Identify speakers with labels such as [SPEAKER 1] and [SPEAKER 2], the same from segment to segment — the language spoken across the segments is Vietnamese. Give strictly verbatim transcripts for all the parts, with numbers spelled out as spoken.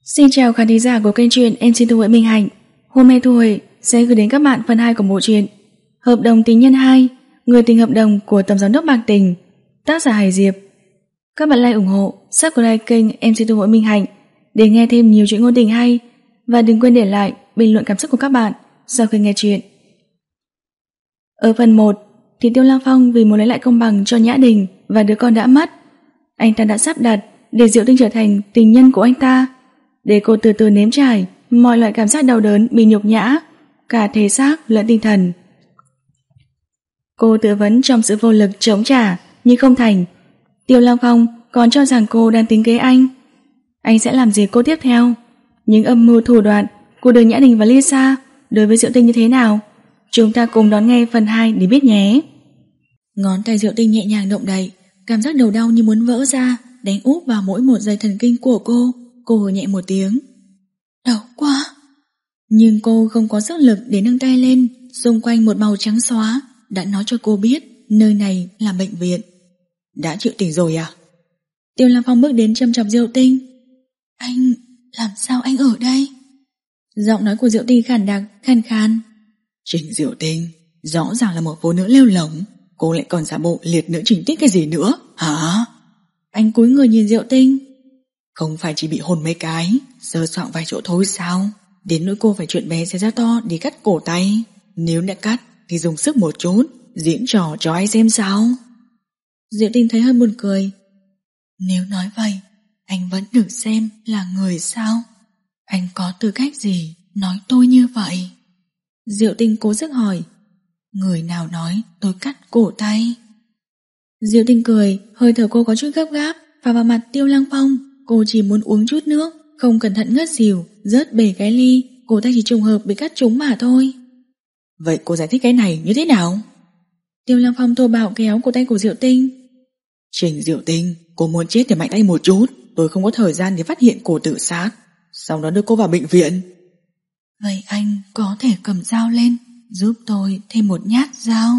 [SPEAKER 1] Xin chào khán thính giả của kênh truyện em xin Thu Huệ Minh Hạnh. Hôm nay Thu Huệ sẽ gửi đến các bạn phần hai của bộ truyện Hợp đồng tình nhân hai, Người tình hợp đồng của Tổng giám đốc Bạc Tình, tác giả Hải Diệp. Các bạn like ủng hộ, subscribe kênh em xin Thu Huệ Minh Hạnh để nghe thêm nhiều chuyện ngôn tình hay, và đừng quên để lại bình luận cảm xúc của các bạn sau khi nghe chuyện. Ở phần một thì Tiêu Lăng Phong vì muốn lấy lại công bằng cho Nhã Đình và đứa con đã mất, anh ta đã sắp đặt để Diệu Tinh trở thành tình nhân của anh ta, để cô từ từ nếm trải mọi loại cảm giác đau đớn bị nhục nhã, cả thể xác lẫn tinh thần. Cô tự vấn trong sự vô lực chống trả, nhưng không thành. Tiêu Lăng Phong còn cho rằng cô đang tính kế anh. Anh sẽ làm gì cô tiếp theo? Những âm mưu thủ đoạn của Đường Nhã Đình và Lisa đối với Diệu Tinh như thế nào? Chúng ta cùng đón nghe phần hai để biết nhé. Ngón tay Diệu Tinh nhẹ nhàng động đậy, cảm giác đầu đau như muốn vỡ ra đánh úp vào mỗi một dây thần kinh của cô. Cô hừ nhẹ một tiếng. Đau quá. Nhưng cô không có sức lực để nâng tay lên. Xung quanh một màu trắng xóa đã nói cho cô biết nơi này là bệnh viện. Đã chịu tỉnh rồi à? Tiêu Lam Phong bước đến châm chọc Diệu Tinh. Anh, làm sao anh ở đây? Giọng nói của Diệu Tinh khàn đặc, khàn khàn. Trình Diệu Tinh, rõ ràng là một phụ nữ lêu lỏng, cô lại còn giả bộ liệt nữ trình tích cái gì nữa, hả? Anh cúi người nhìn Diệu Tinh. Không phải chỉ bị hôn mấy cái, sơ soạn vài chỗ thôi sao? Đến nỗi cô phải chuyện bé xé ra to để cắt cổ tay. Nếu đã cắt thì dùng sức một chút, diễn trò cho ai xem sao? Diệu Tinh thấy hơi buồn cười. Nếu nói vậy, anh vẫn được xem là người sao? Anh có tư cách gì nói tôi như vậy? Diệu Tinh cố sức hỏi. Người nào nói tôi cắt cổ tay? Diệu Tinh cười, hơi thở cô có chút gấp gáp, và vào mặt Tiêu Lăng Phong. Cô chỉ muốn uống chút nước, không cẩn thận ngất xỉu, rớt bể cái ly, cổ tay chỉ trùng hợp bị cắt trúng mà thôi. Vậy cô giải thích cái này như thế nào? Tiêu Lăng Phong thô bạo kéo cổ tay của Diệu Tinh. Trình Diệu Tinh, cô muốn chết thì mạnh tay một chút, tôi không có thời gian để phát hiện cô tự sát, sau đó đưa cô vào bệnh viện. Vậy anh có thể cầm dao lên, giúp tôi thêm một nhát dao.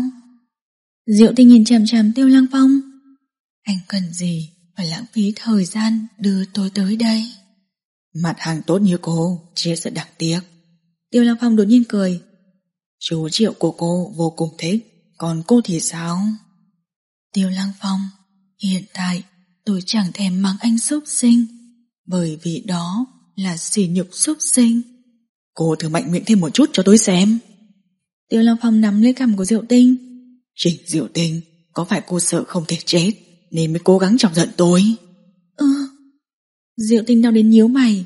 [SPEAKER 1] Diệu Tinh nhìn chằm chằm Tiêu Lăng Phong. Anh cần gì phải lãng phí thời gian đưa tôi tới đây? Mặt hàng tốt như cô, chết rất đáng tiếc. Tiêu Lăng Phong đột nhiên cười. Chú Triệu của cô vô cùng thích, còn cô thì sao? Tiêu Lăng Phong, hiện tại tôi chẳng thèm mắng anh xúc sinh, bởi vì đó là sỉ nhục xúc sinh. Cô thử mạnh miệng thêm một chút cho tôi xem. Tiêu Lăng Phong nắm lấy cằm của Diệu Tinh. Trình Diệu Tinh, có phải cô sợ không thể chết nên mới cố gắng chọc giận tôi? Ừ. Diệu Tinh đau đến nhíu mày.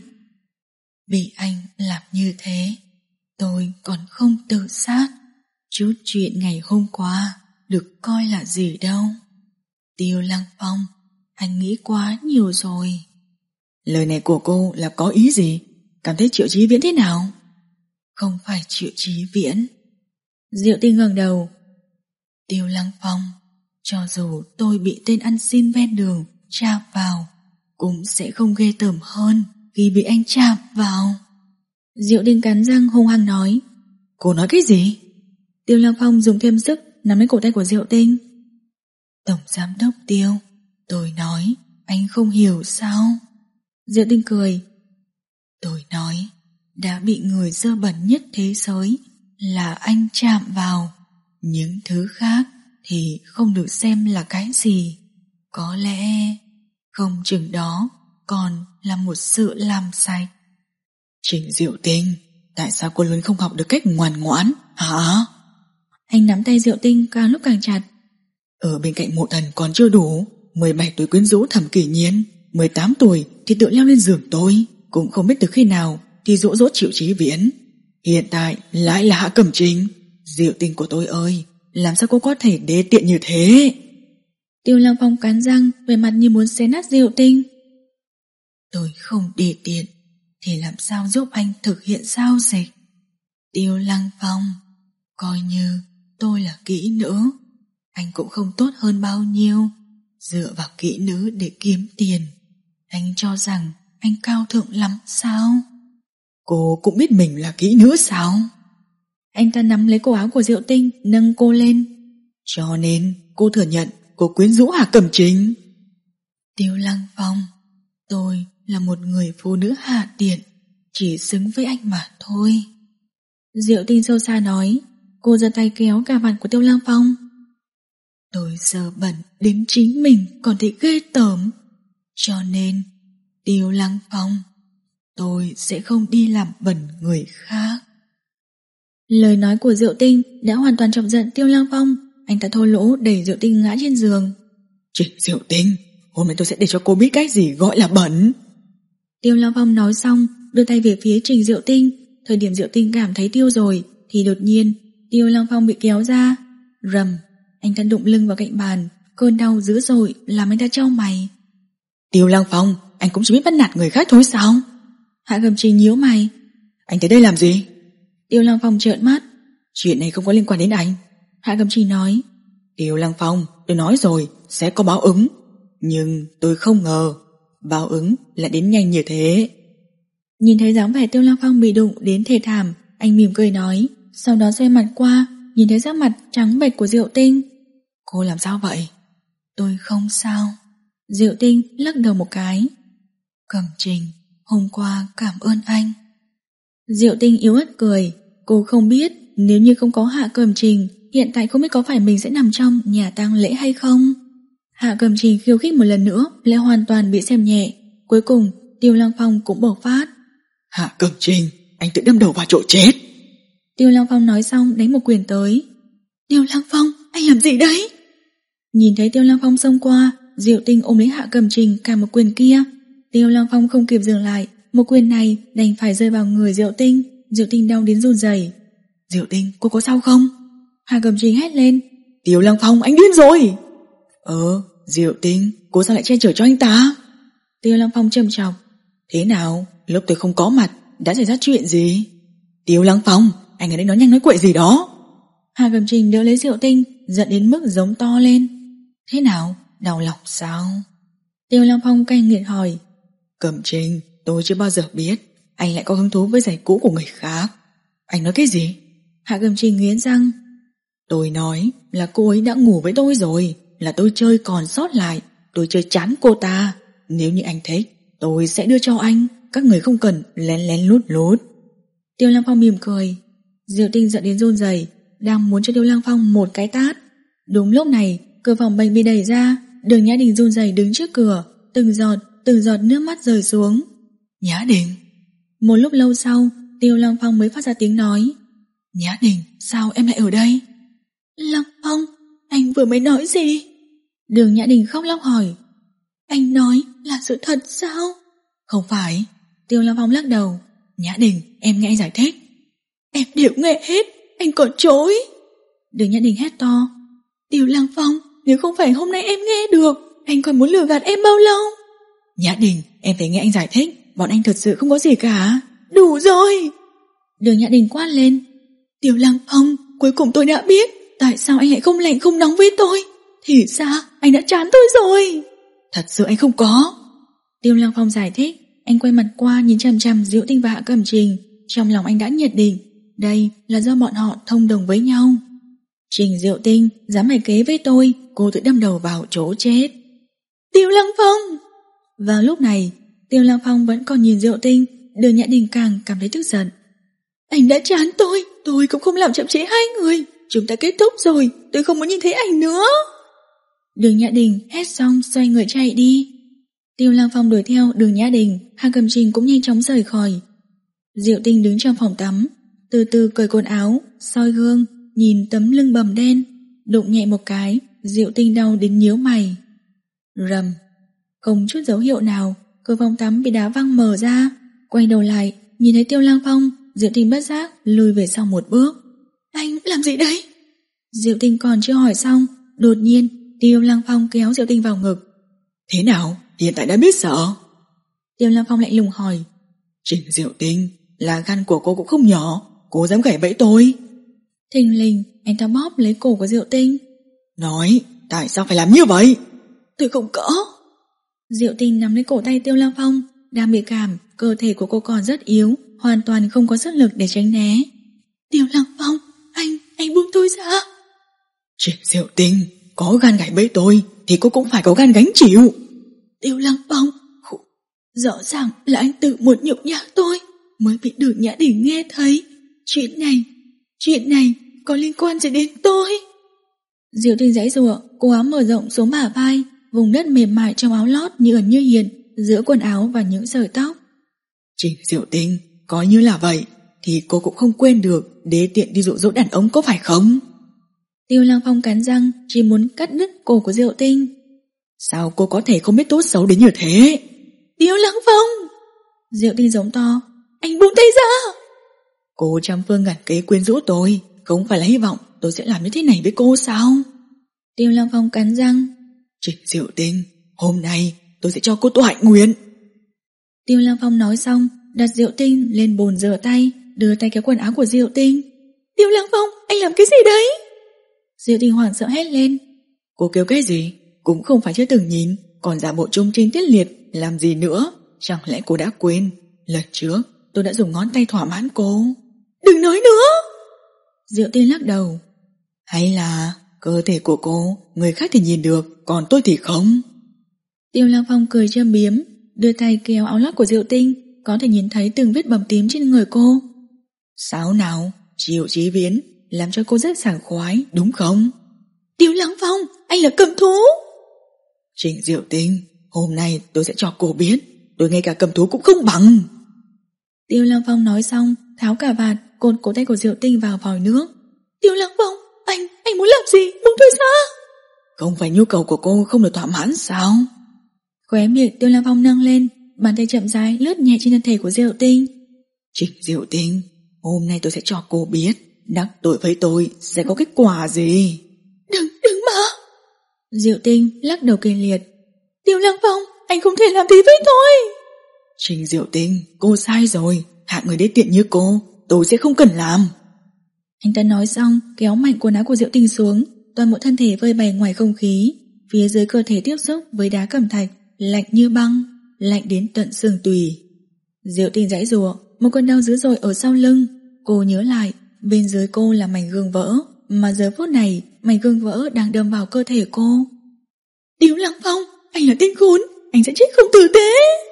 [SPEAKER 1] Bị anh làm như thế, tôi còn không tự sát. Chút chuyện ngày hôm qua được coi là gì đâu. Tiêu Lăng Phong, anh nghĩ quá nhiều rồi. Lời này của cô là có ý gì? Cảm thấy Triệu Chí Viễn thế nào? Không phải Triệu Chí Viễn. Diệu Tinh ngẩng đầu. Tiêu Lăng Phong, cho dù tôi bị tên ăn xin ven đường chạm vào, cũng sẽ không ghê tởm hơn khi bị anh chạm vào. Diệu Tinh cắn răng hung hăng nói. Cô nói cái gì? Tiêu Lăng Phong dùng thêm sức nắm lấy cổ tay của Diệu Tinh. Tổng giám đốc Tiêu, tôi nói anh không hiểu sao? Diệu Tinh cười. Tôi nói đã bị người dơ bẩn nhất thế giới là anh chạm vào, những thứ khác thì không được xem là cái gì. Có lẽ không chừng đó còn là một sự làm sạch. Trình Diệu Tinh, tại sao cô luôn không học được cách ngoan ngoãn hả? Anh nắm tay Diệu Tinh càng lúc càng chặt. Ở bên cạnh mộ thần còn chưa đủ, mười bảy tuổi quyến rũ Thẩm Kỷ Nhiên, mười tám tuổi thì tự leo lên giường tôi, cũng không biết từ khi nào thì dỗ dỗ Triệu Chí Viễn. Hiện tại lại là Hạ Cẩm Trình. Diệu Tinh của tôi ơi, làm sao cô có thể đê tiện như thế? Tiêu Lăng Phong cắn răng, vẻ mặt như muốn xé nát Diệu Tinh. Tôi không đê tiện thì làm sao giúp anh thực hiện giao dịch? Tiêu Lăng Phong, coi như tôi là kỹ nữ, anh cũng không tốt hơn bao nhiêu. Dựa vào kỹ nữ để kiếm tiền, anh cho rằng anh cao thượng lắm sao? Cô cũng biết mình là kỹ nữ sao? Anh ta nắm lấy cổ áo của Diệu Tinh, nâng cô lên. Cho nên cô thừa nhận cô quyến rũ Hạ Cẩm Trình. Tiêu Lăng Phong,
[SPEAKER 2] Tôi là một người phụ nữ hạ tiện, chỉ xứng với anh mà thôi.
[SPEAKER 1] Diệu Tinh sâu xa nói. Cô giơ tay kéo cà vạt của Tiêu Lăng Phong.
[SPEAKER 2] Tôi dơ bẩn đến chính mình còn thấy ghê tởm. Cho nên, Tiêu Lăng Phong, tôi sẽ không đi làm bẩn người khác.
[SPEAKER 1] Lời nói của Diệu Tinh đã hoàn toàn chọc giận Tiêu Lăng Phong. Anh ta thô lỗ đẩy Diệu Tinh ngã trên giường.
[SPEAKER 2] Trịnh Diệu Tinh, hôm nay tôi sẽ để cho cô biết cái gì gọi là bẩn.
[SPEAKER 1] Tiêu Lăng Phong nói xong, đưa tay về phía Trình Diệu Tinh. Thời điểm Diệu Tinh cảm thấy tiêu rồi, thì đột nhiên Tiêu Lăng Phong bị kéo ra. Rầm, anh ta đụng lưng vào cạnh bàn. Cơn đau dữ dội làm anh ta chau mày.
[SPEAKER 2] Tiêu Lăng Phong, anh cũng chỉ biết bắt nạt người khác thôi sao?
[SPEAKER 1] Hạ Cẩm Trình nhíu mày.
[SPEAKER 2] Anh tới đây làm gì?
[SPEAKER 1] Tiêu Lăng Phong trợn mắt.
[SPEAKER 2] Chuyện này không có liên quan đến anh.
[SPEAKER 1] Hạ Cẩm Trình nói.
[SPEAKER 2] Tiêu Lăng Phong, tôi nói rồi, sẽ có báo ứng. Nhưng tôi không ngờ báo ứng lại đến nhanh như thế.
[SPEAKER 1] Nhìn thấy dáng vẻ Tiêu Lăng Phong bị đụng đến thê thảm, anh mỉm cười nói. Sau đó xoay mặt qua, nhìn thấy sắc mặt trắng bệch của Diệu Tinh.
[SPEAKER 2] Cô làm sao vậy?
[SPEAKER 1] Tôi không sao. Diệu Tinh lắc đầu một cái.
[SPEAKER 2] Cẩm Trình, hôm qua cảm ơn anh.
[SPEAKER 1] Diệu Tinh yếu ớt cười. Cô không biết nếu như không có Hạ Cẩm Trình, hiện tại không biết có phải mình sẽ nằm trong nhà tang lễ hay không. Hạ Cẩm Trình khiêu khích một lần nữa lại hoàn toàn bị xem nhẹ. Cuối cùng Tiêu Lăng Phong cũng bộc phát.
[SPEAKER 2] Hạ Cẩm Trình, anh tự đâm đầu vào chỗ chết.
[SPEAKER 1] Tiêu Lăng Phong nói xong đánh một quyền tới.
[SPEAKER 2] Tiêu Lăng Phong, anh làm gì đấy?
[SPEAKER 1] Nhìn thấy Tiêu Lăng Phong xông qua, Diệu Tinh ôm lấy Hạ Cẩm Trình cả một quyền kia. Tiêu Lăng Phong không kịp dừng lại, một quyền này đành phải rơi vào người Diệu Tinh. Diệu Tinh đau đến run rẩy.
[SPEAKER 2] Diệu Tinh, cô có sao không?
[SPEAKER 1] Hạ Cẩm Trình hét lên.
[SPEAKER 2] Tiêu Lăng Phong, anh điên rồi. Ờ, Diệu Tinh, cô sao lại che chở cho anh ta?
[SPEAKER 1] Tiêu Lăng Phong trầm trọng.
[SPEAKER 2] Thế nào, lúc tôi không có mặt đã xảy ra chuyện gì? Tiêu Lăng Phong, anh ở đây nói nhanh nói quậy gì đó.
[SPEAKER 1] Hạ Cẩm Trình đỡ lấy Diệu Tinh, giận đến mức giống to lên.
[SPEAKER 2] Thế nào, đau lòng sao?
[SPEAKER 1] Tiêu Lăng Phong cay nghiệt hỏi.
[SPEAKER 2] Cẩm Trình, tôi chưa bao giờ biết anh lại có hứng thú với giày cũ của người khác. Anh nói cái gì?
[SPEAKER 1] Hạ Cẩm Trình nghiến răng.
[SPEAKER 2] Tôi nói là cô ấy đã ngủ với tôi rồi, là tôi chơi còn sót lại, tôi chơi chán cô ta. Nếu như anh thích, tôi sẽ đưa cho anh, các người không cần lén lén lút lút.
[SPEAKER 1] Tiêu Lăng Phong mỉm cười. Diệu Tinh giận đến run rẩy, đang muốn cho Tiêu Lăng Phong một cái tát. Đúng lúc này, cửa phòng bệnh bị đẩy ra, Đường Nhã Đình run rẩy đứng trước cửa, từng giọt, từng giọt nước mắt rơi xuống.
[SPEAKER 2] Nhã Đình.
[SPEAKER 1] Một lúc lâu sau, Tiêu Lăng Phong mới phát ra tiếng nói.
[SPEAKER 2] Nhã Đình, sao em lại ở đây?
[SPEAKER 1] Lăng Phong, anh vừa mới nói gì? Đường Nhã Đình khóc lóc hỏi. Anh nói là sự thật sao?
[SPEAKER 2] Không phải.
[SPEAKER 1] Tiêu Lăng Phong lắc đầu.
[SPEAKER 2] Nhã Đình, em nghe anh giải thích.
[SPEAKER 1] Em đều nghe hết, anh còn chối. Đường Nhã Đình hét to. Tiêu Lăng Phong, nếu không phải hôm nay em nghe được, anh còn muốn lừa gạt em bao lâu?
[SPEAKER 2] Nhã Đình, em phải nghe anh giải thích, bọn anh thật sự không có gì cả.
[SPEAKER 1] Đủ rồi. Đường Nhã Đình quát lên. Tiêu Lăng Phong, cuối cùng tôi đã biết tại sao anh lại không lạnh không nóng với tôi. Thì ra anh đã chán tôi rồi.
[SPEAKER 2] Thật sự anh không có.
[SPEAKER 1] Tiêu Lăng Phong giải thích. Anh quay mặt qua nhìn chằm chằm Diệu Tinh và Hạ Cẩm Trình. Trong lòng anh đã nhận định đây là do bọn họ thông đồng với nhau. Trình Diệu Tinh dám bày kế với tôi, cô tự đâm đầu vào chỗ chết. Tiêu Lăng Phong. Vào lúc này, Tiêu Lăng Phong vẫn còn nhìn Diệu Tinh. Đường Nhã Đình càng cảm thấy tức giận. Anh đã chán tôi, tôi cũng không làm chậm trễ hai người. Chúng ta kết thúc rồi, tôi không muốn nhìn thấy anh nữa. Đường Nhã Đình hét xong xoay người chạy đi. Tiêu Lăng Phong đuổi theo Đường Nhã Đình. Hạ Cẩm Trình cũng nhanh chóng rời khỏi. Diệu Tinh đứng trong phòng tắm, từ từ cởi quần áo, soi gương, nhìn tấm lưng bầm đen, đụng nhẹ một cái, Diệu Tinh đau đến nhíu mày. Rầm, không chút dấu hiệu nào, cửa phòng tắm bị đá văng mở ra. Quay đầu lại, nhìn thấy Tiêu Lăng Phong, Diệu Tinh bất giác lùi về sau một bước. Anh làm gì đấy? Diệu Tinh còn chưa hỏi xong, đột nhiên Tiêu Lăng Phong kéo Diệu Tinh vào ngực.
[SPEAKER 2] Thế nào, hiện tại đã biết sợ?
[SPEAKER 1] Tiêu Lăng Phong lạnh lùng hỏi.
[SPEAKER 2] Trình Diệu Tinh, là gan của cô cũng không nhỏ, cô dám gảy bẫy tôi.
[SPEAKER 1] Thình lình, anh ta bóp lấy cổ của Diệu Tinh.
[SPEAKER 2] Nói, tại sao phải làm như vậy?
[SPEAKER 1] Tôi không có. Diệu Tinh nắm lấy cổ tay Tiêu Lăng Phong, đang bị cảm, cơ thể của cô còn rất yếu, hoàn toàn không có sức lực để tránh né. Tiêu Lăng Phong, anh, anh buông tôi ra.
[SPEAKER 2] Trình Diệu Tinh, có gan gảy bẫy tôi thì cô cũng phải có gan gánh chịu.
[SPEAKER 1] Tiêu Lăng Phong,
[SPEAKER 2] Rõ ràng là anh tự muốn nhục nhã tôi, mới bị Đường Nhã Đình nghe thấy. Chuyện này, chuyện này có liên quan gì đến tôi?
[SPEAKER 1] Diệu Tinh giãy giụa, cô áo mở rộng xuống bả vai, vùng đất mềm mại trong áo lót như ẩn như hiện giữa quần áo và những sợi tóc.
[SPEAKER 2] Trình Diệu Tinh, coi như là vậy thì cô cũng không quên được đế tiện đi dụ dỗ đàn ông có phải không?
[SPEAKER 1] Tiêu Lăng Phong cắn răng, chỉ muốn cắt đứt cổ của Diệu Tinh.
[SPEAKER 2] Sao cô có thể không biết tốt xấu đến như thế?
[SPEAKER 1] Tiêu Lăng Phong! Diệu Tinh giống to, anh buông tay ra!
[SPEAKER 2] Cô trăm phương ngàn kế quyến rũ tôi, không phải là hy vọng tôi sẽ làm như thế này với cô sao?
[SPEAKER 1] Tiêu Lăng Phong cắn răng.
[SPEAKER 2] Trình Diệu Tinh, hôm nay tôi sẽ cho cô tu hạnh nguyện.
[SPEAKER 1] Tiêu Lăng Phong nói xong, đặt Diệu Tinh lên bồn rửa tay, đưa tay kéo quần áo của Diệu Tinh. Tiêu Lăng Phong, anh làm cái gì đấy? Diệu Tinh hoảng sợ hét lên.
[SPEAKER 2] Cô kêu cái gì? Cũng không phải chưa từng nhìn, còn giả bộ trung trinh tiết liệt, làm gì nữa? Chẳng lẽ cô đã quên? Lần trước tôi đã dùng ngón tay thỏa mãn cô.
[SPEAKER 1] Đừng nói nữa! Diệu Tinh lắc đầu.
[SPEAKER 2] Hay là cơ thể của cô, người khác thì nhìn được, còn tôi thì không?
[SPEAKER 1] Tiêu Lăng Phong cười châm biếm, đưa tay kéo áo lót của Diệu Tinh, có thể nhìn thấy từng vết bầm tím trên người cô.
[SPEAKER 2] Sao nào, Triệu Chí Viễn, làm cho cô rất sảng khoái, đúng không?
[SPEAKER 1] Tiêu Lăng Phong, anh là cầm thú!
[SPEAKER 2] Trình Diệu Tinh, hôm nay tôi sẽ cho cô biết, tôi ngay cả cầm thú cũng không bằng.
[SPEAKER 1] Tiêu Lăng Phong nói xong, tháo cà vạt, cột cổ tay của Diệu Tinh vào vòi nước. Tiêu Lăng Phong, anh, anh muốn làm gì? Buông tôi ra!
[SPEAKER 2] Không phải nhu cầu của cô không được thỏa mãn sao?
[SPEAKER 1] Khóe miệng Tiêu Lăng Phong nâng lên, bàn tay chậm rãi lướt nhẹ trên thân thể của Diệu Tinh.
[SPEAKER 2] Trình Diệu Tinh, hôm nay tôi sẽ cho cô biết, đắc tội với tôi sẽ có kết quả gì.
[SPEAKER 1] Đừng, đừng mà! Diệu Tinh lắc đầu kịch liệt. Tiêu Lăng Phong, anh không thể làm thế với tôi!
[SPEAKER 2] Trình Diệu Tinh, cô sai rồi, hạng người đê tiện như cô, tôi sẽ không cần làm.
[SPEAKER 1] Anh ta nói xong, kéo mạnh quần áo của Diệu Tinh xuống, toàn bộ thân thể vơi bày ngoài không khí, phía dưới cơ thể tiếp xúc với đá cẩm thạch, lạnh như băng, lạnh đến tận xương tủy. Diệu Tinh giãy giụa, một cơn đau dữ dội ở sau lưng. Cô nhớ lại, bên dưới cô là mảnh gương vỡ, mà giờ phút này mảnh gương vỡ đang đâm vào cơ thể cô. Tiêu Lăng Phong, anh là tên khốn, anh sẽ chết không tử tế.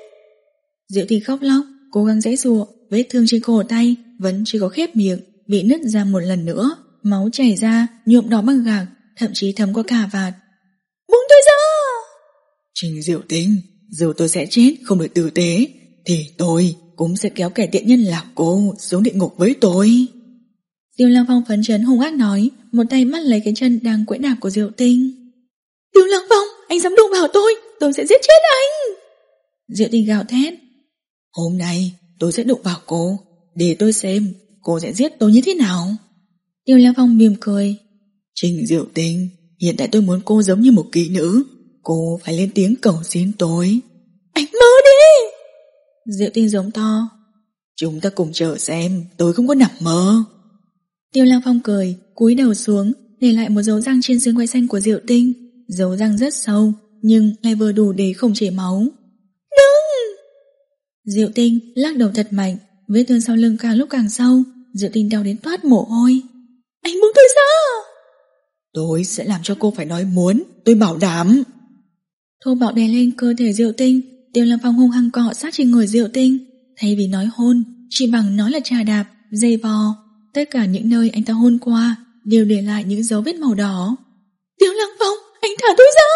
[SPEAKER 1] Diệu Tinh khóc lóc, cố gắng giãy giụa, vết thương trên cổ tay vẫn chưa có khép miệng, bị nứt ra một lần nữa, máu chảy ra, nhuộm đỏ băng gạc, thậm chí thấm qua cà vạt. Buông tôi ra!
[SPEAKER 2] Trình Diệu Tinh, dù tôi sẽ chết không được tử tế, thì tôi cũng sẽ kéo kẻ tiện nhân là cô xuống địa ngục với tôi.
[SPEAKER 1] Tiêu Lăng Phong phấn chấn hung ác nói, một tay bắt lấy cái chân đang quẫy đạp của Diệu Tinh. Tiêu Lăng Phong, anh dám đụng vào tôi, tôi sẽ giết chết anh! Diệu Tinh gào thét.
[SPEAKER 2] Hôm nay tôi sẽ đụng vào cô, để tôi xem cô sẽ giết tôi như thế nào.
[SPEAKER 1] Tiêu Lăng Phong mỉm cười.
[SPEAKER 2] Trình Diệu Tinh, hiện tại tôi muốn cô giống như một kỹ nữ, cô phải lên tiếng cầu xin tôi.
[SPEAKER 1] Anh mơ đi! Diệu Tinh giống to.
[SPEAKER 2] Chúng ta cùng chờ xem, tôi không có nằm mơ.
[SPEAKER 1] Tiêu Lăng Phong cười, cúi đầu xuống, để lại một dấu răng trên xương quai xanh của Diệu Tinh. Dấu răng rất sâu, nhưng lại vừa đủ để không chảy máu. Đừng! Diệu Tinh lắc đầu thật mạnh, vết thương sau lưng càng lúc càng sâu. Diệu Tinh đau đến toát mồ hôi. Anh buông tôi ra!
[SPEAKER 2] Tôi sẽ làm cho cô phải nói muốn, tôi bảo đảm.
[SPEAKER 1] Thô bạo đè lên cơ thể Diệu Tinh. Tiêu Lăng Phong hung hăng cọ sát trên người Diệu Tinh. Thay vì nói hôn, chỉ bằng nói là chà đạp, dây vò. Tất cả những nơi anh ta hôn qua đều để lại những dấu vết màu đỏ. Tiêu Lăng Phong, anh thả tôi ra!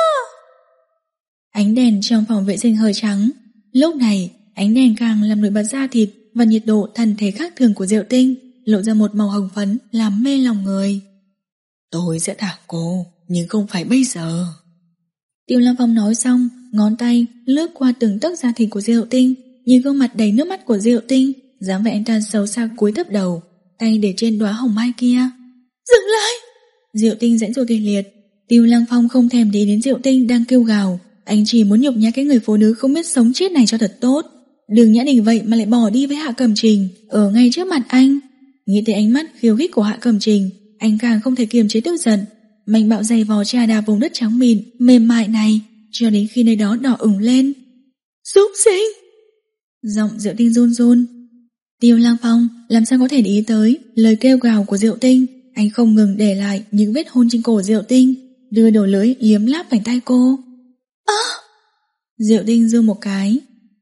[SPEAKER 1] Ánh đèn trong phòng vệ sinh hơi trắng. Lúc này, ánh đèn càng làm nổi bật da thịt và nhiệt độ thân thể khác thường của Diệu Tinh, lộ ra một màu hồng phấn làm mê lòng người.
[SPEAKER 2] Tôi sẽ thả cô, nhưng không phải bây giờ.
[SPEAKER 1] Tiêu Lăng Phong nói xong, ngón tay lướt qua từng tấc da thịt của Diệu Tinh, nhìn gương mặt đầy nước mắt của Diệu Tinh, dáng vẻ anh ta xấu xa cúi thấp đầu, tay để trên đóa hồng mai kia. Dừng lại! Diệu Tinh giãy giụa kịch liệt. Tiêu Lăng Phong không thèm để đến Diệu Tinh đang kêu gào, anh chỉ muốn nhục nhã cái người phụ nữ không biết sống chết này cho thật tốt. Đường Nhã Đình vậy mà lại bỏ đi với Hạ Cẩm Trình ở ngay trước mặt anh. Nghĩ tới ánh mắt khiêu khích của Hạ Cẩm Trình, anh càng không thể kiềm chế tức giận, mạnh bạo giày vò chà đạp vùng đất trắng mịn mềm mại này cho đến khi nơi đó đỏ ửng lên. Súc sinh! Giọng Diệu Tinh run run. Tiêu Lăng Phong làm sao có thể để ý tới lời kêu gào của Diệu Tinh. Anh không ngừng để lại những vết hôn trên cổ Diệu Tinh, đưa đầu lưỡi liếm láp vành tay cô. À! Diệu Tinh giương một cái.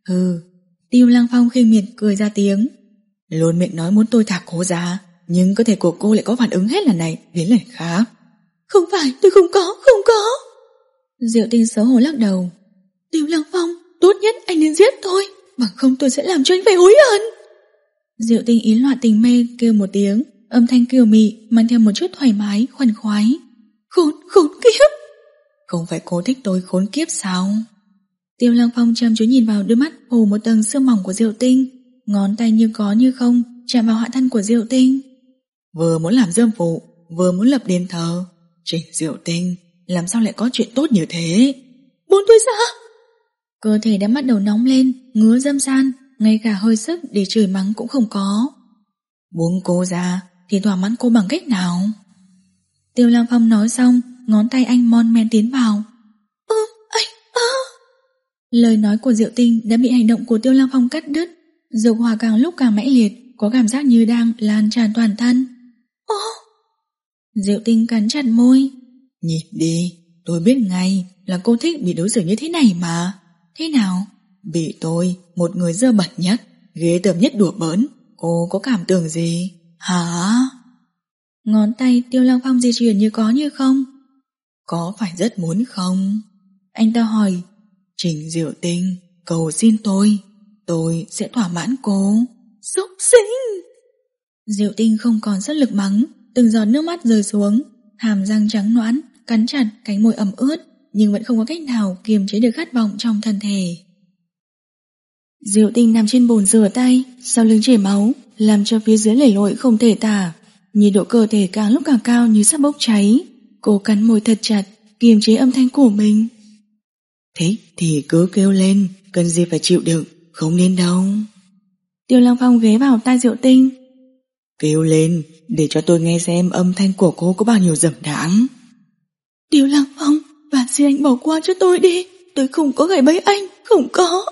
[SPEAKER 2] Hừ. Tiêu Lăng Phong khinh miệt cười ra tiếng. Luôn miệng nói muốn tôi thả cô ra, nhưng cơ thể của cô lại có phản ứng hết lần này đến lần khác. Không phải, tôi không có, không có. Diệu Tinh xấu hổ lắc đầu. Tiêu Lăng Phong, tốt nhất anh nên giết tôi, bằng không tôi sẽ làm cho anh phải hối hận. Diệu Tinh ý loạn tình mê kêu một tiếng, âm thanh kiều mị mang theo một chút thoải mái, khoan khoái. Khốn, khốn kiếp. Không phải cô thích tôi khốn kiếp sao? Tiêu Lăng Phong chăm chú nhìn vào đôi mắt phủ một tầng sương mỏng của Diệu Tinh, ngón tay như có như không chạm vào hạ thân của Diệu Tinh. Vừa muốn làm dâm phụ, vừa muốn lập đền thờ. Trình Diệu Tinh, làm sao lại có chuyện tốt như thế? Buông tôi ra. Cơ thể đã bắt đầu nóng lên, ngứa dâm san, ngay cả hơi sức để chửi mắng cũng không có. Buông cô ra thì thỏa mãn cô bằng cách nào? Tiêu Lăng Phong nói xong, ngón tay anh mon men tiến vào. Ơ, anh, ơ. Lời nói của Diệu Tinh đã bị hành động của Tiêu Lăng Phong cắt đứt. Dục hỏa càng lúc càng mãnh liệt, có cảm giác như đang lan tràn toàn thân. Ồ. Diệu Tinh cắn chặt môi. Nhìn đi, tôi biết ngay là cô thích bị đối xử như thế này mà. Thế nào? Bị tôi, một người dơ bẩn nhất, ghê tởm nhất đùa bỡn, cô có cảm tưởng gì? Hả? Ngón tay Tiêu Lăng Phong di chuyển như có như không. Có phải rất muốn không? Anh ta hỏi. Trình Diệu Tinh, cầu xin tôi, tôi sẽ thỏa mãn cô. Xúc sinh! Diệu Tinh không còn sức lực mắng, từng giọt nước mắt rơi xuống, hàm răng trắng nõn, cắn chặt cánh môi ẩm ướt, nhưng vẫn không có cách nào kiềm chế được khát vọng trong thân thể. Diệu Tinh nằm trên bồn rửa tay, sau lưng chảy máu, làm cho phía dưới lầy lội không thể tả. Nhiệt độ cơ thể càng lúc càng cao như sắp bốc cháy. Cô cắn môi thật chặt, kiềm chế âm thanh của mình. Thích thì cứ kêu lên, cần gì phải chịu đựng, không nên đâu. Tiêu Lăng Phong ghé vào tai Diệu Tinh. Kêu lên, để cho tôi nghe xem âm thanh của cô có bao nhiêu dầm đáng. Tiêu Lăng Phong, van xin anh bỏ qua cho tôi đi, tôi không có gài bẫy anh, không có.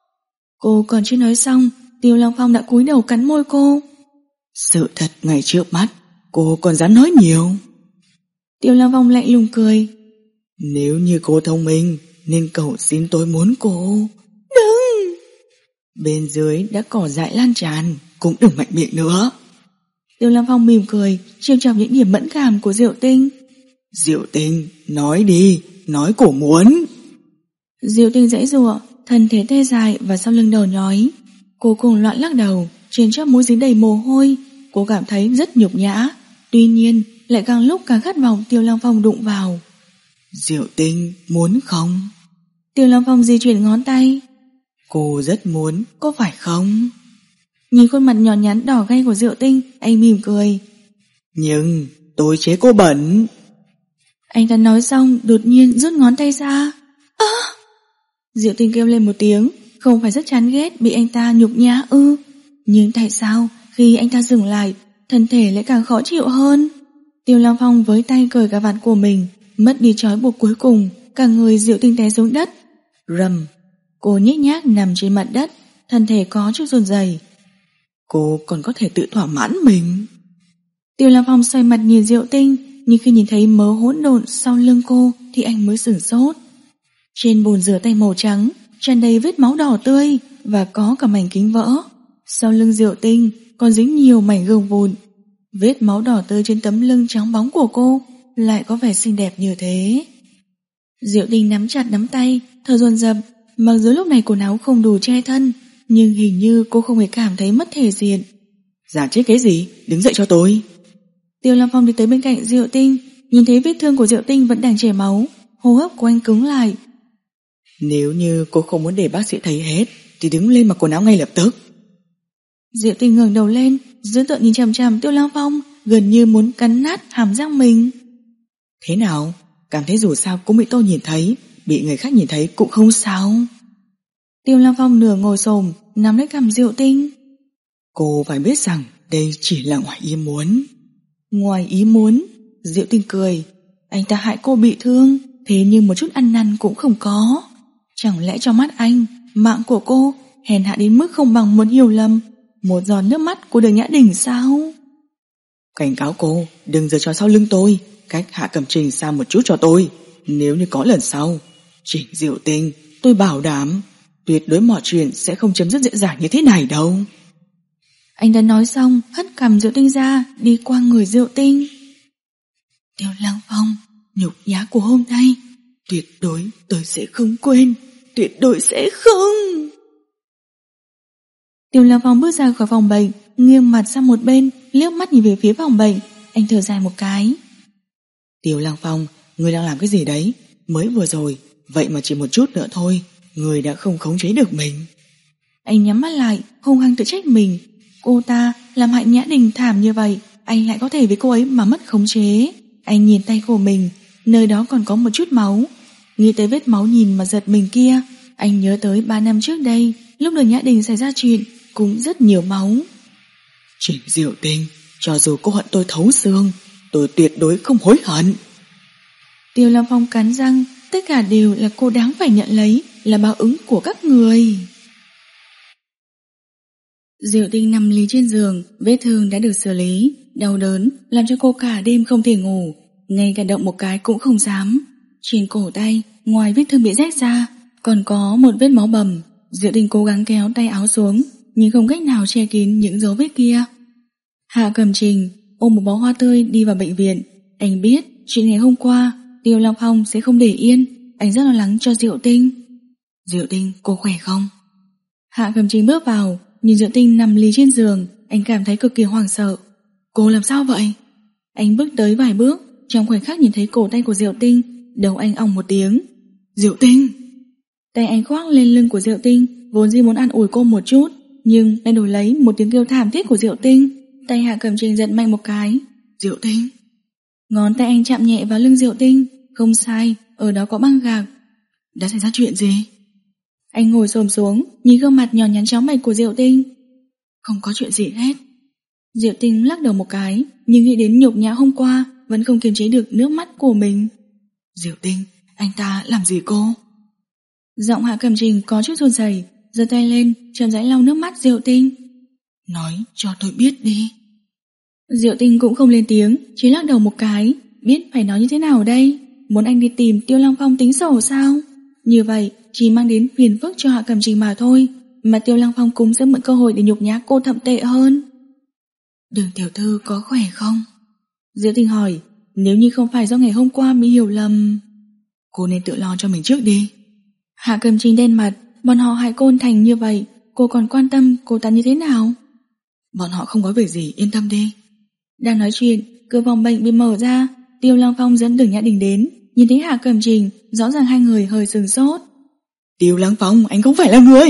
[SPEAKER 2] Cô còn chưa nói xong, Tiêu Lăng Phong đã cúi đầu cắn môi cô. Sự thật ngay trước mắt, cô còn dám nói nhiều. Tiêu Lăng Phong lạnh lùng cười. Nếu như cô thông minh, nên cầu xin tôi muốn cô. Đừng! Bên dưới đã cỏ dại lan tràn, cũng đừng mạnh miệng nữa. Tiêu Lăng Phong mỉm cười, trêu chọc những điểm mẫn cảm của Diệu Tinh. Diệu Tinh, nói đi, nói cổ muốn. Diệu Tinh giãy giụa, thân thể tê dại và sau lưng đầu nhói. Cô cùng loạn lắc đầu, trên chóp mũi dính đầy mồ hôi. Cô cảm thấy rất nhục nhã, tuy nhiên lại càng lúc càng khát vọng Tiêu Lăng Phong đụng vào. Diệu Tinh, muốn không? Tiêu Lăng Phong di chuyển ngón tay. Cô rất muốn, có phải không? Nhìn khuôn mặt nhỏ nhắn đỏ gay của Diệu Tinh, anh mỉm cười. Nhưng tôi chế cô bẩn. Anh ta nói xong đột nhiên rút ngón tay ra. À! Diệu Tinh kêu lên một tiếng, không phải rất chán ghét bị anh ta nhục nhã ư? Nhưng tại sao khi anh ta dừng lại, thân thể lại càng khó chịu hơn? Tiêu Lăng Phong với tay cởi cả vạt của mình, mất đi trói buộc cuối cùng, cả người Diệu Tinh té xuống đất. Rầm! Cô nhếch nhác nằm trên mặt đất, thân thể có chút run rẩy. Cô còn có thể tự thỏa mãn mình. Tiêu Lăng Phong xoay mặt nhìn Diệu Tinh, nhưng khi nhìn thấy mớ hỗn độn sau lưng cô thì anh mới sửng sốt. Trên bồn rửa tay màu trắng tràn đầy vết máu đỏ tươi và có cả mảnh kính vỡ. Sau lưng Diệu Tinh còn dính nhiều mảnh gương vụn. Vết máu đỏ tươi trên tấm lưng trắng bóng của cô lại có vẻ xinh đẹp như thế. Diệu Tinh nắm chặt nắm tay, thở dồn dập. Mặc dù lúc này quần áo không đủ che thân, nhưng hình như cô không hề cảm thấy mất thể diện. Giả chết cái gì, đứng dậy cho tôi. Tiêu Lăng Phong đi tới bên cạnh Diệu Tinh, nhìn thấy vết thương của Diệu Tinh vẫn đang chảy máu, hô hấp của anh cứng lại. Nếu như cô không muốn để bác sĩ thấy hết thì đứng lên mặc quần áo ngay lập tức. Diệu Tinh ngẩng đầu lên, dữ tợn nhìn chằm chằm Tiêu Lăng Phong, gần như muốn cắn nát hàm răng mình. Thế nào, cảm thấy dù sao cũng bị tôi nhìn thấy, bị người khác nhìn thấy cũng không sao. Tiêu Lăng Phong nửa ngồi xổm nắm lấy cằm Diệu Tinh. Cô phải biết rằng đây chỉ là ngoài ý muốn. Ngoài ý muốn? Diệu Tinh cười. Anh ta hại cô bị thương, thế nhưng một chút ăn năn cũng không có. Chẳng lẽ trong mắt anh, mạng của cô hèn hạ đến mức không bằng một hiểu lầm, một giọt nước mắt của Đường Nhã Đình sao? Cảnh cáo cô, đừng giở trò sau lưng tôi, cách Hạ Cẩm Trình xa một chút cho tôi. Nếu như có lần sau, Trình Diệu Tinh, tôi bảo đảm Tuyệt đối mọi chuyện sẽ không chấm dứt dễ dàng như thế này đâu.
[SPEAKER 1] Anh đã nói xong, hất cằm Diệu Tinh ra, đi qua người Diệu Tinh.
[SPEAKER 2] Tiêu Lăng Phong, nhục nhã của hôm nay, tuyệt đối tôi sẽ không quên, tuyệt đối sẽ không.
[SPEAKER 1] Tiêu Lăng Phong bước ra khỏi phòng bệnh, nghiêng mặt sang một bên, liếc mắt nhìn về phía phòng bệnh. Anh thở dài một cái.
[SPEAKER 2] Tiêu Lăng Phong, ngươi đang làm cái gì đấy? Mới vừa rồi, vậy mà chỉ một chút nữa thôi, ngươi đã không khống chế được mình.
[SPEAKER 1] Anh nhắm mắt lại, hung hăng tự trách mình. Cô ta làm hại Nhã Đình thảm như vậy, anh lại có thể với cô ấy mà mất khống chế. Anh nhìn tay của mình, nơi đó còn có một chút máu. Nghĩ tới vết máu nhìn mà giật mình kia, anh nhớ tới ba năm trước đây, lúc đời Nhã Đình xảy ra chuyện, cũng rất nhiều máu.
[SPEAKER 2] Trịnh Diệu Tinh, cho dù cô hận tôi thấu xương, tôi tuyệt đối không hối hận.
[SPEAKER 1] Tiêu Lăng Phong cắn răng, tất cả đều là cô đáng phải nhận lấy, là báo ứng của các người. Diệu Tinh nằm lì trên giường, vết thương đã được xử lý, đau đớn làm cho cô cả đêm không thể ngủ, ngay cả động một cái cũng không dám. Trên cổ tay, ngoài vết thương bị rách ra, còn có một vết máu bầm. Diệu Tinh cố gắng kéo tay áo xuống, nhưng không cách nào che kín những dấu vết kia. Hạ Cẩm Trình ôm một bó hoa tươi đi vào bệnh viện. Anh biết chuyện ngày hôm qua Tiêu Lăng Phong sẽ không để yên, anh rất lo lắng cho Diệu Tinh.
[SPEAKER 2] Diệu Tinh, cô khỏe không?
[SPEAKER 1] Hạ Cẩm Trình bước vào, nhìn Diệu Tinh nằm lì trên giường, anh cảm thấy cực kỳ hoảng sợ.
[SPEAKER 2] Cô làm sao vậy?
[SPEAKER 1] Anh bước tới vài bước, trong khoảnh khắc nhìn thấy cổ tay của Diệu Tinh, đầu anh ong một tiếng.
[SPEAKER 2] Diệu Tinh!
[SPEAKER 1] Tay anh khoác lên lưng của Diệu Tinh, vốn dĩ muốn an ủi cô một chút, nhưng lại đổi lấy một tiếng kêu thảm thiết của Diệu Tinh. Tay Hạ Cẩm Trình giật mạnh một cái.
[SPEAKER 2] Diệu Tinh!
[SPEAKER 1] Ngón tay anh chạm nhẹ vào lưng Diệu Tinh. Không sai, ở đó có băng gạc.
[SPEAKER 2] Đã xảy ra chuyện gì?
[SPEAKER 1] Anh ngồi xổm xuống, nhìn gương mặt nhỏ nhắn chóng mạch của Diệu Tinh.
[SPEAKER 2] Không có chuyện gì hết.
[SPEAKER 1] Diệu Tinh lắc đầu một cái, nhưng nghĩ đến nhục nhã hôm qua, vẫn không kiềm chế được nước mắt của mình.
[SPEAKER 2] Diệu Tinh, anh ta làm gì cô?
[SPEAKER 1] Giọng Hạ Cẩm Trình có chút run rẩy, giơ tay lên, chậm rãi lau nước mắt Diệu Tinh.
[SPEAKER 2] Nói cho tôi biết đi.
[SPEAKER 1] Diệu Tinh cũng không lên tiếng, chỉ lắc đầu một cái. Biết phải nói như thế nào đây? Muốn anh đi tìm Tiêu Lăng Phong tính sổ sao? Như vậy chỉ mang đến phiền phức cho Hạ Cẩm Trình mà thôi, mà Tiêu Lăng Phong cũng sẽ mượn cơ hội để nhục nhã cô thậm tệ hơn.
[SPEAKER 2] Đường tiểu thư có khỏe không?
[SPEAKER 1] Diệu Tinh hỏi. Nếu như không phải do ngày hôm qua bị hiểu lầm,
[SPEAKER 2] cô nên tự lo cho mình trước đi.
[SPEAKER 1] Hạ Cẩm Trình đen mặt. Bọn họ hại cô thành như vậy, cô còn quan tâm cô ta như thế nào?
[SPEAKER 2] Bọn họ không có việc gì, yên tâm đi.
[SPEAKER 1] Đang nói chuyện, cửa phòng bệnh bị mở ra. Tiêu Lăng Phong dẫn Đường Nhã Đình đến. Nhìn thấy Hạ Cẩm Trình, rõ ràng hai người hơi sừng sốt.
[SPEAKER 2] Tiêu Lăng Phong, anh không phải là người.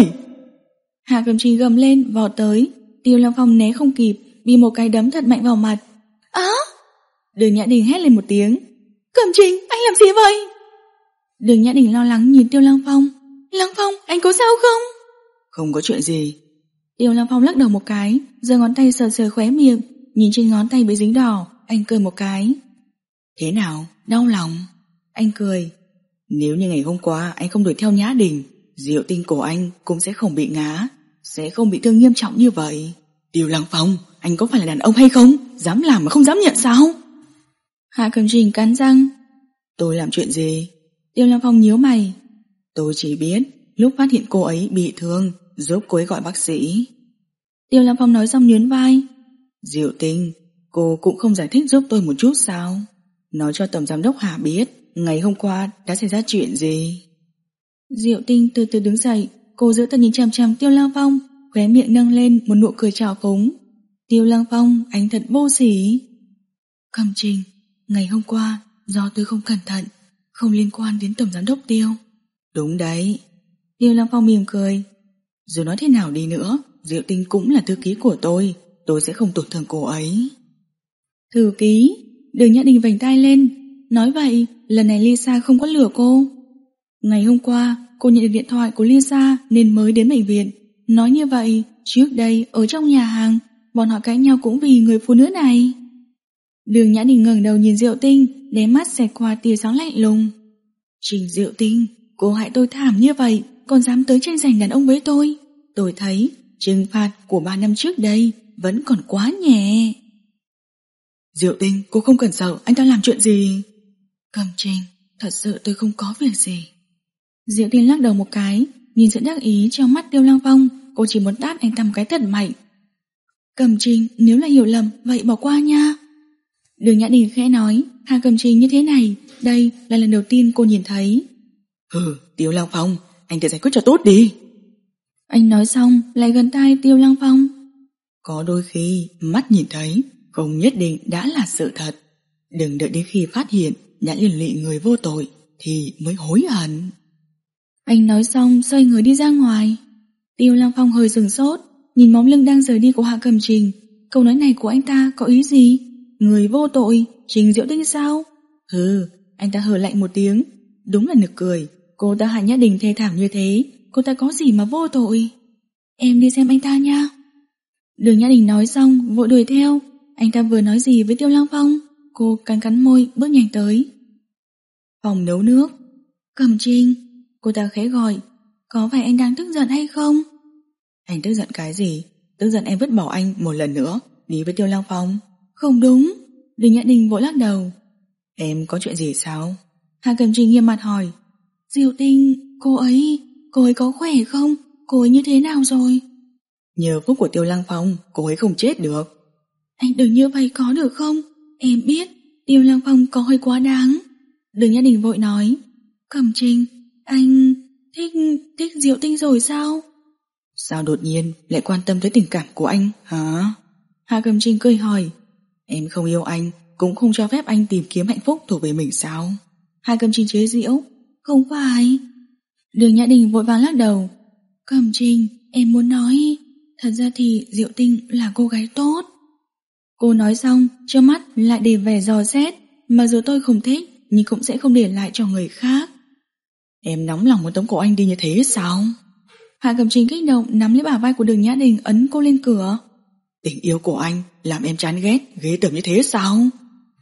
[SPEAKER 1] Hạ Cẩm Trình gầm lên vọt tới. Tiêu Lăng Phong né không kịp, bị một cái đấm thật mạnh vào mặt. Á! À! Đường Nhã Đình hét lên một tiếng. Cẩm Trình, anh làm gì vậy? Đường Nhã Đình lo lắng nhìn Tiêu Lăng Phong. Lăng Phong, anh có sao không?
[SPEAKER 2] Không có chuyện gì.
[SPEAKER 1] Tiêu Lăng Phong lắc đầu một cái, giơ ngón tay sờ sờ khóe miệng, nhìn trên ngón tay bị dính đỏ, anh cười một cái.
[SPEAKER 2] Thế nào, đau lòng?
[SPEAKER 1] Anh cười.
[SPEAKER 2] Nếu như ngày hôm qua anh không đuổi theo Nhã Đình, Diệu Tinh của anh cũng sẽ không bị ngã, sẽ không bị thương nghiêm trọng như vậy. Tiêu Lăng Phong, anh có phải là đàn ông hay không? Dám làm mà không dám nhận sao?
[SPEAKER 1] Hạ Cẩm Trình cắn răng.
[SPEAKER 2] Tôi làm chuyện gì?
[SPEAKER 1] Tiêu Lăng Phong nhíu mày.
[SPEAKER 2] Tôi chỉ biết lúc phát hiện cô ấy bị thương, giúp cô ấy gọi bác sĩ.
[SPEAKER 1] Tiêu Lăng Phong nói xong nhún vai.
[SPEAKER 2] Diệu Tinh, cô cũng không giải thích giúp tôi một chút sao? Nói cho tổng giám đốc Hà biết ngày hôm qua đã xảy ra chuyện gì.
[SPEAKER 1] Diệu Tinh từ từ đứng dậy, cô giữ tầm nhìn chằm chằm Tiêu Lăng Phong, khóe miệng nâng lên một nụ cười trào phúng. Tiêu Lăng Phong, anh thật vô sỉ.
[SPEAKER 2] Cẩm Trình, ngày hôm qua do tôi không cẩn thận, không liên quan đến tổng giám đốc Tiêu. Đúng đấy.
[SPEAKER 1] Tiêu Lăng Phong mỉm cười.
[SPEAKER 2] Dù nói thế nào đi nữa, Diệu Tinh cũng là thư ký của tôi, tôi sẽ không tổn thương cô ấy.
[SPEAKER 1] Thư ký? Đường Nhã Đình vành tai lên. Nói vậy, lần này Lisa không có lừa cô. Ngày hôm qua, cô nhận được điện thoại của Lisa nên mới đến bệnh viện. Nói như vậy, trước đây ở trong nhà hàng, bọn họ cãi nhau cũng vì người phụ nữ này. Đường Nhã Đình ngẩng đầu nhìn Diệu Tinh, đáy mắt xẹt qua tia sáng lạnh lùng. Trình Diệu Tinh, cô hại tôi thảm như vậy, còn dám tới tranh giành đàn ông với tôi. Tôi thấy trừng phạt của ba năm trước đây vẫn còn quá nhẹ.
[SPEAKER 2] Diệu Tinh, cô không cần sợ, anh ta làm chuyện gì? Cẩm Trình, thật sự tôi không có việc gì.
[SPEAKER 1] Diệu Tinh lắc đầu một cái, nhìn sự đắc ý trong mắt Tiêu Lăng Phong, cô chỉ muốn tát anh ta một cái thật mạnh. Cẩm Trình, nếu là hiểu lầm, vậy bỏ qua nha. Đường Nhã Đình khẽ nói, Hà Cẩm Trình như thế này, đây là lần đầu tiên cô nhìn thấy.
[SPEAKER 2] Hừ, Tiêu Lăng Phong, anh tự giải quyết cho tốt đi.
[SPEAKER 1] Anh nói xong, lại gần tai Tiêu Lăng Phong.
[SPEAKER 2] Có đôi khi, mắt nhìn thấy, không nhất định đã là sự thật. Đừng đợi đến khi phát hiện đã liên lụy người vô tội thì mới hối hận.
[SPEAKER 1] Anh nói xong xoay người đi ra ngoài. Tiêu Lăng Phong hơi sừng sốt, nhìn bóng lưng đang rời đi của Hạ Cẩm Trình. Câu nói này của anh ta có ý gì? Người vô tội, Trình Diệu Tinh sao? Hừ, anh ta hừ lạnh một tiếng. Đúng là nực cười, cô ta Hạ Nhã Đình thê thảm như thế, cô ta có gì mà vô tội? Em đi xem anh ta nha. Đường Nhã Đình nói xong vội đuổi theo. Anh ta vừa nói gì với Tiêu Lăng Phong? Cô cắn cắn môi bước nhanh tới. Phòng nấu nước. Cẩm Trình, cô ta khẽ gọi. Có phải anh đang tức giận hay không? Anh tức giận cái gì? Tức giận em vứt bỏ anh một lần nữa đi với Tiêu Lăng Phong. Không đúng. Đường Nhã Đình vội lắc đầu. Em có chuyện gì sao? Hạ Cẩm Trình nghiêm mặt hỏi. Diệu Tinh, cô ấy, cô ấy có khỏe không? Cô ấy như thế nào rồi? Nhờ phúc của Tiêu Lăng Phong, cô ấy không chết được. Anh đừng như vậy có được không? Em biết Tiêu Lăng Phong có hơi quá đáng. Đường Nhã Đình vội nói. Cẩm Trình, anh thích thích Diệu Tinh rồi sao? Sao đột nhiên lại quan tâm tới tình cảm của anh hả? Hạ Cẩm Trình cười hỏi. Em không yêu anh, cũng không cho phép anh tìm kiếm hạnh phúc thuộc về mình sao? Hạ Cẩm Trình chế giễu. Không phải. Đường Nhã Đình vội vàng lắc đầu. Cẩm Trình, em muốn nói, thật ra thì Diệu Tinh là cô gái tốt. Cô nói xong, trước mắt lại để vẻ dò xét. Mặc dù tôi không thích, nhưng cũng sẽ không để lại cho người khác. Em nóng lòng muốn tống cổ anh đi như thế sao? Hạ Cẩm Trình kích động nắm lấy bả vai của Đường Nhã Đình ấn cô lên cửa. Tình yêu của anh làm em chán ghét, ghê tởm như thế sao?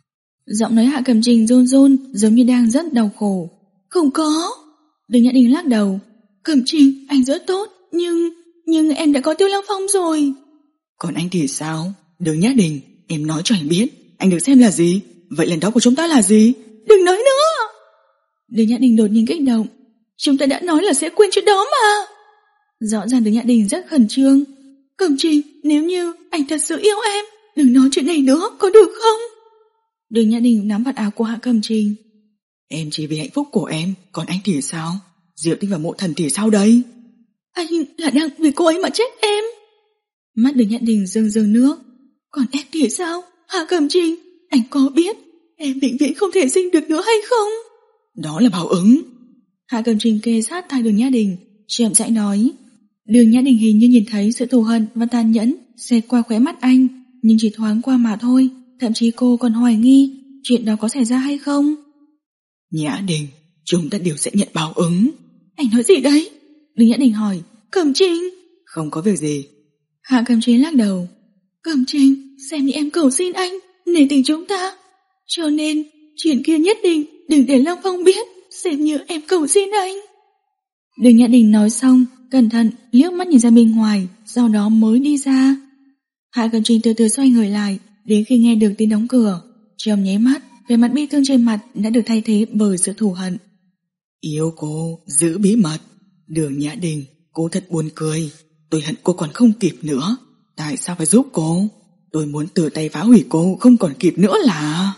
[SPEAKER 1] Giọng nói Hạ Cẩm Trình run run, giống như đang rất đau khổ. Không có. Đường Nhã Đình lắc đầu. Cẩm Trình, anh rất tốt, nhưng nhưng em đã có Tiêu Lăng Phong rồi. Còn anh thì sao? Đường Nhã Đình, em nói cho anh biết, anh được xem là gì? Vậy lần đó của chúng ta là gì? Đừng nói nữa. Đường Nhã Đình đột nhiên kích động. Chúng ta đã nói là sẽ quên chuyện đó mà. Rõ ràng Đường Nhã Đình rất khẩn trương. Cẩm Trình, nếu như anh thật sự yêu em, đừng nói chuyện này nữa, có được không? Đường Nhã Đình nắm vạt áo của Hạ Cẩm Trình. Em chỉ vì hạnh phúc của em, còn anh thì sao? Diệu Tinh và Mộ Thần thì sao đây? Anh là đang vì cô ấy mà trách em. Mắt Đường Nhã Đình rưng rưng nước. Còn em thì sao? Hạ Cẩm Trình, anh có biết em vĩnh viễn không thể sinh được nữa hay không? Đó là báo ứng. Hạ Cẩm Trình kề sát tai Đường Nhã Đình, chậm rãi nói. Đường Nhã Đình hình như nhìn thấy sự thù hận và tàn nhẫn xẹt qua khóe mắt anh, nhưng chỉ thoáng qua mà thôi. Thậm chí cô còn hoài nghi chuyện đó có xảy ra hay không. Nhã Đình, chúng ta đều sẽ nhận báo ứng. Anh nói gì đấy? Đường Nhã Đình hỏi. Cẩm Trình. Không có việc gì. Hạ Cẩm Trình lắc đầu. Cẩm Trình, xem như em cầu xin anh nể tình chúng ta, cho nên chuyện kia nhất định đừng để Lăng Phong biết, xem như em cầu xin anh. Đường Nhã Đình nói xong, cẩn thận liếc mắt nhìn ra bên ngoài, sau đó mới đi ra. Hạ Cẩm Trình từ từ xoay người lại, đến khi nghe được tiếng đóng cửa, trong nháy mắt, vẻ mặt bi thương trên mặt đã được thay thế bởi sự thù hận. Yêu cô, giữ bí mật. Đường Nhã Đình, cô thật buồn cười. Tôi hận cô còn không kịp nữa. Tại sao phải giúp cô? Tôi muốn tự tay phá hủy cô không còn kịp nữa là...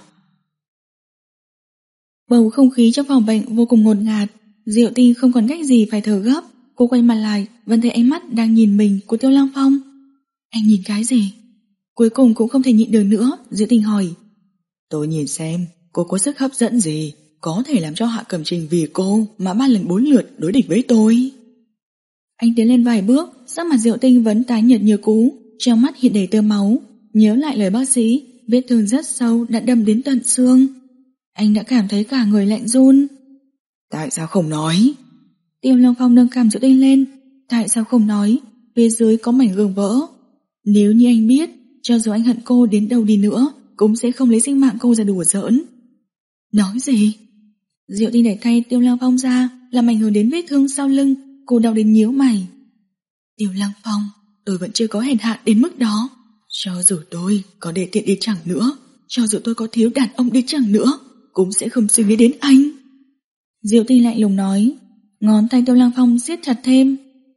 [SPEAKER 1] Bầu không khí trong phòng bệnh vô cùng ngột ngạt. Diệu Tinh không còn cách gì phải thở gấp. Cô quay mặt lại, vẫn thấy ánh mắt đang nhìn mình của Tiêu Lăng Phong. Anh nhìn cái gì? Cuối cùng cũng không thể nhịn được nữa, Diệu Tinh hỏi. Tôi nhìn xem cô có sức hấp dẫn gì có thể làm cho Hạ Cẩm Trình vì cô mà ba lần bốn lượt đối địch với tôi. Anh tiến lên vài bước, sắc mặt Diệu Tinh vẫn tái nhợt như cũ, trong mắt hiện đầy tơ máu. Nhớ lại lời bác sĩ, vết thương rất sâu đã đâm đến tận xương. Anh đã cảm thấy cả người lạnh run. Tại sao không nói? Tiêu Lăng Phong nâng cằm Diệu Tinh lên. Tại sao không nói? Phía dưới có mảnh gương vỡ. Nếu như anh biết, cho dù anh hận cô đến đâu đi nữa, cũng sẽ không lấy sinh mạng cô ra đùa giỡn. Nói gì? Diệu Tinh đẩy tay Tiêu Lăng Phong ra, làm ảnh hưởng đến vết thương sau lưng. Cô đau đến nhíu mày. Tiêu Lăng Phong, tôi vẫn chưa có hèn hạ đến mức đó. Cho dù tôi có để tiện đi chẳng nữa, cho dù tôi có thiếu đàn ông đi chẳng nữa, cũng sẽ không suy nghĩ đến anh. Diệu Tinh lạnh lùng nói. Ngón tay Tiêu Lăng Phong siết chặt thêm.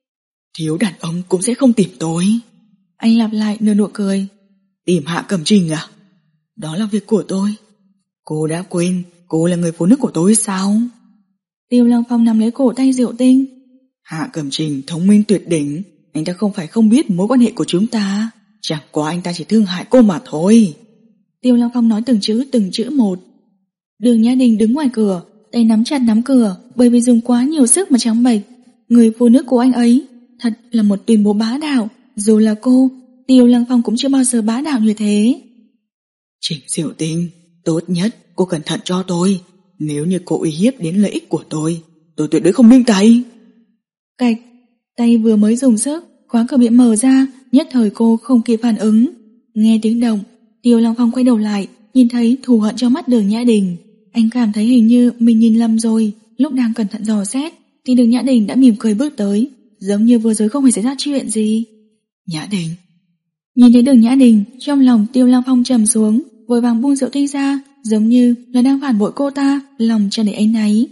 [SPEAKER 2] Thiếu đàn ông cũng sẽ không tìm tôi.
[SPEAKER 1] Anh lặp lại nửa nụ cười.
[SPEAKER 2] Tìm Hạ Cẩm Trình à? Đó là việc của tôi. Cô đã quên cô là người phụ nữ của tôi sao?
[SPEAKER 1] Tiêu Lăng Phong nắm lấy cổ tay Diệu Tinh.
[SPEAKER 2] Hạ Cẩm Trình thông minh tuyệt đỉnh, anh ta không phải không biết mối quan hệ của chúng ta, chẳng qua anh ta chỉ thương hại cô mà thôi.
[SPEAKER 1] Tiêu Lăng Phong nói từng chữ từng chữ một. Đường Nhã Đình đứng ngoài cửa, tay nắm chặt nắm cửa, bởi vì dùng quá nhiều sức mà trắng bệch. Người phụ nữ của anh ấy thật là một tuyên bố bá đạo. Dù là cô, Tiêu Lăng Phong cũng chưa bao giờ bá đạo như thế.
[SPEAKER 2] Trình Diệu Tinh, tốt nhất cô cẩn thận cho tôi. Nếu như cô uy hiếp đến lợi ích của tôi, tôi tuyệt đối không nương tay.
[SPEAKER 1] Cạch, tay vừa mới dùng sức, khóa cửa bị mở ra, nhất thời cô không kịp phản ứng. Nghe tiếng động, Tiêu Lăng Phong quay đầu lại, nhìn thấy thù hận trong mắt Đường Nhã Đình. Anh cảm thấy hình như mình nhìn lầm rồi. Lúc đang cẩn thận dò xét thì Đường Nhã Đình đã mỉm cười bước tới, giống như vừa rồi không hề xảy ra chuyện gì.
[SPEAKER 2] Nhã Đình.
[SPEAKER 1] Nhìn thấy Đường Nhã Đình, trong lòng Tiêu Lăng Phong trầm xuống, vội vàng buông Diệu Tinh ra, giống như là đang phản bội cô ta, lòng tràn đầy áy náy.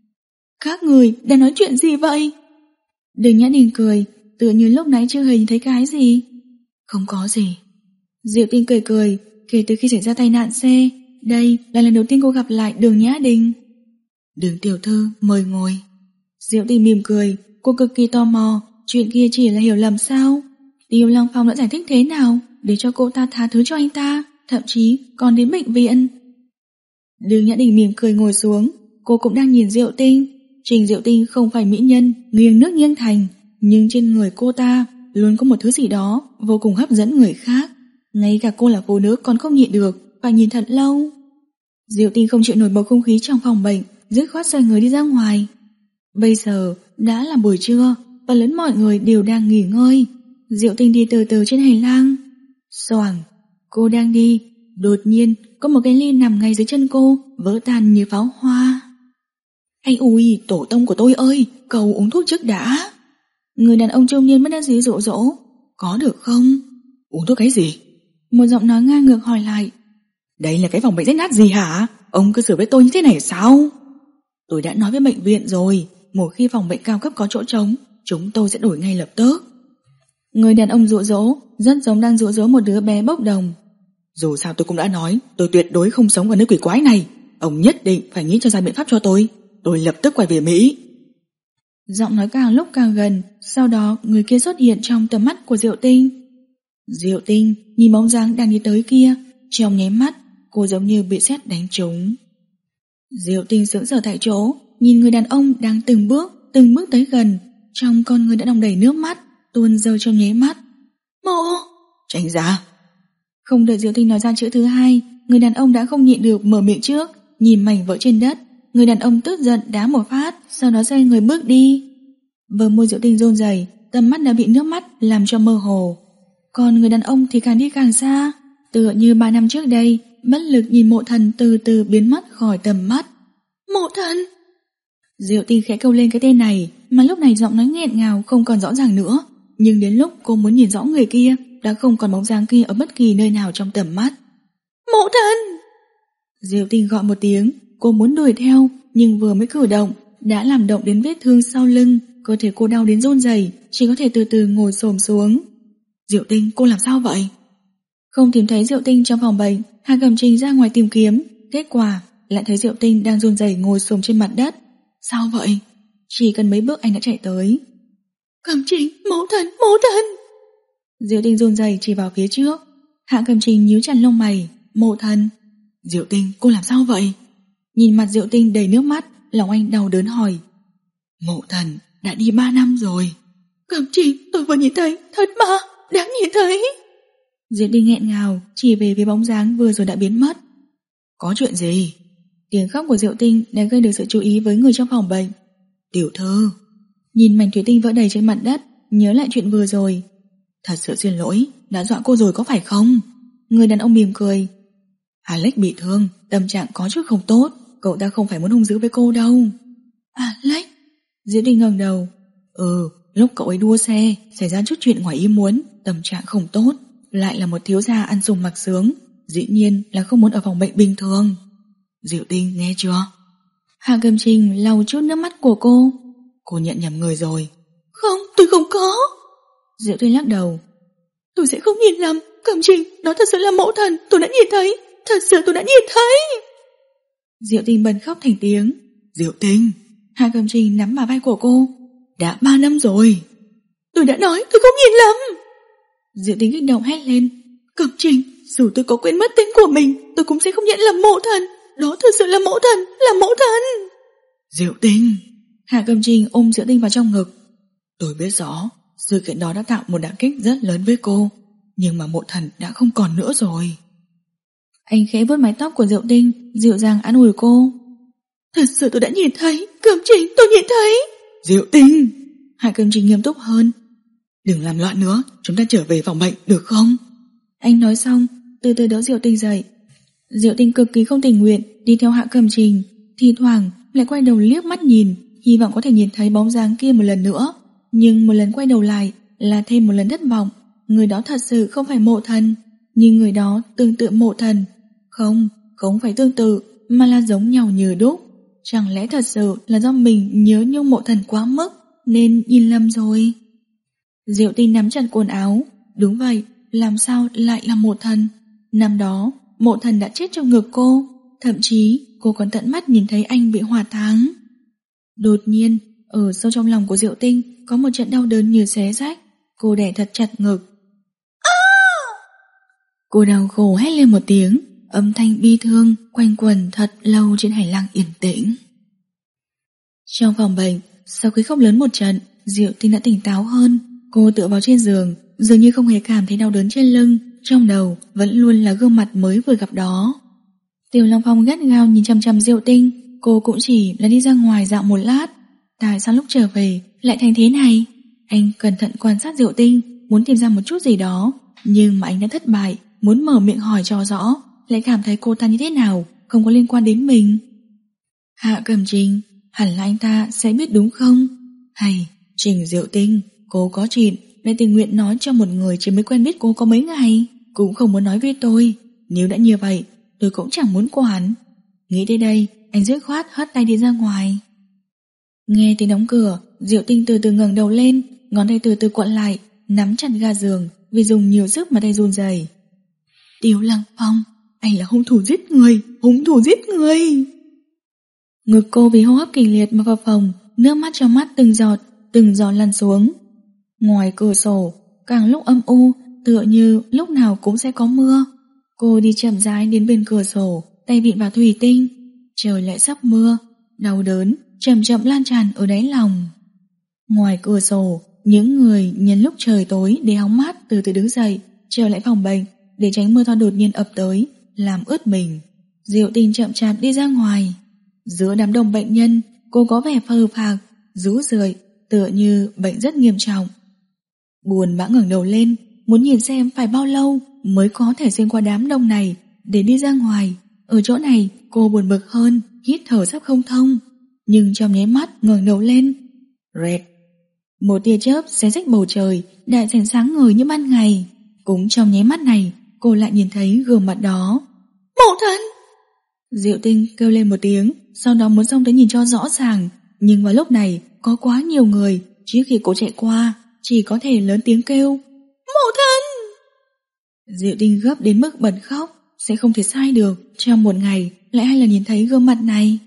[SPEAKER 1] Các người đang nói chuyện gì vậy? Đường Nhã Đình cười, tựa như lúc nãy chưa hề nhìn thấy cái gì. Không có gì. Diệu Tinh cười cười, kể từ khi xảy ra tai nạn xe, đây là lần đầu tiên cô gặp lại Đường Nhã Đình. Đường tiểu thư mời ngồi. Diệu Tinh mỉm cười, cô cực kỳ tò mò, chuyện kia chỉ là hiểu lầm sao? Tiêu Lăng Phong đã giải thích thế nào để cho cô ta tha thứ cho anh ta, thậm chí còn đến bệnh viện. Đường Nhã Đình mỉm cười ngồi xuống, cô cũng đang nhìn Diệu Tinh. Trình Diệu Tinh không phải mỹ nhân nghiêng nước nghiêng thành, nhưng trên người cô ta luôn có một thứ gì đó vô cùng hấp dẫn người khác. Ngay cả cô là phụ nữ còn không nhịn được, phải nhìn thật lâu. Diệu Tinh không chịu nổi bầu không khí trong phòng bệnh, dứt khoát xoay người đi ra ngoài. Bây giờ đã là buổi trưa, phần lớn mọi người đều đang nghỉ ngơi. Diệu Tinh đi từ từ trên hành lang. Xoảng, cô đang đi, đột nhiên có một cái ly nằm ngay dưới chân cô, vỡ tan như pháo hoa. Anh ui, tổ tông của tôi ơi, cầu uống thuốc trước đã. Người đàn ông trung niên bất đắc dĩ dụ dỗ. Có được không?
[SPEAKER 2] Uống thuốc cái gì?
[SPEAKER 1] Một giọng nói ngang ngược hỏi lại.
[SPEAKER 2] Đây là cái phòng bệnh rách nát gì hả? Ông cứ xử với tôi như thế này sao?
[SPEAKER 1] Tôi đã nói với bệnh viện rồi, một khi phòng bệnh cao cấp có chỗ trống, chúng tôi sẽ đổi ngay lập tức. Người đàn ông dụ dỗ, rất giống đang dụ dỗ một đứa bé bốc đồng.
[SPEAKER 2] Dù sao tôi cũng đã nói, tôi tuyệt đối không sống ở nơi quỷ quái này. Ông nhất định phải nghĩ cho ra biện pháp cho tôi. Tôi lập tức quay về Mỹ.
[SPEAKER 1] Giọng nói càng lúc càng gần, sau đó người kia xuất hiện trong tầm mắt của Diệu Tinh. Diệu Tinh nhìn bóng dáng đang đi tới kia, trong nháy mắt, cô giống như bị sét đánh trúng. Diệu Tinh sững sờ tại chỗ, nhìn người đàn ông đang từng bước, từng bước tới gần, trong con người đã đong đầy nước mắt, tuôn rơi trong nháy mắt. Mộ!
[SPEAKER 2] Tránh ra!
[SPEAKER 1] Không đợi Diệu Tinh nói ra chữ thứ hai, người đàn ông đã không nhịn được mở miệng trước, nhìn mảnh vỡ trên đất. Người đàn ông tức giận đá một phát, sau đó xoay người bước đi. Bờ môi Diệu Tinh run rẩy, tầm mắt đã bị nước mắt làm cho mơ hồ. Còn người đàn ông thì càng đi càng xa, tựa như ba năm trước đây, bất lực nhìn Mộ Thần từ từ biến mất khỏi tầm mắt. Mộ Thần! Diệu Tinh khẽ kêu lên cái tên này, mà lúc này giọng nói nghẹn ngào không còn rõ ràng nữa. Nhưng đến lúc cô muốn nhìn rõ người kia, đã không còn bóng dáng kia ở bất kỳ nơi nào trong tầm mắt. Mộ Thần! Diệu Tinh gọi một tiếng, cô muốn đuổi theo, nhưng vừa mới cử động, đã làm động đến vết thương sau lưng, cơ thể cô đau đến run rẩy, chỉ có thể từ từ ngồi xổm xuống. Diệu Tinh, cô làm sao vậy? Không tìm thấy Diệu Tinh trong phòng bệnh, Hà Cẩm Trình ra ngoài tìm kiếm, kết quả lại thấy Diệu Tinh đang run rẩy ngồi xổm trên mặt đất. Sao vậy? Chỉ cần mấy bước anh đã chạy tới. Cẩm Trình, Mộ Thần, Mộ Thần! Diệu Tinh run rẩy chỉ vào phía trước. Hạ Cẩm Trình nhíu chặt lông mày. Mộ Thần! Diệu Tinh, cô làm sao vậy? Nhìn mặt Diệu Tinh đầy nước mắt, lòng anh đau đớn hỏi. Mộ Thần đã đi ba năm rồi. Cẩm Trình, tôi vừa nhìn thấy, thật mà, đáng nhìn thấy. Diệu Tinh nghẹn ngào, chỉ về phía bóng dáng vừa rồi đã biến mất. Có chuyện gì? Tiếng khóc của Diệu Tinh đã gây được sự chú ý với người trong phòng bệnh. Tiểu thư! Nhìn mảnh thủy tinh vỡ đầy trên mặt đất, nhớ lại chuyện vừa rồi. Thật sự xin lỗi, đã dọa cô rồi có phải không? Người đàn ông mỉm cười. Alex bị thương, tâm trạng có chút không tốt, cậu ta không phải muốn hung dữ với cô đâu. Alex? Diệu Tinh ngẩng đầu. Ừ, lúc cậu ấy đua xe, xảy ra chút chuyện ngoài ý muốn, tâm trạng không tốt, lại là một thiếu gia ăn sung mặc sướng, dĩ nhiên là không muốn ở phòng bệnh bình thường. Diệu Tinh nghe chưa? Hạ Cẩm Trình lau chút nước mắt của cô.
[SPEAKER 2] Cô nhận nhầm người rồi.
[SPEAKER 1] Không, tôi không có.
[SPEAKER 2] Diệu Tinh lắc đầu.
[SPEAKER 1] Tôi sẽ không nhìn lầm, Cẩm Trình, đó thật sự là mẫu thần, tôi đã nhìn thấy, thật sự tôi đã nhìn thấy.
[SPEAKER 2] Diệu Tinh bật khóc thành tiếng. Diệu Tinh. Hạ Cẩm Trình nắm bả vai của cô. Đã ba năm rồi.
[SPEAKER 1] Tôi đã nói tôi không nhìn lầm.
[SPEAKER 2] Diệu Tinh kích động hét lên.
[SPEAKER 1] Cẩm Trình, dù tôi có quên mất tên của mình, tôi cũng sẽ không nhận làm mẫu thần. Đó thật sự là mẫu thần, là mẫu thần.
[SPEAKER 2] Diệu Tinh. Hạ Cẩm Trình ôm Diệu Tinh vào trong ngực. Tôi biết rõ, sự kiện đó đã tạo một đả kích rất lớn với cô, nhưng mà mộ thần đã không còn nữa rồi. Anh khẽ vuốt mái tóc của Diệu Tinh, dịu dàng an ủi cô.
[SPEAKER 1] Thật sự tôi đã nhìn thấy, Cẩm Trình, tôi nhìn thấy.
[SPEAKER 2] Diệu Tinh. Hạ Cẩm Trình nghiêm túc hơn. Đừng làm loạn nữa, chúng ta trở về phòng bệnh được không? Anh nói xong, từ từ đỡ Diệu Tinh dậy. Diệu Tinh cực kỳ không tình nguyện đi theo Hạ Cẩm Trình, thi thoảng lại quay đầu liếc mắt nhìn, hy vọng có thể nhìn thấy bóng dáng kia một lần nữa. Nhưng một lần quay đầu lại là thêm một lần thất vọng. Người đó thật sự không phải mộ thần, nhưng người đó tương tự mộ thần. Không, không phải tương tự, mà là giống nhau như đúc. Chẳng lẽ thật sự là do mình nhớ nhung mộ thần quá mức nên nhìn lầm rồi? Diệu Tinh nắm chặt quần áo. Đúng vậy, làm sao lại là mộ thần? Năm đó mộ thần đã chết trong ngực cô, thậm chí cô còn tận mắt nhìn thấy anh bị hỏa táng. Đột nhiên, ở sâu trong lòng của Diệu Tinh có một trận đau đớn như xé rách. Cô đè thật chặt ngực. À! Cô đau khổ hét lên một tiếng, âm thanh bi thương quanh quẩn thật lâu trên hành lang yên tĩnh. Trong phòng bệnh, sau khi khóc lớn một trận, Diệu Tinh đã tỉnh táo hơn. Cô tựa vào trên giường, dường như không hề cảm thấy đau đớn trên lưng, trong đầu vẫn luôn là gương mặt mới vừa gặp đó. Tiêu Long Phong gắt gao nhìn chằm chằm Diệu Tinh. Cô cũng chỉ là đi ra ngoài dạo một lát. Tại sao lúc trở về lại thành thế này? Anh cẩn thận quan sát Diệu Tinh, muốn tìm ra một chút gì đó, nhưng mà anh đã thất bại. Muốn mở miệng hỏi cho rõ, lại cảm thấy cô ta như thế nào không có liên quan đến mình. Hạ Cẩm Trình, hẳn là anh ta sẽ biết đúng không? Hay Trình Diệu Tinh, cô có chuyện lại tình nguyện nói cho một người chỉ mới quen biết cô có mấy ngày, cũng không muốn nói với tôi. Nếu đã như vậy, tôi cũng chẳng muốn quản. Nghĩ tới đây, anh dứt khoát hất tay đi ra ngoài. Nghe tiếng đóng cửa, Diệu Tinh từ từ ngẩng đầu lên, ngón tay từ từ cuộn lại, nắm chặt ga giường, vì dùng nhiều sức mà tay run rẩy. Tiêu Lăng Phong, anh là hung thủ giết người, hung thủ giết người. Ngực cô vì hô hấp kịch liệt mà vào phòng, nước mắt trong mắt từng giọt, từng giọt lăn xuống. Ngoài cửa sổ, càng lúc âm u, tựa như lúc nào cũng sẽ có mưa. Cô đi chậm rãi đến bên cửa sổ, tay vịn vào thủy tinh. Trời lại sắp mưa, đau đớn chậm chậm lan tràn ở đáy lòng. Ngoài cửa sổ, những người nhân lúc trời tối để hóng mát từ từ đứng dậy, trở lại phòng bệnh để tránh mưa to đột nhiên ập tới, làm ướt mình. Diệu Tinh chậm chạp đi ra ngoài. Giữa đám đông bệnh nhân, cô có vẻ phờ phạc, rũ rượi, tựa như bệnh rất nghiêm trọng. Buồn bã ngẩng đầu lên, muốn nhìn xem phải bao lâu mới có thể xuyên qua đám đông này để đi ra ngoài. Ở chỗ này, cô buồn bực hơn, hít thở sắp không thông. Nhưng trong nháy mắt ngẩng đầu lên, rẹt, một tia chớp xé rách bầu trời, đại sảnh sáng ngời như ban ngày. Cũng trong nháy mắt này, cô lại nhìn thấy gương mặt đó.
[SPEAKER 1] Mộ thần!
[SPEAKER 2] Diệu Tinh kêu lên một tiếng, sau đó muốn xông tới nhìn cho rõ ràng. Nhưng vào lúc này, có quá nhiều người, trước khi cô chạy qua, chỉ có thể lớn tiếng kêu Mộ thần! Diệu Tinh gấp đến mức bật khóc, sẽ không thể sai được. Trong một ngày, lại hay là nhìn thấy gương mặt này.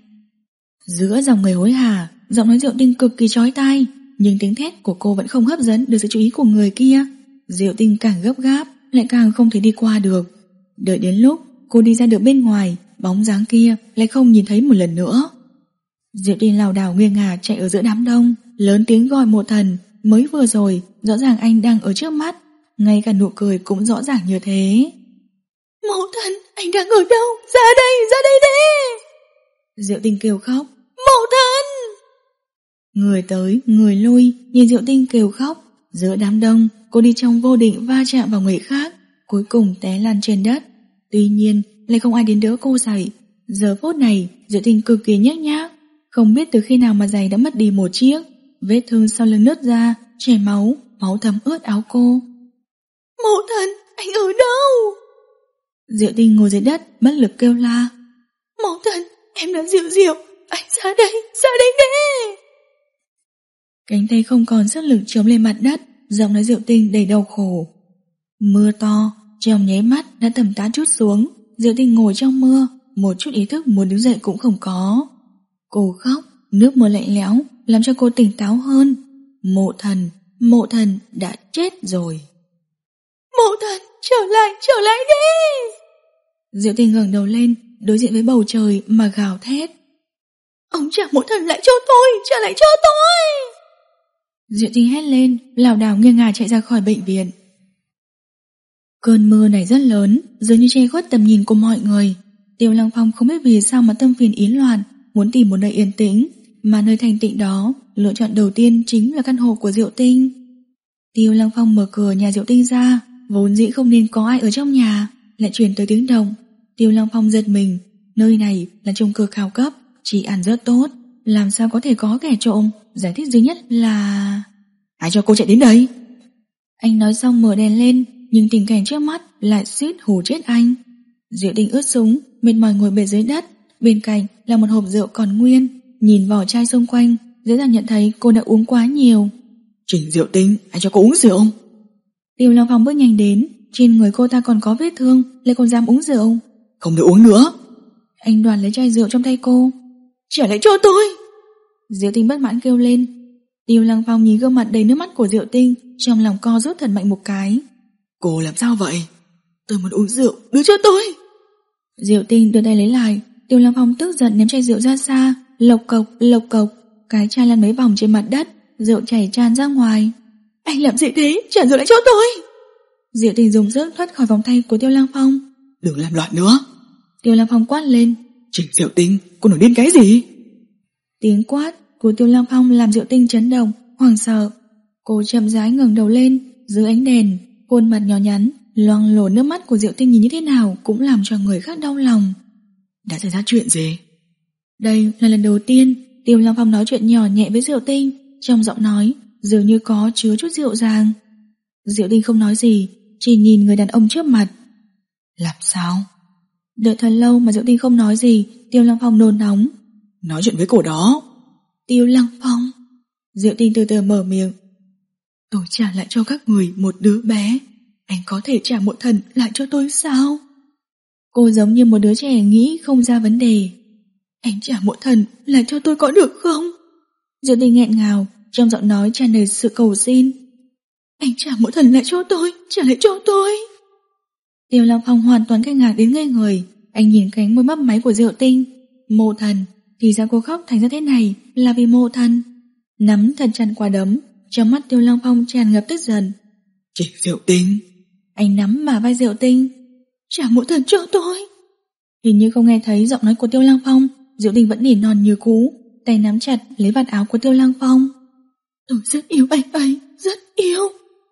[SPEAKER 2] Giữa dòng người hối hả, giọng nói Diệu Tinh cực kỳ chói tai, nhưng tiếng thét của cô vẫn không hấp dẫn được sự chú ý của người kia. Diệu Tinh càng gấp gáp, lại càng không thể đi qua được. Đợi đến lúc cô đi ra được bên ngoài, bóng dáng kia lại không nhìn thấy một lần nữa. Diệu Tinh lảo đảo nghiêng ngả chạy ở giữa đám đông, lớn tiếng gọi Mộ thần. Mới vừa rồi, rõ ràng anh đang ở trước mắt, ngay cả nụ cười cũng rõ ràng như thế.
[SPEAKER 1] Mộ thần, anh đang ở đâu? Ra đây, ra đây đi!
[SPEAKER 2] Diệu Tinh kêu khóc.
[SPEAKER 1] Mộ thần!
[SPEAKER 2] Người tới, người lui, nhìn Diệu Tinh kêu khóc. Giữa đám đông, cô đi trong vô định va chạm vào người khác, cuối cùng té lăn trên đất. Tuy nhiên, lại không ai đến đỡ cô dậy. Giờ phút này, Diệu Tinh cực kỳ nhếch nhác. Không biết từ khi nào mà giày đã mất đi một chiếc. Vết thương sau lưng nứt ra, chảy máu, máu thấm ướt áo cô.
[SPEAKER 1] Mộ thần, anh ở đâu?
[SPEAKER 2] Diệu Tinh ngồi dưới đất, bất lực kêu la.
[SPEAKER 1] Mộ thần, em là Diệu Diệu, anh ra đây, ra đây đi! Cánh tay không còn sức lực chống lên mặt đất, giọng nói Diệu Tinh đầy đau khổ. Mưa to, trong nháy mắt đã tầm tã chút xuống. Diệu Tinh ngồi trong mưa, một chút ý thức muốn đứng dậy cũng không có. Cô khóc, nước mưa lạnh lẽo làm cho cô tỉnh táo hơn. Mộ thần, mộ thần đã chết rồi.
[SPEAKER 2] Mộ thần, trở lại, trở lại đi!
[SPEAKER 1] Diệu Tinh ngẩng đầu lên, đối diện với bầu trời mà gào thét.
[SPEAKER 2] Ông trả mộ thần lại cho tôi, trả lại cho tôi!
[SPEAKER 1] Diệu Tinh hét lên, lảo đảo nghiêng ngả chạy ra khỏi bệnh viện. Cơn mưa này rất lớn, dường như che khuất tầm nhìn của mọi người. Tiêu Lăng Phong không biết vì sao mà tâm phiền ý loạn, muốn tìm một nơi yên tĩnh, mà nơi thanh tịnh đó, lựa chọn đầu tiên chính là căn hộ của Diệu Tinh. Tiêu Lăng Phong mở cửa nhà Diệu Tinh ra, vốn dĩ không nên có ai ở trong nhà, lại truyền tới tiếng động. Tiêu Lăng Phong giật mình, nơi này là chung cư cao cấp, chỉ ăn rất tốt, làm sao có thể có kẻ trộm? Giải thích duy nhất là...
[SPEAKER 2] Ai cho cô chạy đến đây?
[SPEAKER 1] Anh nói xong mở đèn lên, nhưng tình cảnh trước mắt lại suýt hù chết anh. Diệu Tinh ướt sũng, mệt mỏi ngồi bệt dưới đất, bên cạnh là một hộp rượu còn nguyên. Nhìn vỏ chai xung quanh, dễ dàng nhận thấy cô đã uống quá nhiều.
[SPEAKER 2] Trình Diệu Tinh, ai cho cô uống rượu?
[SPEAKER 1] Tiêu Lăng Phong bước nhanh đến, trên người cô ta còn có vết thương, lại còn dám uống rượu.
[SPEAKER 2] Không được uống nữa.
[SPEAKER 1] Anh đoạt lấy chai rượu trong tay cô.
[SPEAKER 2] Trả lại cho tôi!
[SPEAKER 1] Diệu Tinh bất mãn kêu lên. Tiêu Lăng Phong nhìn gương mặt đầy nước mắt của Diệu Tinh, trong lòng co rút thật mạnh một cái.
[SPEAKER 2] Cô làm sao vậy? Tôi muốn uống rượu, đưa cho tôi!
[SPEAKER 1] Diệu Tinh đưa tay lấy lại. Tiêu Lăng Phong tức giận ném chai rượu ra xa, lộc cộc lộc cộc, cái chai lăn mấy vòng trên mặt đất, rượu chảy tràn ra ngoài.
[SPEAKER 2] Anh làm gì thế? Trả rượu lại cho tôi!
[SPEAKER 1] Diệu Tinh dùng sức thoát khỏi vòng tay của Tiêu Lăng Phong.
[SPEAKER 2] Đừng làm loạn nữa!
[SPEAKER 1] Tiêu Lăng Phong quát lên.
[SPEAKER 2] Trình Diệu Tinh, cô nổi điên cái gì?
[SPEAKER 1] Tiếng quát của Tiêu Lăng Phong làm Diệu Tinh chấn động, hoảng sợ. Cô chậm rãi ngẩng đầu lên, dưới ánh đèn, khuôn mặt nhỏ nhắn, loang lổ nước mắt của Diệu Tinh nhìn như thế nào cũng làm cho người khác đau lòng.
[SPEAKER 2] Đã xảy ra chuyện gì?
[SPEAKER 1] Đây là lần đầu tiên Tiêu Lăng Phong nói chuyện nhỏ nhẹ với Diệu Tinh, trong giọng nói dường như có chứa chút dịu dàng. Diệu Tinh không nói gì, chỉ nhìn người đàn ông trước mặt.
[SPEAKER 2] Làm sao?
[SPEAKER 1] Đợi thật lâu mà Diệu Tinh không nói gì, Tiêu Lăng Phong nôn nóng.
[SPEAKER 2] Nói chuyện với cô đó.
[SPEAKER 1] Tiêu Lăng Phong. Diệu Tinh từ từ mở miệng.
[SPEAKER 2] Tôi trả lại cho các người một đứa bé. Anh có thể trả một thần lại cho tôi sao?
[SPEAKER 1] Cô giống như một đứa trẻ nghĩ không ra vấn đề.
[SPEAKER 2] Anh trả một thần lại cho tôi có được không?
[SPEAKER 1] Diệu Tinh nghẹn ngào, trong giọng nói tràn đầy sự cầu xin.
[SPEAKER 2] Anh trả một thần lại cho tôi, trả lại cho tôi.
[SPEAKER 1] Tiêu Lăng Phong hoàn toàn kinh ngạc đến ngây người. Anh nhìn cánh môi mấp máy của Diệu Tinh. Mộ thần, thì ra cô khóc thành ra thế này là vì mộ thần. Nắm thật chặt quả đấm, trong mắt Tiêu Lăng Phong tràn ngập tức giận.
[SPEAKER 2] Chị Diệu Tinh.
[SPEAKER 1] Anh nắm bả vai Diệu Tinh.
[SPEAKER 2] Trả mộ thần cho tôi.
[SPEAKER 1] Hình như không nghe thấy giọng nói của Tiêu Lăng Phong, Diệu Tinh vẫn nỉ non như cũ, tay nắm chặt lấy vạt áo của Tiêu Lăng Phong.
[SPEAKER 2] Tôi rất yêu anh ấy, rất yêu.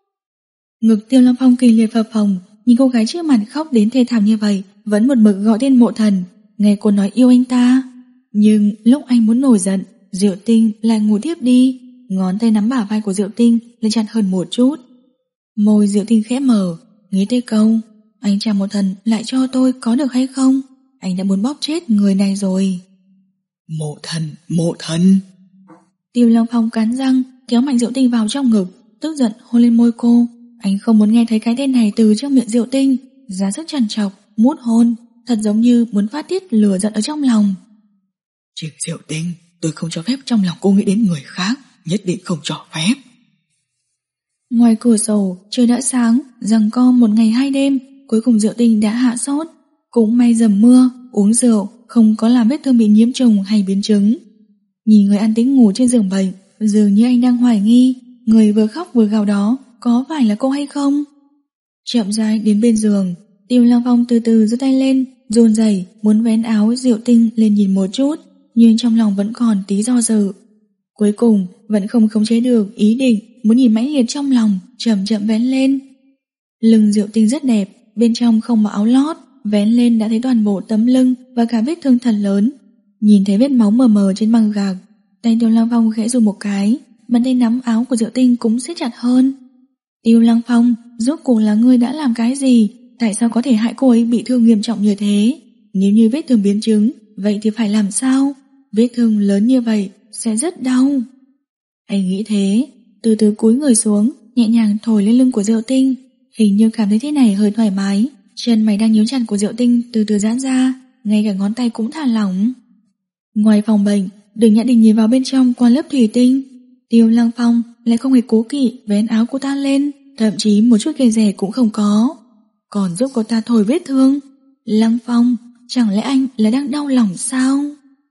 [SPEAKER 1] Ngực Tiêu Lăng Phong kinh liệt phập phồng, nhìn cô gái trước mặt khóc đến thê thảm như vậy, vẫn một mực gọi tên mộ thần, nghe cô nói yêu anh ta. Nhưng lúc anh muốn nổi giận, Diệu Tinh lại ngủ tiếp đi, ngón tay nắm bả vai của Diệu Tinh lên chặt hơn một chút. Môi Diệu Tinh khẽ mở, nghĩ tới câu, anh trả một thần lại cho tôi có được hay không? Anh đã muốn bóp chết người này rồi.
[SPEAKER 2] Mộ thần, mộ thần.
[SPEAKER 1] Tiêu Lăng Phong cắn răng, kéo mạnh Diệu Tinh vào trong ngực, tức giận hôn lên môi cô. Anh không muốn nghe thấy cái tên này từ trong miệng Diệu Tinh, ra sức trằn trọc, mút hôn, thật giống như muốn phát tiết lửa giận ở trong lòng.
[SPEAKER 2] Trình Diệu Tinh, tôi không cho phép trong lòng cô nghĩ đến người khác, nhất định không cho phép.
[SPEAKER 1] Ngoài cửa sổ, trời đã sáng, giằng co một ngày hai đêm, cuối cùng Diệu Tinh đã hạ sốt. Cũng may dầm mưa, uống rượu, không có làm vết thương bị nhiễm trùng hay biến chứng. Nhìn người an tĩnh ngủ trên giường bệnh, dường như anh đang hoài nghi, người vừa khóc vừa gào đó có phải là cô hay không? Chậm rãi đến bên giường, Tiêu Lăng Phong từ từ giơ tay lên, run rẩy muốn vén áo Diệu Tinh lên nhìn một chút, nhưng trong lòng vẫn còn tí do dự. Cuối cùng vẫn không khống chế được ý định muốn nhìn mãnh liệt trong lòng, chậm chậm vén lên. Lưng Diệu Tinh rất đẹp, bên trong không mặc áo lót, vén lên đã thấy toàn bộ tấm lưng và cả vết thương thật lớn. Nhìn thấy vết máu mờ mờ trên băng gạc, tay Tiêu Lăng Phong khẽ rụt một cái, bàn tay nắm áo của Diệu Tinh cũng siết chặt hơn. Tiêu Lăng Phong, rốt cuộc là ngươi đã làm cái gì? Tại sao có thể hại cô ấy bị thương nghiêm trọng như thế? Nếu như vết thương biến chứng, vậy thì phải làm sao? Vết thương lớn như vậy sẽ rất đau. Anh nghĩ thế, từ từ cúi người xuống, nhẹ nhàng thổi lên lưng của Diệu Tinh. Hình như cảm thấy thế này hơi thoải mái. Chân mày đang nhíu chặt của Diệu Tinh từ từ giãn ra, ngay cả ngón tay cũng thả lỏng. Ngoài phòng bệnh, Đường Nhã Đình nhìn vào bên trong qua lớp thủy tinh. Tiêu Lăng Phong lại không hề cố kỵ vén áo cô ta lên, thậm chí một chút kiêng dè cũng không có, còn giúp cô ta thổi vết thương. Lăng Phong, chẳng lẽ anh là đang đau lòng sao?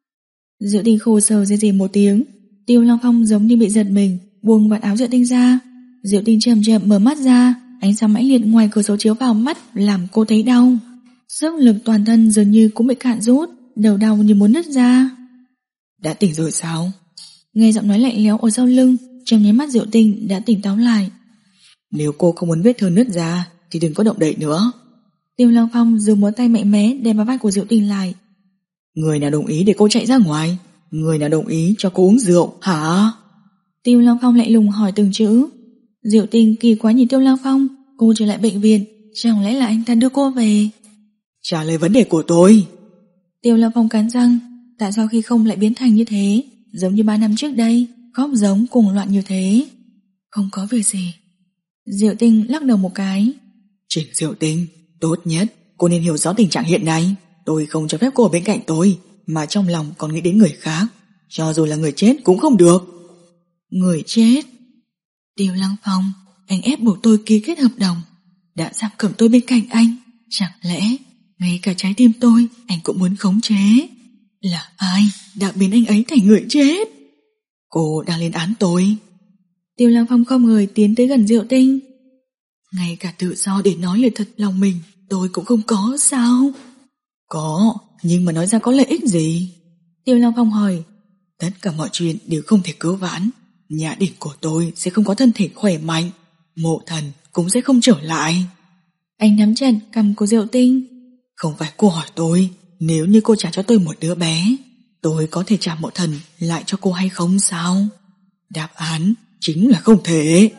[SPEAKER 1] Diệu Tinh khổ sở rên rỉ một tiếng. Tiêu Lăng Phong giống như bị giật mình, buông vạt áo Diệu Tinh ra. Diệu Tinh chậm chậm mở mắt ra, ánh sáng mãnh liệt ngoài cửa sổ chiếu vào mắt làm cô thấy đau. Sức lực toàn thân dường như cũng bị cạn rút, đầu đau như muốn nứt ra.
[SPEAKER 2] Đã tỉnh rồi sao?
[SPEAKER 1] Nghe giọng nói lạnh lẽo ở sau lưng, trong nháy mắt Diệu Tinh đã tỉnh táo lại.
[SPEAKER 2] Nếu cô không muốn vết thương nứt ra thì đừng có động đậy nữa.
[SPEAKER 1] Tiêu Lăng Phong dùng một tay mạnh mẽ đem vào vai của Diệu Tinh lại.
[SPEAKER 2] Người nào đồng ý để cô chạy ra ngoài? Người nào đồng ý cho cô uống rượu hả?
[SPEAKER 1] Tiêu Lăng Phong lạnh lùng hỏi từng chữ. Diệu Tinh kỳ quá nhìn Tiêu Lăng Phong. Cô trở lại bệnh viện, chẳng lẽ là anh ta đưa cô về?
[SPEAKER 2] Trả lời vấn đề của tôi.
[SPEAKER 1] Tiêu Lăng Phong cắn răng. Tại sao khi không lại biến thành như thế, giống như ba năm trước đây, khóc giống cùng loạn như thế? Không có việc gì. Diệu Tinh lắc đầu một cái.
[SPEAKER 2] Trình Diệu Tinh, tốt nhất cô nên hiểu rõ tình trạng hiện nay. Tôi không cho phép cô ở bên cạnh tôi, mà trong lòng còn nghĩ đến người khác, cho dù là người chết cũng không được.
[SPEAKER 1] Người chết? Tiêu Lăng Phong, anh ép buộc tôi ký kết hợp đồng, đã giam cầm tôi bên cạnh anh. Chẳng lẽ ngay cả trái tim tôi anh cũng muốn khống chế? Là ai đã biến anh ấy thành người chết?
[SPEAKER 2] Cô đang lên án tôi.
[SPEAKER 1] Tiêu Lăng Phong không người tiến tới gần Diệu Tinh. Ngay cả tự do để nói lời thật lòng mình tôi cũng không có sao?
[SPEAKER 2] Có, nhưng mà nói ra có lợi ích gì?
[SPEAKER 1] Tiêu Lăng Phong hỏi.
[SPEAKER 2] Tất cả mọi chuyện đều không thể cứu vãn. Nhã Đình của tôi sẽ không có thân thể khỏe mạnh, Mộ Thần cũng sẽ không trở lại.
[SPEAKER 1] Anh nắm chặt cằm của Diệu Tinh.
[SPEAKER 2] Không phải cô hỏi tôi, nếu như cô trả cho tôi một đứa bé, tôi có thể trả Mộ Thần lại cho cô hay không sao? Đáp án chính là không thể.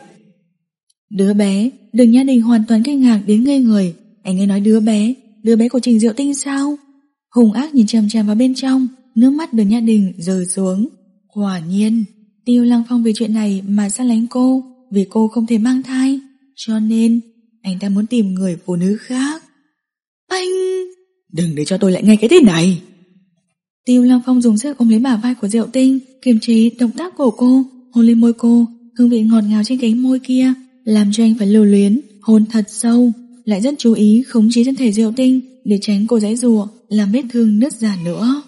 [SPEAKER 1] Đứa bé? Đường Nhã Đình hoàn toàn kinh ngạc đến ngây người. Anh ấy nói đứa bé, đứa bé của Trình Diệu Tinh sao? Hùng ác nhìn chằm chằm vào bên trong, nước mắt Đường Nhã Đình rơi xuống. Quả nhiên, Tiêu Lăng Phong vì chuyện này mà xa lánh cô, vì cô không thể mang thai, cho nên anh ta muốn tìm người phụ nữ khác. Anh...
[SPEAKER 2] Đừng để cho tôi lại nghe cái tên này.
[SPEAKER 1] Tiêu Lăng Phong dùng sức ôm lấy bả vai của Diệu Tinh, kiềm chế động tác của cô, hôn lên môi cô, hương vị ngọt ngào trên cánh môi kia làm cho anh phải lưu luyến, hôn thật sâu, lại rất chú ý khống chế thân thể Diệu Tinh để tránh cô giãy giụa làm vết thương nứt ra nữa.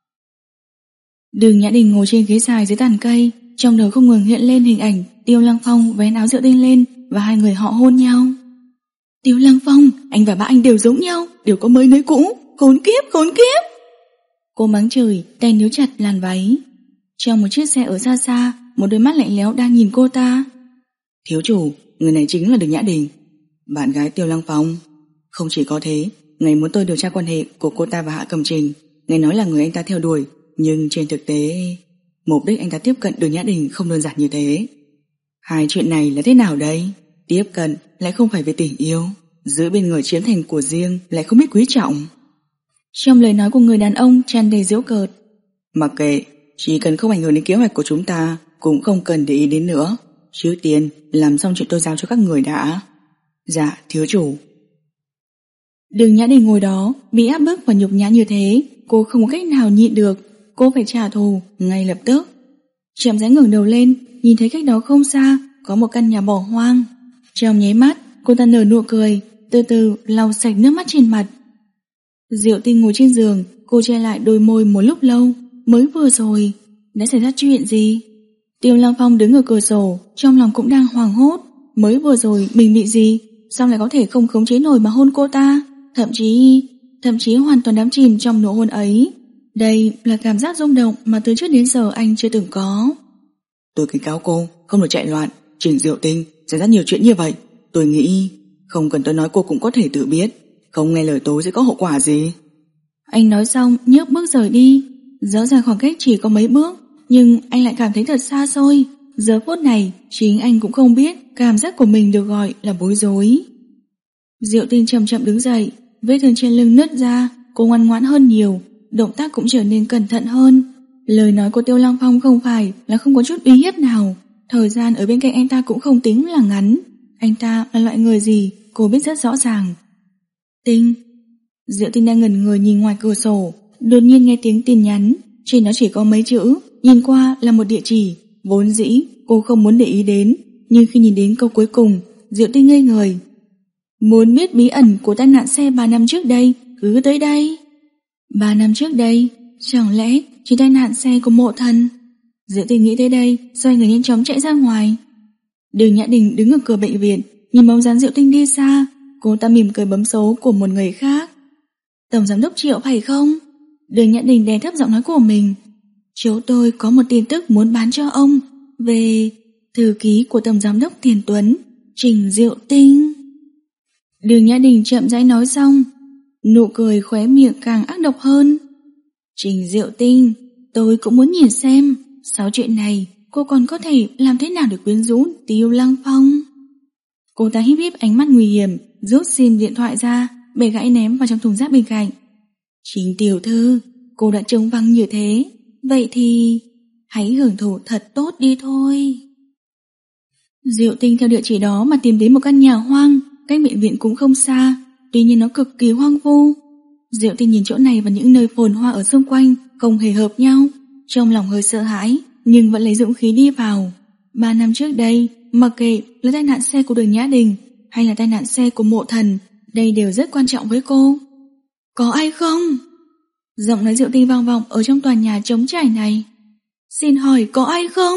[SPEAKER 1] Đường Nhã Đình ngồi trên ghế dài dưới tàn cây, trong đầu không ngừng hiện lên hình ảnh Tiêu Lăng Phong vén áo Diệu Tinh lên và hai người họ hôn nhau. Tiêu Lăng Phong, anh và ba anh đều giống nhau, đều có mới nới cũ, khốn kiếp, khốn kiếp. Cô mắng chửi, tay níu chặt làn váy. Trong một chiếc xe ở xa xa, một đôi mắt lạnh lẽo đang nhìn cô ta.
[SPEAKER 2] Thiếu chủ, người này chính là Đường Nhã Đình, bạn gái Tiêu Lăng Phong. Không chỉ có thế, ngài muốn tôi điều tra quan hệ của cô ta và Hạ Cầm Trình. Ngài nói là người anh ta theo đuổi, nhưng trên thực tế mục đích anh ta tiếp cận Đường Nhã Đình không đơn giản như thế. Hai chuyện này là thế nào đây? Tiếp cận lại không phải về tình yêu, giữ bên người chiếm thành của riêng lại không biết quý trọng.
[SPEAKER 1] Trong lời nói của người đàn ông tràn đầy giễu cợt.
[SPEAKER 2] Mặc kệ, chỉ cần không ảnh hưởng đến kế hoạch của chúng ta, cũng không cần để ý đến nữa. Trước tiên làm xong chuyện tôi giao cho các người đã. Dạ, thiếu chủ.
[SPEAKER 1] Đường Nhã Đình ngồi đó, bị áp bức và nhục nhã như thế, cô không có cách nào nhịn được, cô phải trả thù ngay lập tức. Chậm rãi ngẩng đầu lên, nhìn thấy cách đó không xa có một căn nhà bỏ hoang. Trong nháy mắt, cô ta nở nụ cười, từ từ lau sạch nước mắt trên mặt. Diệu Tinh ngồi trên giường, cô che lại đôi môi một lúc lâu. Mới vừa rồi, đã xảy ra chuyện gì? Tiêu Lăng Phong đứng ở cửa sổ, trong lòng cũng đang hoảng hốt. Mới vừa rồi mình bị gì? Sao lại có thể không khống chế nổi mà hôn cô ta? Thậm chí, thậm chí hoàn toàn đắm chìm trong nụ hôn ấy. Đây là cảm giác rung động mà từ trước đến giờ anh chưa từng có.
[SPEAKER 2] Tôi cảnh cáo cô, không được chạy loạn. Trình Diệu Tinh xảy ra nhiều chuyện như vậy, tôi nghĩ không cần tôi nói cô cũng có thể tự biết. Không nghe lời tôi sẽ có hậu quả gì.
[SPEAKER 1] Anh nói xong nhấc bước rời đi. Rõ ràng khoảng cách chỉ có mấy bước, nhưng anh lại cảm thấy thật xa xôi. Giờ phút này chính anh cũng không biết cảm giác của mình được gọi là bối rối. Diệu Tinh chậm chậm đứng dậy, vết thương trên lưng nứt ra, cô ngoan ngoãn hơn nhiều, động tác cũng trở nên cẩn thận hơn. Lời nói của Tiêu Lăng Phong không phải là không có chút uy hiếp nào, Thời gian ở bên cạnh anh ta cũng không tính là ngắn. Anh ta là loại người gì cô biết rất rõ ràng. Tinh. Diệu Tinh đang ngẩn người nhìn ngoài cửa sổ, đột nhiên nghe tiếng tin nhắn. Trên đó chỉ có mấy chữ, nhìn qua là một địa chỉ. Vốn dĩ cô không muốn để ý đến, nhưng khi nhìn đến câu cuối cùng, Diệu Tinh ngây người. Muốn biết bí ẩn của tai nạn xe ba năm trước đây, cứ tới đây. Ba năm trước đây, chẳng lẽ chỉ tai nạn xe của Mộ Thần? Diệu Tinh nghĩ tới đây, xoay người nhanh chóng chạy ra ngoài. Đường Nhã Đình đứng ở cửa bệnh viện, nhìn bóng dáng Diệu Tinh đi xa, cô ta mỉm cười bấm số của một người khác. Tổng giám đốc Triệu phải không? Đường Nhã Đình đè thấp giọng nói của mình. Chỗ tôi có một tin tức muốn bán cho ông về thư ký của tổng giám đốc Tiền Tuấn, Trình Diệu Tinh. Đường Nhã Đình chậm rãi nói xong, nụ cười khóe miệng càng ác độc hơn. Trình Diệu Tinh, tôi cũng muốn nhìn xem sau chuyện này cô còn có thể làm thế nào để quyến rũ Tiêu Lăng Phong. Cô ta híp híp ánh mắt nguy hiểm, rút sim điện thoại ra, bẻ gãy ném vào trong thùng rác bên cạnh. Trình tiểu thư, cô đã trông vắng như thế, vậy thì hãy hưởng thụ thật tốt đi thôi. Diệu Tinh theo địa chỉ đó mà tìm đến một căn nhà hoang, cách bệnh viện cũng không xa, tuy nhiên nó cực kỳ hoang vu. Diệu Tinh nhìn chỗ này và những nơi phồn hoa ở xung quanh không hề hợp nhau, trong lòng hơi sợ hãi, nhưng vẫn lấy dũng khí đi vào. Ba năm trước đây, mặc kệ là tai nạn xe của Đường Nhã Đình hay là tai nạn xe của Mộ Thần, đây đều rất quan trọng với cô. Có ai không? Giọng nói Diệu Tinh vang vọng ở trong tòa nhà trống trải này. Xin hỏi có ai không?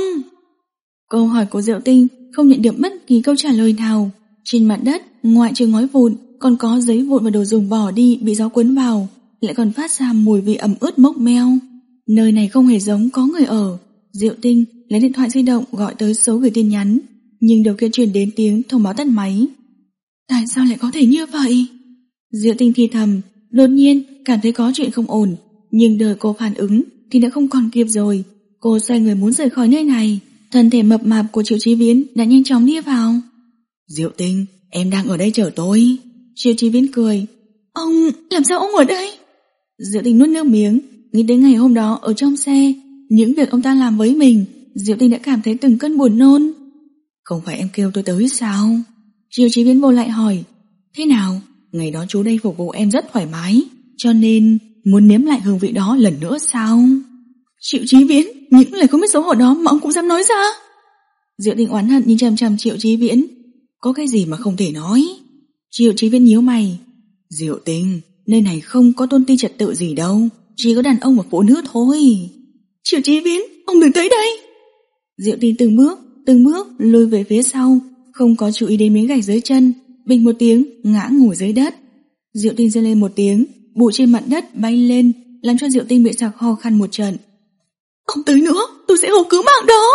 [SPEAKER 1] Câu hỏi của Diệu Tinh không nhận được bất kỳ câu trả lời nào. Trên mặt đất, ngoại trừ ngói vụn, còn có giấy vụn và đồ dùng bỏ đi bị gió cuốn vào, lại còn phát ra mùi vị ẩm ướt mốc meo. Nơi này không hề giống có người ở. Diệu Tinh lấy điện thoại di động gọi tới số gửi tin nhắn, nhưng đầu kia truyền đến tiếng thông báo tắt máy. Tại sao lại có thể như vậy? Diệu Tinh thì thầm, đột nhiên cảm thấy có chuyện không ổn, nhưng đợi cô phản ứng thì đã không còn kịp rồi. Cô xoay người muốn rời khỏi nơi này. Thân thể mập mạp của Triệu Chí Viễn đã nhanh chóng đi vào.
[SPEAKER 2] Diệu Tinh, em đang ở đây chờ tôi.
[SPEAKER 1] Triệu Chí Viễn cười. Ông, làm sao ông ở đây? Diệu Tinh nuốt nước miếng, nghĩ đến ngày hôm đó ở trong xe, những việc ông ta làm với mình, Diệu Tinh đã cảm thấy từng cơn buồn nôn.
[SPEAKER 2] Không phải em kêu tôi tới sao?
[SPEAKER 1] Triệu Chí Viễn vô lại hỏi. Thế nào?
[SPEAKER 2] Ngày đó chú đây phục vụ em rất thoải mái, cho nên muốn nếm lại hương vị đó lần nữa sao?
[SPEAKER 1] Triệu Chí Viễn, những lời không biết xấu hổ đó mà ông cũng dám nói ra. Diệu Tinh oán hận nhìn chằm chằm Triệu Chí Viễn.
[SPEAKER 2] Có cái gì mà không thể nói?
[SPEAKER 1] Triệu Chí Viễn nhíu mày.
[SPEAKER 2] Diệu Tinh, nơi này không có tôn ti trật tự gì đâu, chỉ có đàn ông và phụ nữ thôi.
[SPEAKER 1] Triệu Chí Viễn, ông đừng tới đây. Diệu Tinh từng bước, từng bước lùi về phía sau, không có chú ý đến miếng gạch dưới chân, bình một tiếng ngã ngồi dưới đất. Diệu Tinh rên lên một tiếng, bụi trên mặt đất bay lên, làm cho Diệu Tinh bị sặc ho khan một trận. Ông tới nữa, tôi sẽ hô cứu mạng đó.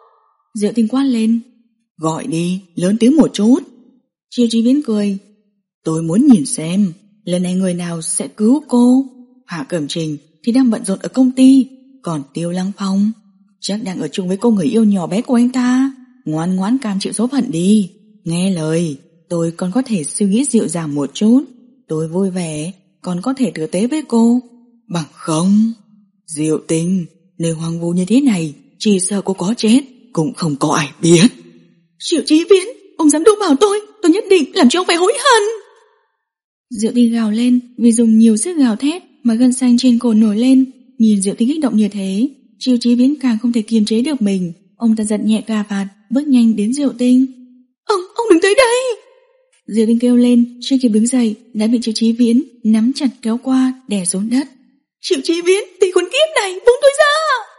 [SPEAKER 1] Diệu Tinh quát lên.
[SPEAKER 2] Gọi đi, lớn tiếng một chút.
[SPEAKER 1] Triệu Chí Viễn cười.
[SPEAKER 2] Tôi muốn nhìn xem lần này người nào sẽ cứu cô. Hạ Cẩm Trình thì đang bận rộn ở công ty, còn Tiêu Lăng Phong chắc đang ở chung với cô người yêu nhỏ bé của anh ta. Ngoan ngoãn cam chịu số phận đi. Nghe lời, tôi còn có thể suy nghĩ dịu dàng một chút. Tôi vui vẻ, còn có thể tử tế với cô. Bằng không, Diệu Tinh, nơi hoang vu như thế này, chỉ sợ cô có chết cũng không có ai biết.
[SPEAKER 1] Triệu Chí Viễn, ông dám đụng vào tôi, tôi nhất định làm cho ông phải hối hận. Diệu Tinh gào lên, vì dùng nhiều sức gào thét mà gân xanh trên cổ nổi lên. Nhìn Diệu Tinh kích động như thế, Triệu Chí Viễn càng không thể kiềm chế được mình. Ông ta giật nhẹ cà vạt, bước nhanh đến Diệu Tinh. Ông, ông đừng tới đây. Diệu Tinh kêu lên, chưa kịp đứng dậy đã bị Triệu Chí Viễn nắm chặt kéo qua, đè xuống đất. Triệu Chí Viễn, tỷ con kiếp này, buông tôi ra.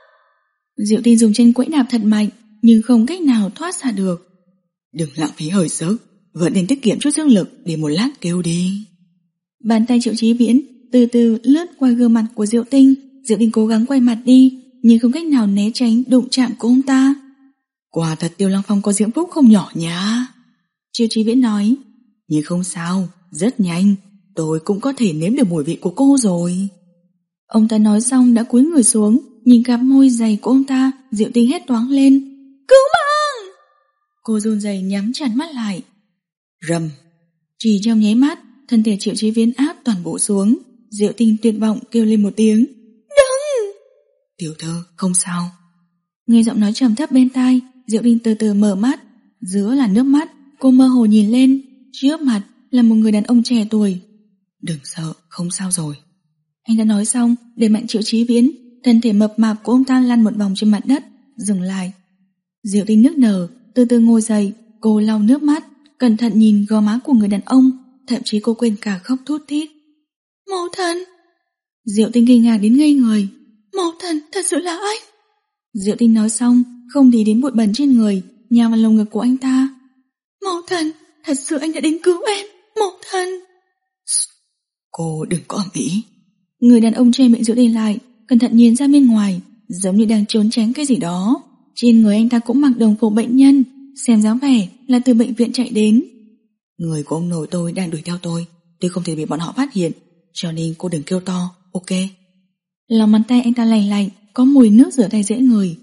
[SPEAKER 1] Diệu Tinh dùng chân quẫy đạp thật mạnh, nhưng không cách nào thoát ra được.
[SPEAKER 2] Đừng lãng phí hơi sức, vẫn nên tiết kiệm chút sức lực để một lát kêu đi.
[SPEAKER 1] Bàn tay Triệu Chí Viễn từ từ lướt qua gương mặt của Diệu Tinh. Diệu Tinh cố gắng quay mặt đi, nhưng không cách nào né tránh đụng chạm của ông ta.
[SPEAKER 2] Quả thật Tiêu Lăng Phong có diễm phúc không nhỏ nhá.
[SPEAKER 1] Triệu Chí Viễn nói.
[SPEAKER 2] Nhưng không sao, rất nhanh tôi cũng có thể nếm được mùi vị của cô rồi.
[SPEAKER 1] Ông ta nói xong đã cúi người xuống, nhìn cặp môi dày của ông ta. Diệu Tinh hét toáng lên. Cứu mạng! Cô run rẩy nhắm chặt mắt lại.
[SPEAKER 2] Rầm.
[SPEAKER 1] Chỉ trong nháy mắt, thân thể Triệu Chí Viễn áp toàn bộ xuống. Diệu Tinh tuyệt vọng kêu lên một tiếng. Đừng!
[SPEAKER 2] Tiểu thư, không sao.
[SPEAKER 1] Nghe giọng nói trầm thấp bên tai, Diệu Tinh từ từ mở mắt. Giữa là nước mắt, cô mơ hồ nhìn lên. Trước mặt là một người đàn ông trẻ tuổi.
[SPEAKER 2] Đừng sợ, không sao rồi.
[SPEAKER 1] Anh đã nói xong, để mạnh Triệu Chí Viễn. Thân thể mập mạp của ông ta lăn một vòng trên mặt đất, dừng lại. Diệu Tinh nức nở, từ từ ngồi dậy. Cô lau nước mắt, cẩn thận nhìn gò má của người đàn ông. Thậm chí cô quên cả khóc thút thít. Mẫu thân. Diệu Tinh kinh ngạc đến ngây người. Mẫu thân, thật sự là anh. Diệu Tinh nói xong, không đi đến bụi bẩn trên người, nhào vào lồng ngực của anh ta. Mẫu thân, thật sự anh đã đến cứu em. Mẫu thân.
[SPEAKER 2] Cô đừng có ầm ĩ.
[SPEAKER 1] Người đàn ông che miệng Diệu Tinh lại, cẩn thận nhìn ra bên ngoài, giống như đang trốn tránh cái gì đó. Trên người anh ta cũng mặc đồng phục bệnh nhân, xem dáng vẻ là từ bệnh viện chạy đến.
[SPEAKER 2] Người của ông nội tôi đang đuổi theo tôi, tôi không thể bị bọn họ phát hiện, cho nên cô đừng kêu to, ok?
[SPEAKER 1] Lòng bàn tay anh ta lành lạnh, có mùi nước rửa tay dễ ngửi.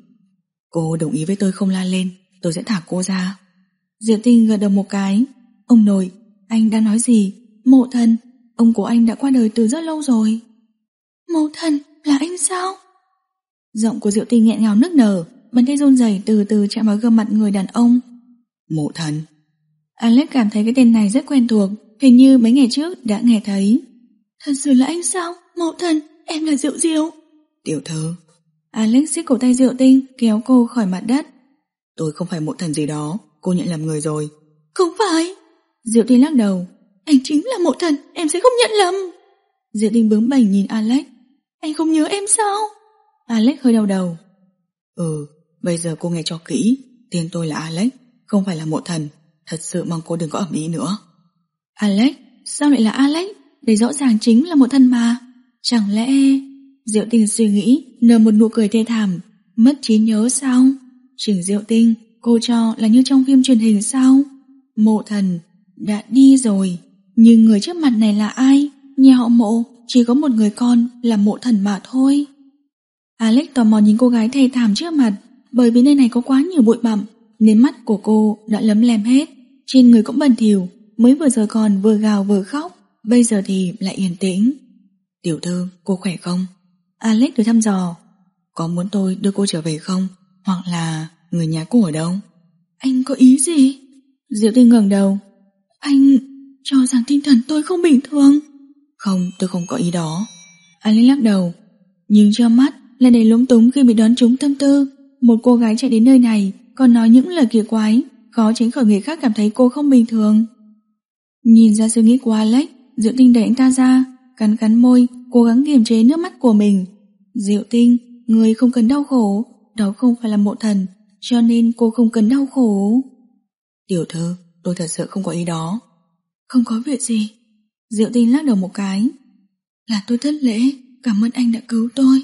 [SPEAKER 2] Cô đồng ý với tôi không la lên, tôi sẽ thả cô ra.
[SPEAKER 1] Diệu Tinh gật đầu một cái. Ông nội, anh đang nói gì? Mộ thân, ông của anh đã qua đời từ rất lâu rồi. Mộ thân, là anh sao? Giọng của Diệu Tinh nghẹn ngào nức nở, bàn tay run rẩy từ từ chạm vào gương mặt người đàn ông.
[SPEAKER 2] Mộ thân.
[SPEAKER 1] Alex cảm thấy cái tên này rất quen thuộc, hình như mấy ngày trước đã nghe thấy. Thật sự là anh sao? Mộ thân, em là Diệu Diệu.
[SPEAKER 2] Tiểu thư.
[SPEAKER 1] Alex siết cổ tay Diệu Tinh, kéo cô khỏi mặt đất.
[SPEAKER 2] Tôi không phải mộ thần gì đó, cô nhận lầm người rồi.
[SPEAKER 1] Không phải. Diệu Tinh lắc đầu. Anh chính là mộ thần, em sẽ không nhận lầm. Diệu Tinh bướng bỉnh nhìn Alex. Anh không nhớ em sao? Alex hơi đau đầu.
[SPEAKER 2] Ừ, bây giờ cô nghe cho kỹ, tên tôi là Alex, không phải là mộ thần. Thật sự mong cô đừng có ầm ĩ nữa.
[SPEAKER 1] Alex? Sao lại là Alex? Đây rõ ràng chính là một thân mà. Chẳng lẽ... Diệu Tinh suy nghĩ, nở một nụ cười thê thảm. Mất trí nhớ sao? Trình Diệu Tinh, cô cho là như trong phim truyền hình sao? Mộ thần đã đi rồi, nhưng người trước mặt này là ai? Nhà họ Mộ chỉ có một người con là mộ thần mà thôi. Alex tò mò nhìn cô gái thê thảm trước mặt, bởi vì nơi này có quá nhiều bụi bặm nên mắt của cô đã lấm lem hết, trên người cũng bẩn thỉu, mới vừa rồi còn vừa gào vừa khóc, bây giờ thì lại yên tĩnh.
[SPEAKER 2] Tiểu thư, cô khỏe không?
[SPEAKER 1] Alex thử thăm dò.
[SPEAKER 2] Có muốn tôi đưa cô trở về không? Hoặc là người nhà cô ở đâu?
[SPEAKER 1] Anh có ý gì? Diệu Tinh ngẩng đầu. Anh cho rằng tinh thần tôi không bình thường.
[SPEAKER 2] Không, tôi không có ý đó.
[SPEAKER 1] Alex lắc đầu, nhưng cho mắt là đầy lúng túng khi bị đoán trúng tâm tư. Một cô gái chạy đến nơi này còn nói những lời kỳ quái, khó tránh khỏi người khác cảm thấy cô không bình thường. Nhìn ra suy nghĩ của Alex, Diệu Tinh đẩy anh ta ra, cắn cắn môi, cố gắng kiềm chế nước mắt của mình. Diệu Tinh, người không cần đau khổ, đó không phải là mộ thần, cho nên cô không cần đau khổ.
[SPEAKER 2] Tiểu thư, tôi thật sự không có ý đó.
[SPEAKER 1] Không có việc gì. Diệu Tinh lắc đầu một cái. Là tôi thất lễ, cảm ơn anh đã cứu tôi.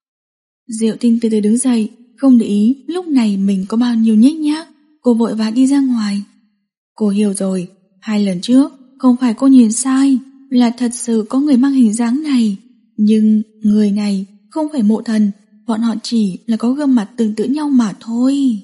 [SPEAKER 1] Diệu Tinh từ từ đứng dậy, không để ý lúc này mình có bao nhiêu nhếch nhác. Cô vội vã đi ra ngoài. Cô hiểu rồi, hai lần trước không phải cô nhìn sai, là thật sự có người mang hình dáng này. Nhưng người này không phải mộ thần, bọn họ chỉ là có gương mặt tương tự nhau mà thôi.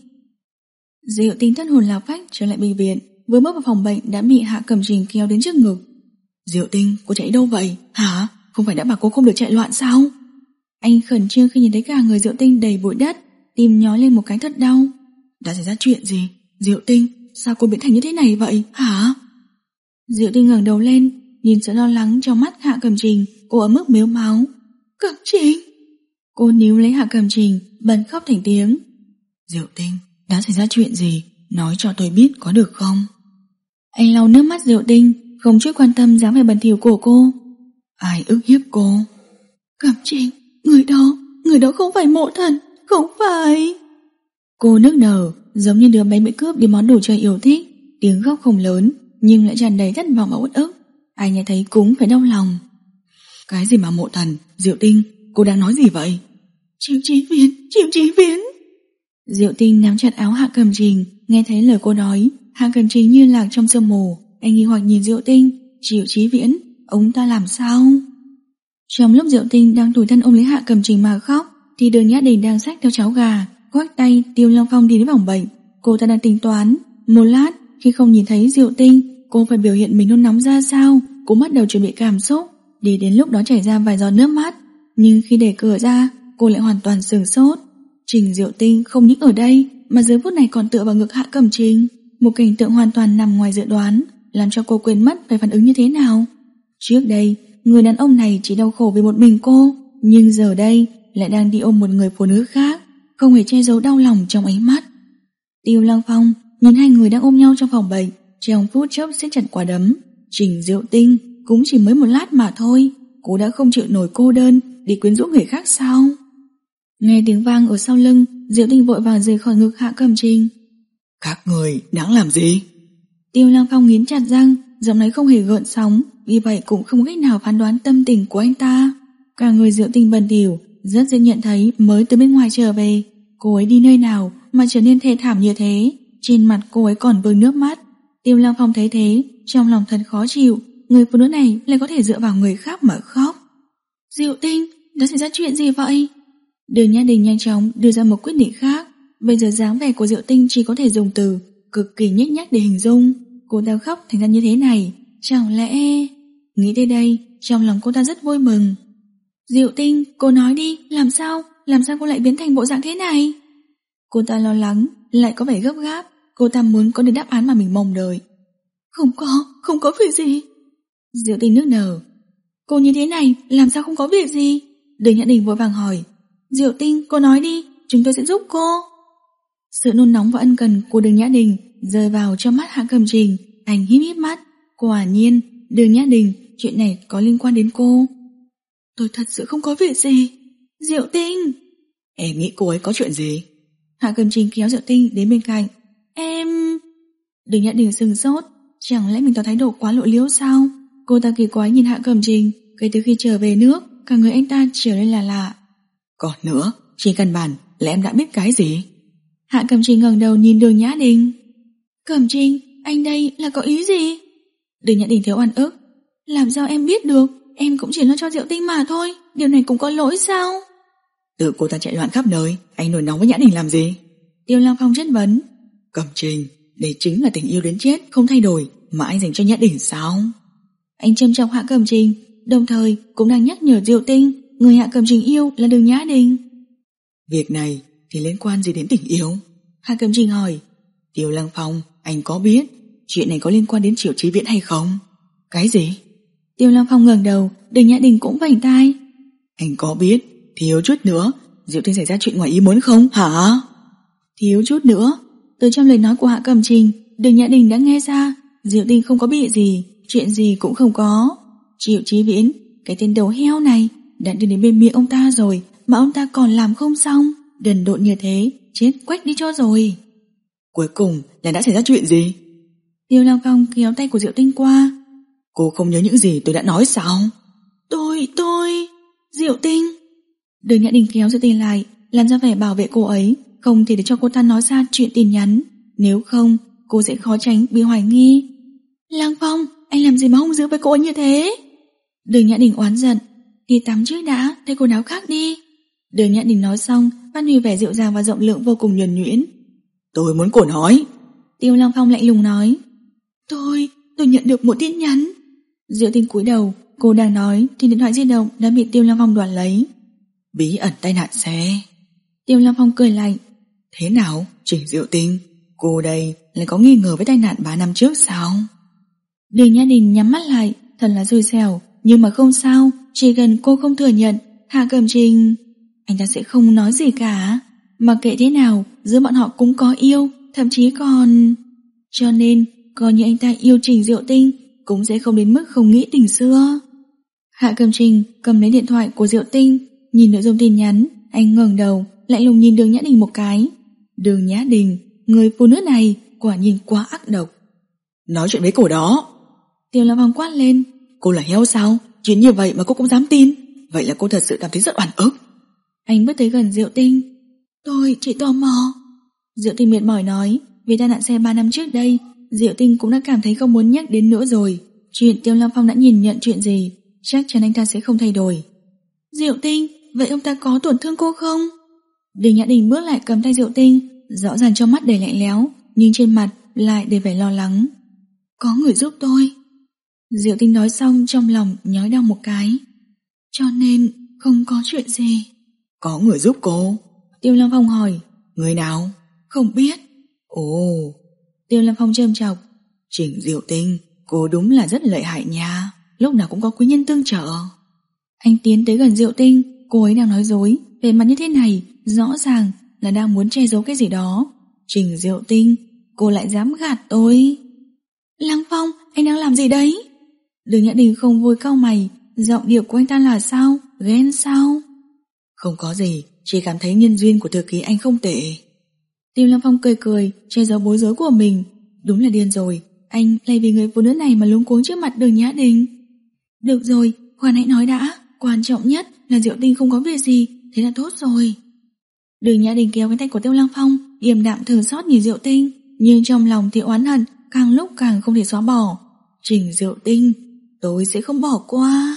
[SPEAKER 1] Diệu Tinh thất hồn lạc phách trở lại bệnh viện, vừa bước vào phòng bệnh đã bị Hạ Cẩm Trình kéo đến trước ngực.
[SPEAKER 2] Diệu Tinh, cô chạy đâu vậy? Hả? Không phải đã bảo cô không được chạy loạn sao?
[SPEAKER 1] Anh khẩn trương khi nhìn thấy cả người Diệu Tinh đầy bụi đất, tim nhói lên một cái thật đau.
[SPEAKER 2] Đã xảy ra chuyện gì? Diệu Tinh, sao cô biến thành như thế này vậy? Hả?
[SPEAKER 1] Diệu Tinh ngẩng đầu lên, nhìn sự lo lắng trong mắt Hạ Cẩm Trình, cô ở mức mếu máu. Cẩm Trình! Cô níu lấy Hạ Cẩm Trình, bật khóc thành tiếng.
[SPEAKER 2] Diệu Tinh, đã xảy ra chuyện gì? Nói cho tôi biết có được không?
[SPEAKER 1] Anh lau nước mắt Diệu Tinh, không chút quan tâm dáng vẻ bẩn thỉu của cô.
[SPEAKER 2] Ai ức hiếp cô?
[SPEAKER 1] Cẩm Trình, người đó, người đó không phải mộ thần, không phải. Cô nức nở, giống như đứa bé bị cướp đi món đồ chơi yêu thích, tiếng khóc không lớn, nhưng lại tràn đầy thất vọng và uất ức. Ai nghe thấy cũng phải đau lòng.
[SPEAKER 2] Cái gì mà mộ thần? Diệu Tinh, cô đang nói gì vậy?
[SPEAKER 1] Triệu Chí Viễn, Triệu Chí Viễn. Diệu Tinh nắm chặt áo Hạ Cẩm Trình, nghe thấy lời cô nói, Hạ Cẩm Trình như lạc trong sương mù. Anh nghi hoặc nhìn Diệu Tinh. Triệu Chí Viễn, ông ta làm sao? Trong lúc Diệu Tinh đang tủi thân ôm lấy Hạ Cẩm Trình mà khóc, thì Đường Nhã Đình đang xách theo cháo gà, khoác tay Tiêu Long Phong đi đến phòng bệnh. Cô ta đang tính toán, một lát khi không nhìn thấy Diệu Tinh, cô phải biểu hiện mình nôn nóng ra sao. Cô bắt đầu chuẩn bị cảm xúc, để đến lúc đó chảy ra vài giọt nước mắt. Nhưng khi để cửa ra, cô lại hoàn toàn sửng sốt. Trình Diệu Tinh không những ở đây, mà giờ phút này còn tựa vào ngực Hạ Cẩm Trình. Một cảnh tượng hoàn toàn nằm ngoài dự đoán, làm cho cô quên mất phải phản ứng như thế nào. Trước đây, người đàn ông này chỉ đau khổ vì một mình cô, nhưng giờ đây lại đang đi ôm một người phụ nữ khác, không hề che giấu đau lòng trong ánh mắt. Tiêu Lăng Phong nhìn hai người đang ôm nhau trong phòng bệnh, trong phút chốc siết chặt quả đấm. Trình Diệu Tinh cũng chỉ mới một lát mà thôi, cô đã không chịu nổi cô đơn để quyến rũ người khác sao? Nghe tiếng vang ở sau lưng, Diệu Tinh vội vàng rời khỏi ngực Hạ Cẩm Trình.
[SPEAKER 2] Các người đang làm gì?
[SPEAKER 1] Tiêu Lăng Phong nghiến chặt răng, giọng nói không hề gợn sóng, vì vậy cũng không cách nào phán đoán tâm tình của anh ta. Cả người Diệu Tinh bần thỉu, rất dễ nhận thấy mới từ bên ngoài trở về, cô ấy đi nơi nào mà trở nên thê thảm như thế. Trên mặt cô ấy còn vương nước mắt. Tiêu Lăng Phong thấy thế, trong lòng thật khó chịu, người phụ nữ này lại có thể dựa vào người khác mà khóc. Diệu Tinh, đã xảy ra chuyện gì vậy? Đường Nhã Đình nhanh chóng đưa ra một quyết định khác. Bây giờ dáng vẻ của Diệu Tinh chỉ có thể dùng từ cực kỳ nhếch nhác để hình dung. Cô ta khóc thành ra như thế này, chẳng lẽ... Nghĩ tới đây, trong lòng cô ta rất vui mừng. Diệu Tinh, cô nói đi, làm sao? Làm sao cô lại biến thành bộ dạng thế này? Cô ta lo lắng, lại có vẻ gấp gáp. Cô ta muốn có được đáp án mà mình mong đợi. Không có, không có việc gì. Diệu Tinh nức nở. Cô như thế này, làm sao không có việc gì? Đường Nhã Đình vội vàng hỏi. Diệu Tinh, cô nói đi, chúng tôi sẽ giúp cô. Sự nôn nóng và ân cần của Đường Nhã Đình rơi vào trong mắt Hạ Cẩm Trình. Anh híp híp mắt. Quả nhiên, Đường Nhã Đình, chuyện này có liên quan đến cô. Tôi thật sự không có việc gì. Diệu Tinh,
[SPEAKER 2] em nghĩ cô ấy có chuyện gì?
[SPEAKER 1] Hạ Cẩm Trình kéo Diệu Tinh đến bên cạnh. Em... Đường Nhã Đình sừng sốt. Chẳng lẽ mình tỏ thái độ quá lộ liễu sao? Cô ta kỳ quái nhìn Hạ Cẩm Trình. Kể từ khi trở về nước, cả người anh ta trở nên là lạ.
[SPEAKER 2] Còn nữa, trên căn bản là em đã biết cái gì?
[SPEAKER 1] Hạ Cẩm Trình ngẩng đầu nhìn Đường Nhã Đình. Cẩm Trình, anh đây là có ý gì? Đường Nhã Đình thiếu oan ức. Làm sao em biết được? Em cũng chỉ lo cho Diệu Tinh mà thôi. Điều này cũng có lỗi sao?
[SPEAKER 2] Tự cô ta chạy loạn khắp nơi, anh nổi nóng với Nhã Đình làm gì?
[SPEAKER 1] Tiêu Lăng Phong chất vấn.
[SPEAKER 2] Cẩm Trình, đây chính là tình yêu đến chết không thay đổi mà anh dành cho Nhã Đình sao?
[SPEAKER 1] Anh trân trọng Hạ Cẩm Trình, đồng thời cũng đang nhắc nhở Diệu Tinh, người Hạ Cẩm Trình yêu là Đường Nhã Đình.
[SPEAKER 2] Việc này thì liên quan gì đến tình yêu?
[SPEAKER 1] Hạ Cẩm Trình hỏi.
[SPEAKER 2] Tiêu Lăng Phong, anh có biết chuyện này có liên quan đến Triệu Chí Viễn hay không? Cái gì?
[SPEAKER 1] Tiêu Lăng Phong ngẩng đầu, Đường Nhã Đình cũng vành tai.
[SPEAKER 2] Anh có biết thiếu chút nữa Diệu Tinh xảy ra chuyện ngoài ý muốn không hả?
[SPEAKER 1] Thiếu chút nữa. Từ trong lời nói của Hạ Cẩm Trình, Đường Nhã Đình đã nghe ra Diệu Tinh không có bị gì, chuyện gì cũng không có. Triệu Chí Viễn, cái tên đầu heo này, đã đưa đến bên miệng ông ta rồi mà ông ta còn làm không xong. Đần độn như thế, chết quách đi cho rồi.
[SPEAKER 2] Cuối cùng là đã xảy ra chuyện gì?
[SPEAKER 1] Tiêu Lăng Phong kéo tay của Diệu Tinh qua.
[SPEAKER 2] Cô không nhớ những gì tôi đã nói sao?
[SPEAKER 1] Tôi, tôi... Diệu Tinh. Đường Nhã Đình kéo Diệu Tinh lại, làm ra vẻ bảo vệ cô ấy, không thể để cho cô ta nói ra chuyện tin nhắn. Nếu không, cô sẽ khó tránh bị hoài nghi. Lăng Phong, anh làm gì mà hung dữ với cô ấy như thế? Đường Nhã Đình oán giận. Đi tắm trước đã, thay quần áo khác đi. Đường Nhã Đình nói xong, phát huy vẻ dịu dàng và rộng lượng vô cùng nhuần nhuyễn.
[SPEAKER 2] Tôi muốn cô nói.
[SPEAKER 1] Tiêu Lăng Phong lạnh lùng nói. Tôi, tôi nhận được một tin nhắn. Diệu Tinh cúi đầu, cô đang nói thì điện thoại di động đã bị Tiêu Lăng Phong đoạt lấy.
[SPEAKER 2] Bí ẩn tai nạn xe.
[SPEAKER 1] Tiêu Lăng Phong cười lạnh.
[SPEAKER 2] Thế nào, Trình Diệu Tinh, cô đây lại có nghi ngờ với tai nạn ba năm trước sao?
[SPEAKER 1] Đường Nhã Đình nhắm mắt lại, thật là xui xẻo, nhưng mà không sao, chỉ cần cô không thừa nhận, Hạ Cẩm Trình, anh ta sẽ không nói gì cả. Mà kệ thế nào, giữa bọn họ cũng có yêu, thậm chí còn... Cho nên, coi như anh ta yêu Trình Diệu Tinh, cũng sẽ không đến mức không nghĩ tình xưa. Hạ Cẩm Trình cầm lấy điện thoại của Diệu Tinh, nhìn nội dung tin nhắn, anh ngẩng đầu, lại lùng nhìn Đường Nhã Đình một cái. Đường Nhã Đình, người phụ nữ này quả nhìn quá ác độc.
[SPEAKER 2] Nói chuyện với cô đó.
[SPEAKER 1] Tiêu Lăng Phong quát lên.
[SPEAKER 2] Cô là heo sao? Chuyện như vậy mà cô cũng dám tin. Vậy là cô thật sự cảm thấy rất oan ức.
[SPEAKER 1] Anh bước tới gần Diệu Tinh. Tôi chỉ tò mò. Diệu Tinh mệt mỏi nói. Vì tai nạn xe ba năm trước đây, Diệu Tinh cũng đã cảm thấy không muốn nhắc đến nữa rồi. Chuyện Tiêu Lăng Phong đã nhìn nhận chuyện gì, chắc chắn anh ta sẽ không thay đổi. Diệu Tinh, vậy ông ta có tổn thương cô không? Đường Nhã Đình bước lại cầm tay Diệu Tinh, rõ ràng trong mắt đầy lạnh lẽo, nhưng trên mặt lại đầy vẻ lo lắng. Có người giúp tôi. Diệu Tinh nói xong trong lòng nhói đau một cái. Cho nên không có chuyện gì.
[SPEAKER 2] Có người giúp cô?
[SPEAKER 1] Tiêu Lăng Phong hỏi.
[SPEAKER 2] Người nào? Không biết. Ồ,
[SPEAKER 1] Tiêu Lăng Phong trầm chọc.
[SPEAKER 2] Trình Diệu Tinh, cô đúng là rất lợi hại nha, lúc nào cũng có quý nhân tương trợ.
[SPEAKER 1] Anh tiến tới gần Diệu Tinh, cô ấy đang nói dối, vẻ mặt như thế này, rõ ràng là đang muốn che giấu cái gì đó.
[SPEAKER 2] Trình Diệu Tinh, cô lại dám gạt tôi.
[SPEAKER 1] Lăng Phong, anh đang làm gì đấy? Đường Nhã Đình không vui cau mày, giọng điệu của anh ta là sao? Ghen sao?
[SPEAKER 2] Không có gì, chỉ cảm thấy nhân duyên của thư ký anh không tệ.
[SPEAKER 1] Tiêu Lăng Phong cười cười, che giấu bối rối của mình. Đúng là điên rồi, anh lại vì người phụ nữ này mà luống cuống trước mặt Đường Nhã Đình. Được rồi, khoan hãy nói đã, quan trọng nhất là Diệu Tinh không có việc gì, thế là tốt rồi. Đường Nhã Đình kéo cái tay của Tiêu Lăng Phong, điềm đạm thử xót nhìn Diệu Tinh, nhưng trong lòng thì oán hận càng lúc càng không thể xóa bỏ.
[SPEAKER 2] Trình Diệu Tinh, tôi sẽ không bỏ qua.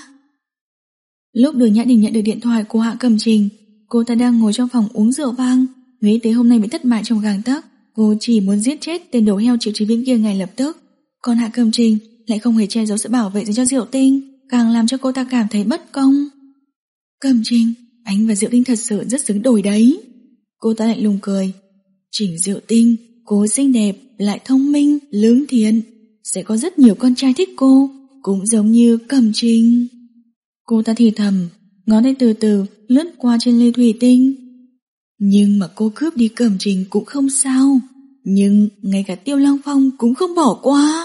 [SPEAKER 1] Lúc Đường Nhã Đình nhận được điện thoại của Hạ Cẩm Trình, cô ta đang ngồi trong phòng uống rượu vang, nghĩ tới hôm nay bị thất bại trong gang tấc, cô chỉ muốn giết chết tên đầu heo Triệu Chí Viễn kia ngay lập tức. Còn Hạ Cẩm Trình lại không hề che giấu sự bảo vệ dành cho Diệu Tinh, càng làm cho cô ta cảm thấy bất công. Cẩm Trình, anh và Diệu Tinh thật sự rất xứng đôi đấy. Cô ta lạnh lùng cười. Trình Diệu Tinh, cô xinh đẹp, lại thông minh, lương thiện, sẽ có rất nhiều con trai thích cô, cũng giống như Cẩm Trình. Cô ta thì thầm, ngón tay từ từ lướt qua trên ly thủy tinh. Nhưng mà cô cướp đi Cẩm Trình cũng không sao, nhưng ngay cả Tiêu Lăng Phong cũng không bỏ qua.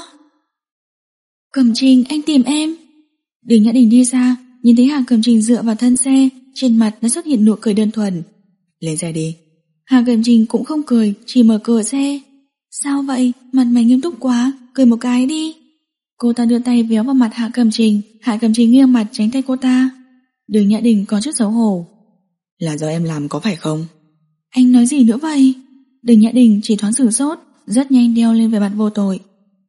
[SPEAKER 1] Cẩm Trình, anh tìm em. Đường Nhã Đình đi ra, nhìn thấy Hạ Cẩm Trình dựa vào thân xe, trên mặt đã xuất hiện nụ cười đơn thuần.
[SPEAKER 2] Lên xe đi.
[SPEAKER 1] Hạ Cẩm Trình cũng không cười, chỉ mở cửa xe. Sao vậy, mặt mày nghiêm túc quá, cười một cái đi. Cô ta đưa tay véo vào mặt Hạ Cẩm Trình, Hạ Cẩm Trình nghiêng mặt tránh tay cô ta. Đường Nhã Đình có chút xấu hổ.
[SPEAKER 2] Là do em làm có phải không?
[SPEAKER 1] Anh nói gì nữa vậy? Đường Nhã Đình chỉ thoáng sửng sốt, rất nhanh đeo lên vẻ mặt vô tội.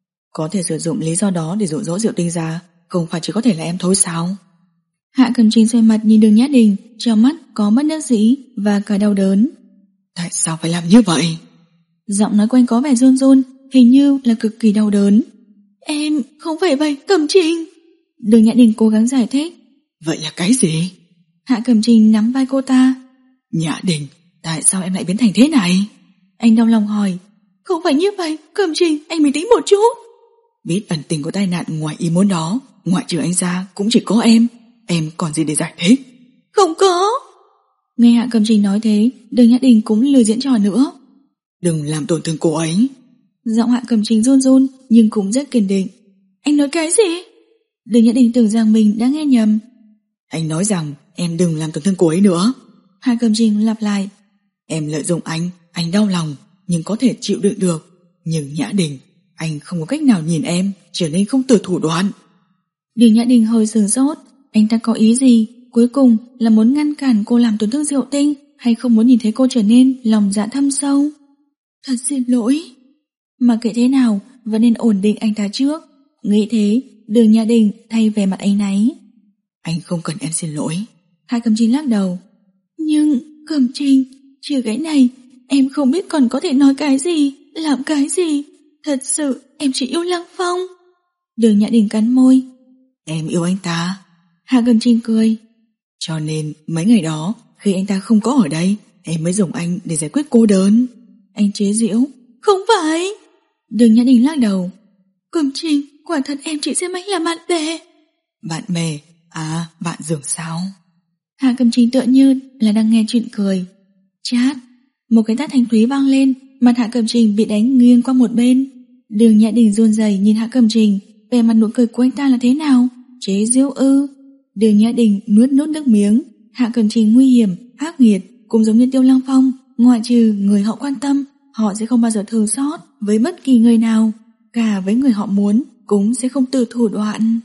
[SPEAKER 2] Có thể sử dụng lý do đó để dụ dỗ Diệu Tinh ra, không phải chỉ có thể là em thôi sao?
[SPEAKER 1] Hạ Cẩm Trình xoay mặt nhìn Đường Nhã Đình, trong mắt có bất đắc dĩ và cả đau đớn.
[SPEAKER 2] Tại sao phải làm như vậy?
[SPEAKER 1] Giọng nói của anh có vẻ run run, hình như là cực kỳ đau đớn. Em không phải vậy, Cẩm Trình. Đường Nhã Đình cố gắng giải thích.
[SPEAKER 2] Vậy là cái gì?
[SPEAKER 1] Hạ Cẩm Trình nắm vai cô ta.
[SPEAKER 2] Nhã Đình, tại sao em lại biến thành thế này?
[SPEAKER 1] Anh đau lòng hỏi. Không phải như vậy, Cẩm Trình, anh bình tĩnh một chút.
[SPEAKER 2] Biết ẩn tình của tai nạn ngoài ý muốn đó, ngoại trừ anh ra cũng chỉ có em. Em còn gì để giải thích?
[SPEAKER 1] Không có. Nghe Hạ Cẩm Trình nói thế, Đường Nhã Đình cũng lười diễn trò nữa.
[SPEAKER 2] Đừng làm tổn thương cô ấy.
[SPEAKER 1] Giọng Hạ Cẩm Trình run run nhưng cũng rất kiên định. Anh nói cái gì? Đường Nhã Đình tưởng rằng mình đã nghe nhầm.
[SPEAKER 2] Anh nói rằng em đừng làm tổn thương cô ấy nữa.
[SPEAKER 1] Hạ Cẩm Trình lặp lại.
[SPEAKER 2] Em lợi dụng anh, anh đau lòng, nhưng có thể chịu đựng được. Nhưng Nhã Đình, anh không có cách nào nhìn em trở nên không từ thủ đoạn.
[SPEAKER 1] Đường Nhã Đình hơi sửng sốt. Anh ta có ý gì? Cuối cùng là muốn ngăn cản cô làm tổn thương Diệu Tinh, hay không muốn nhìn thấy cô trở nên lòng dạ thâm sâu? Thật xin lỗi. Mà kệ thế nào, vẫn nên ổn định anh ta trước. Nghĩ thế, Đường Nhã Đình thay về mặt áy náy.
[SPEAKER 2] Anh không cần em xin lỗi.
[SPEAKER 1] Hạ Cẩm Trình lắc đầu. Nhưng Cẩm Trình, trừ cái này, em không biết còn có thể nói cái gì, làm cái gì. Thật sự em chỉ yêu Lăng Phong. Đường Nhã Đình cắn môi.
[SPEAKER 2] Em yêu anh ta.
[SPEAKER 1] Hạ Cẩm Trình cười.
[SPEAKER 2] Cho nên mấy ngày đó, khi anh ta không có ở đây, em mới dùng anh để giải quyết cô đơn.
[SPEAKER 1] Anh chế giễu. Không phải. Đường Nhã Đình lắc đầu. Cẩm Trình, quả thật em chỉ xem anh là bạn bè.
[SPEAKER 2] Bạn bè? À, bạn giường sao?
[SPEAKER 1] Hạ Cẩm Trình tựa như là đang nghe chuyện cười. Chát. Một cái tát thanh thúy vang lên, mặt Hạ Cẩm Trình bị đánh nghiêng qua một bên. Đường Nhã Đình run rẩy nhìn Hạ Cẩm Trình, vẻ mặt nụ cười của anh ta là thế nào? Chế giễu ư? Đường Nhã Đình nuốt nuốt nước miếng. Hạ Cẩm Trình nguy hiểm, ác nghiệt, cũng giống như Tiêu Lăng Phong, ngoại trừ người họ quan tâm, họ sẽ không bao giờ thương xót với bất kỳ người nào, cả với người họ muốn cũng sẽ không từ thủ đoạn.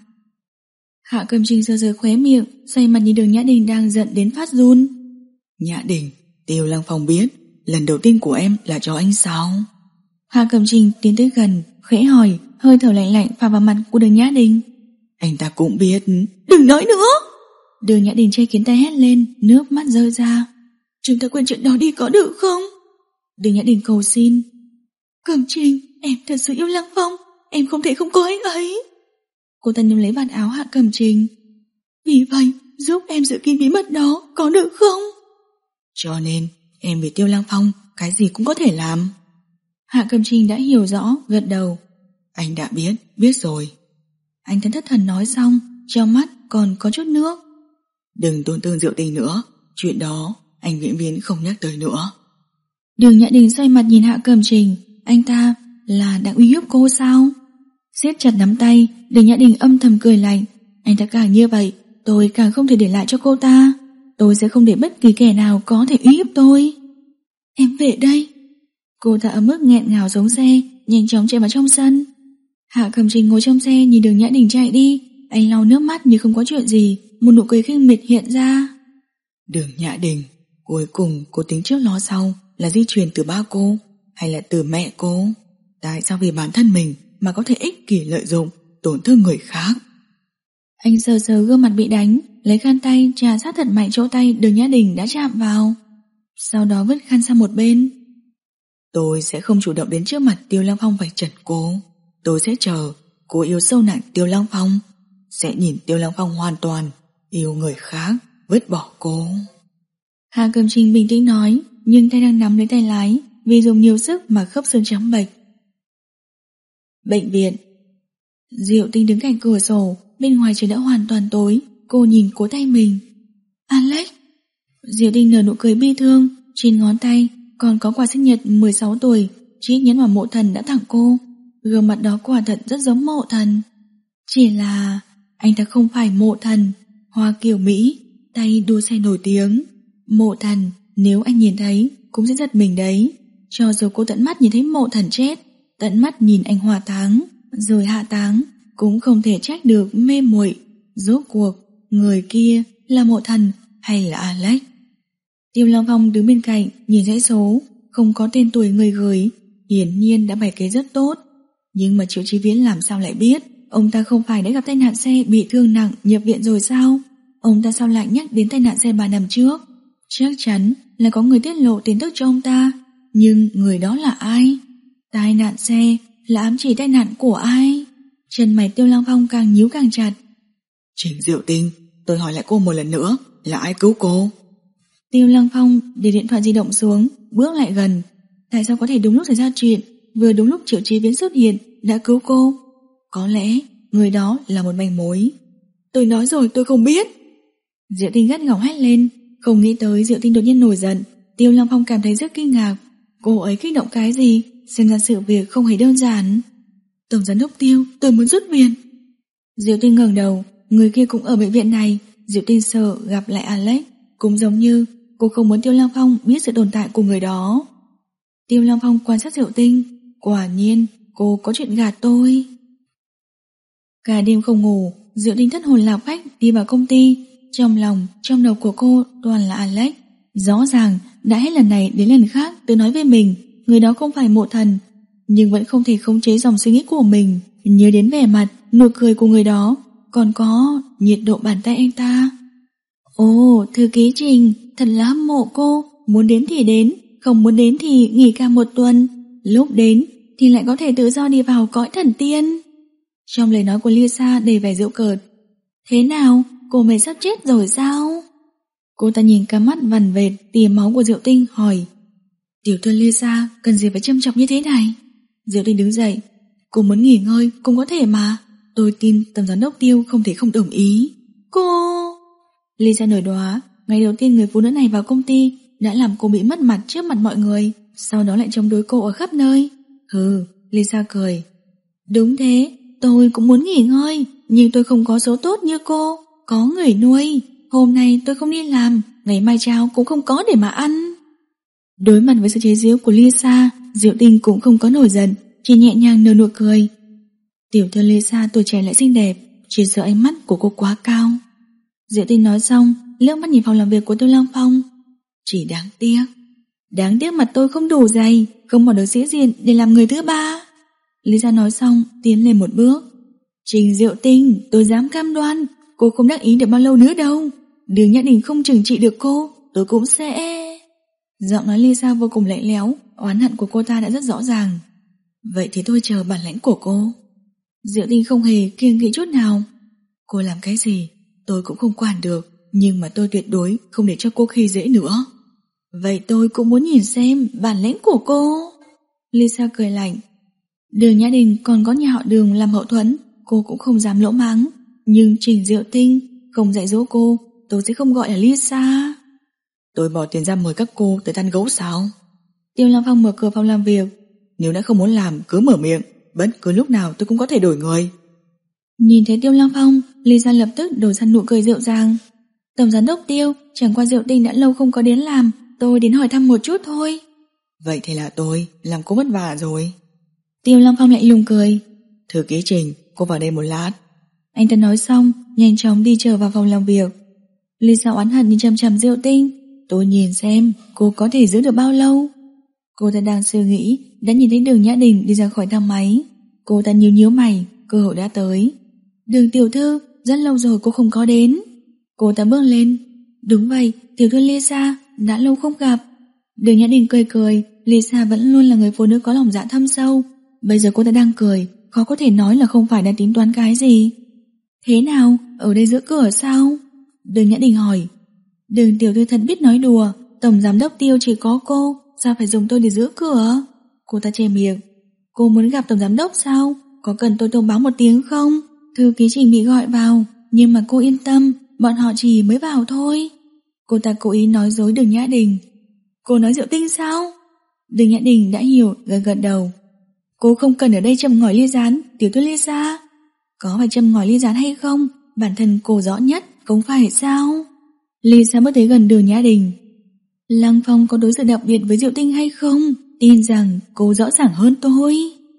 [SPEAKER 1] Hạ Cẩm Trình giơ giơ khóe miệng, xoay mặt nhìn Đường Nhã Đình đang giận đến phát run.
[SPEAKER 2] Nhã Đình, Tiêu Lăng Phong biết lần đầu tiên của em là cho anh sao?
[SPEAKER 1] Hạ Cẩm Trình tiến tới gần, khẽ hỏi, hơi thở lạnh lạnh phả vào mặt của Đường Nhã Đình.
[SPEAKER 2] Anh ta cũng biết.
[SPEAKER 1] Đừng nói nữa. Đường Nhã Đình che kín tay hét lên, nước mắt rơi ra. Chúng ta quên chuyện đó đi có được không? Đường Nhã Đình cầu xin. Cẩm Trình, em thật sự yêu Lăng Phong, em không thể không có anh ấy. Cô ta nắm lấy vạt áo Hạ Cẩm Trình. Vì vậy, giúp em giữ kín bí mật đó, có được không?
[SPEAKER 2] Cho nên, em vì Tiêu Lăng Phong cái gì cũng có thể làm.
[SPEAKER 1] Hạ Cẩm Trình đã hiểu rõ, gật đầu.
[SPEAKER 2] Anh đã biết, biết rồi.
[SPEAKER 1] Anh thẫn thất thần nói xong, trong mắt còn có chút nước.
[SPEAKER 2] Đừng tổn thương Diệu Tinh nữa, chuyện đó anh vĩnh viễn không nhắc tới nữa.
[SPEAKER 1] Đường Nhã Đình xoay mặt nhìn Hạ Cẩm Trình. Anh ta là đang uy hiếp cô sao? Siết chặt nắm tay, Đường Nhã Đình âm thầm cười lạnh. Anh ta càng như vậy, tôi càng không thể để lại cho cô ta. Tôi sẽ không để bất kỳ kẻ nào có thể uy hiếp tôi. Em về đây. Cô ta ở mức nghẹn ngào xuống xe, nhanh chóng chạy vào trong sân. Hạ Cẩm Trình ngồi trong xe nhìn Đường Nhã Đình chạy đi. Anh lau nước mắt như không có chuyện gì, một nụ cười khinh miệt hiện ra.
[SPEAKER 2] Đường Nhã Đình, cuối cùng cô tính trước lo sau là di truyền từ ba cô hay là từ mẹ cô? Tại sao vì bản thân mình mà có thể ích kỷ lợi dụng, tổn thương người khác?
[SPEAKER 1] Anh sờ sờ gương mặt bị đánh, lấy khăn tay chà sát thật mạnh chỗ tay Đường Nhã Đình đã chạm vào. Sau đó vứt khăn sang một bên.
[SPEAKER 2] Tôi sẽ không chủ động đến trước mặt Tiêu Lăng Phong vạch trần cô. Tôi sẽ chờ cô yêu sâu nặng Tiêu Lăng Phong, sẽ nhìn Tiêu Lăng Phong hoàn toàn yêu người khác, vứt bỏ cô.
[SPEAKER 1] Hạ Cẩm Trình bình tĩnh nói, nhưng tay đang nắm lấy tay lái, vì dùng nhiều sức mà khớp xương trắng bệch. Bệnh viện. Diệu Tinh đứng cạnh cửa sổ, bên ngoài trời đã hoàn toàn tối. Cô nhìn cố tay mình. Alex. Diệu Tinh nở nụ cười bi thương, trên ngón tay còn có quà sinh nhật mười sáu tuổi, chiếc nhẫn mà Mộ Thần đã tặng cô. Gương mặt đó quả thật rất giống Mộ Thần. Chỉ là anh ta không phải Mộ Thần, Hoa kiểu Mỹ, tay đua xe nổi tiếng. Mộ Thần, nếu anh nhìn thấy cũng sẽ giật mình đấy. Cho dù cô tận mắt nhìn thấy Mộ Thần chết, tận mắt nhìn anh hỏa táng rồi hạ táng, cũng không thể trách được mê muội. Rốt cuộc người kia là Mộ Thần hay là Alex? Tiêu Lăng Phong đứng bên cạnh nhìn dãy số không có tên tuổi người gửi, hiển nhiên đã bày kế rất tốt. Nhưng mà Triệu Chí Viễn làm sao lại biết ông ta không phải đã gặp tai nạn xe bị thương nặng nhập viện rồi sao? Ông ta sao lại nhắc đến tai nạn xe ba năm trước? Chắc chắn là có người tiết lộ tin tức cho ông ta. Nhưng người đó là ai? Tai nạn xe là ám chỉ tai nạn của ai? Chân mày Tiêu Lăng Phong càng nhíu càng chặt.
[SPEAKER 2] Trình Diệu Tinh, tôi hỏi lại cô một lần nữa, là ai cứu cô?
[SPEAKER 1] Tiêu Lăng Phong để điện thoại di động xuống, bước lại gần. Tại sao có thể đúng lúc xảy ra chuyện, vừa đúng lúc Triệu Chí Viễn xuất hiện đã cứu cô? Có lẽ người đó là một manh mối. Tôi nói rồi, tôi không biết. Diệu Tinh gắt gỏng hét lên. Không nghĩ tới Diệu Tinh đột nhiên nổi giận. Tiêu Lăng Phong cảm thấy rất kinh ngạc. Cô ấy kích động cái gì? Xem ra sự việc không hề đơn giản. Tổng giám đốc Tiêu, tôi muốn rút viện. Diệu Tinh ngẩng đầu, người kia cũng ở bệnh viện này. Diệu Tinh sợ gặp lại Alex, cũng giống như cô không muốn Tiêu Lăng Phong biết sự tồn tại của người đó. Tiêu Lăng Phong quan sát Diệu Tinh. Quả nhiên cô có chuyện gạt tôi. Cả đêm không ngủ, Diệu Tinh thất hồn lạc phách đi vào công ty. Trong lòng, trong đầu của cô toàn là Alex. Rõ ràng đã hết lần này đến lần khác tự nói với mình người đó không phải Mộ Thần, nhưng vẫn không thể khống chế dòng suy nghĩ của mình. Nhớ đến vẻ mặt, nụ cười của người đó, còn có nhiệt độ bàn tay anh ta. Ồ, thư ký Trình, thật là hâm mộ cô. Muốn đến thì đến, không muốn đến thì nghỉ cả một tuần. Lúc đến thì lại có thể tự do đi vào cõi thần tiên. Trong lời nói của Lisa đầy vẻ giễu cợt. Thế nào, cô mày sắp chết rồi sao? Cô ta nhìn cả mắt vằn vệt tia máu của Diệu Tinh hỏi. Tiểu thư Lisa, cần gì phải châm chọc như thế này? Diệu Tinh đứng dậy. Cô muốn nghỉ ngơi cũng có thể mà. Tôi tin tổng giám đốc Tiêu không thể không đồng ý. Cô... Lisa nổi đoá. Ngày đầu tiên người phụ nữ này vào công ty đã làm cô bị mất mặt trước mặt mọi người, sau đó lại chống đối cô ở khắp nơi. Hừ, Lisa cười. Đúng thế, tôi cũng muốn nghỉ ngơi, nhưng tôi không có số tốt như cô, có người nuôi. Hôm nay tôi không đi làm, ngày mai cháo cũng không có để mà ăn. Đối mặt với sự chế giễu của Lisa, Diệu Tinh cũng không có nổi giận, chỉ nhẹ nhàng nở nụ cười. Tiểu thư Lisa tuổi trẻ lại xinh đẹp, chỉ sợ ánh mắt của cô quá cao. Diệu Tinh nói xong, liếc mắt nhìn phòng làm việc của Tiêu Lăng Phong. Chỉ đáng tiếc, đáng tiếc mặt tôi không đủ dày, không bỏ được sĩ diện để làm người thứ ba. Lisa nói xong, tiến lên một bước. Trình Diệu Tinh, tôi dám cam đoan, cô không đắc ý được bao lâu nữa đâu. Đường Nhã Đình không trừng trị được cô, tôi cũng sẽ... Giọng nói Lisa vô cùng lạnh lẽo, oán hận của cô ta đã rất rõ ràng. Vậy thì tôi chờ bản lãnh của cô. Diệu Tinh không hề kiêng kỵ chút nào. Cô làm cái gì tôi cũng không quản được, nhưng mà tôi tuyệt đối không để cho cô khi dễ nữa. Vậy tôi cũng muốn nhìn xem bản lĩnh của cô. Lisa cười lạnh. Đường Nhã Đình còn có nhà họ Đường làm hậu thuẫn, cô cũng không dám lỗ mắng. Nhưng Trình Diệu Tinh không dạy dỗ cô, tôi sẽ không gọi là Lisa.
[SPEAKER 2] Tôi bỏ tiền ra mời các cô tới ăn gấu sao?
[SPEAKER 1] Tiêu Lăng Phong mở cửa phòng làm việc.
[SPEAKER 2] Nếu đã không muốn làm cứ mở miệng, bất cứ lúc nào tôi cũng có thể đổi người.
[SPEAKER 1] Nhìn thấy Tiêu Lăng Phong, Lisa lập tức đổi sang nụ cười dịu dàng. Tổng giám đốc Tiêu, chẳng qua Diệu Tinh đã lâu không có đến làm, tôi đến hỏi thăm một chút thôi.
[SPEAKER 2] Vậy thì là tôi làm cô vất vả rồi.
[SPEAKER 1] Tiêu Lăng Phong lại lùng cười.
[SPEAKER 2] Thư ký Trình, cô vào đây một lát.
[SPEAKER 1] Anh ta nói xong, nhanh chóng đi trở vào phòng làm việc. Lisa oán hận nhìn chằm chằm Diệu Tinh. Tôi nhìn xem cô có thể giữ được bao lâu. Cô ta đang suy nghĩ, đã nhìn thấy Đường Nhã Đình đi ra khỏi thang máy. Cô ta nhíu nhíu mày, cơ hội đã tới. Đường tiểu thư, rất lâu rồi cô không có đến. Cô ta bước lên. Đúng vậy, tiểu thư Lisa, đã lâu không gặp. Đường Nhã Đình cười cười. Lisa vẫn luôn là người phụ nữ có lòng dạ thâm sâu. Bây giờ cô ta đang cười, khó có thể nói là không phải đang tính toán cái gì. Thế nào, ở đây giữa cửa sao? Đường Nhã Đình hỏi. Đường tiểu thư thật biết nói đùa, tổng giám đốc Tiêu chỉ có cô, sao phải dùng tôi để giữ cửa? Cô ta chê miệng. Cô muốn gặp tổng giám đốc sao? Có cần tôi thông báo một tiếng không? Thư ký Trình bị gọi vào, nhưng mà cô yên tâm, bọn họ chỉ mới vào thôi. Cô ta cố ý nói dối Đường Nhã Đình. Cô nói Diệu Tinh sao? Đường Nhã Đình đã hiểu, gật gật đầu. Cô không cần ở đây châm ngòi ly gián, tiểu thư Lisa. Có phải châm ngòi ly gián hay không? Bản thân cô rõ nhất, không phải sao? Lisa bước tới gần Đường Nhã Đình. Lăng Phong có đối xử đặc biệt với Diệu Tinh hay không? Tin rằng cô rõ ràng hơn tôi.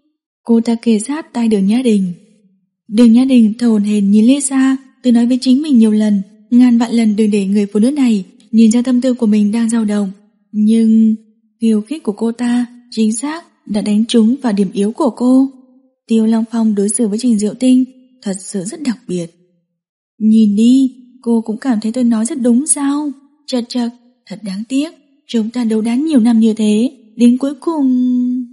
[SPEAKER 1] Cô ta kề sát tai Đường Nhã Đình. Đường Nhã Đình thở hổn hển nhìn Lisa, tự nói với chính mình nhiều lần, ngàn vạn lần đừng để người phụ nữ này nhìn ra tâm tư của mình đang dao động. Nhưng khiêu khích của cô ta chính xác đã đánh trúng vào điểm yếu của cô. Tiêu Lăng Phong đối xử với Trình Diệu Tinh thật sự rất đặc biệt. Nhìn đi, cô cũng cảm thấy tôi nói rất đúng sao? Chật chật, thật đáng tiếc, chúng ta đấu đá nhiều năm như thế, đến cuối cùng...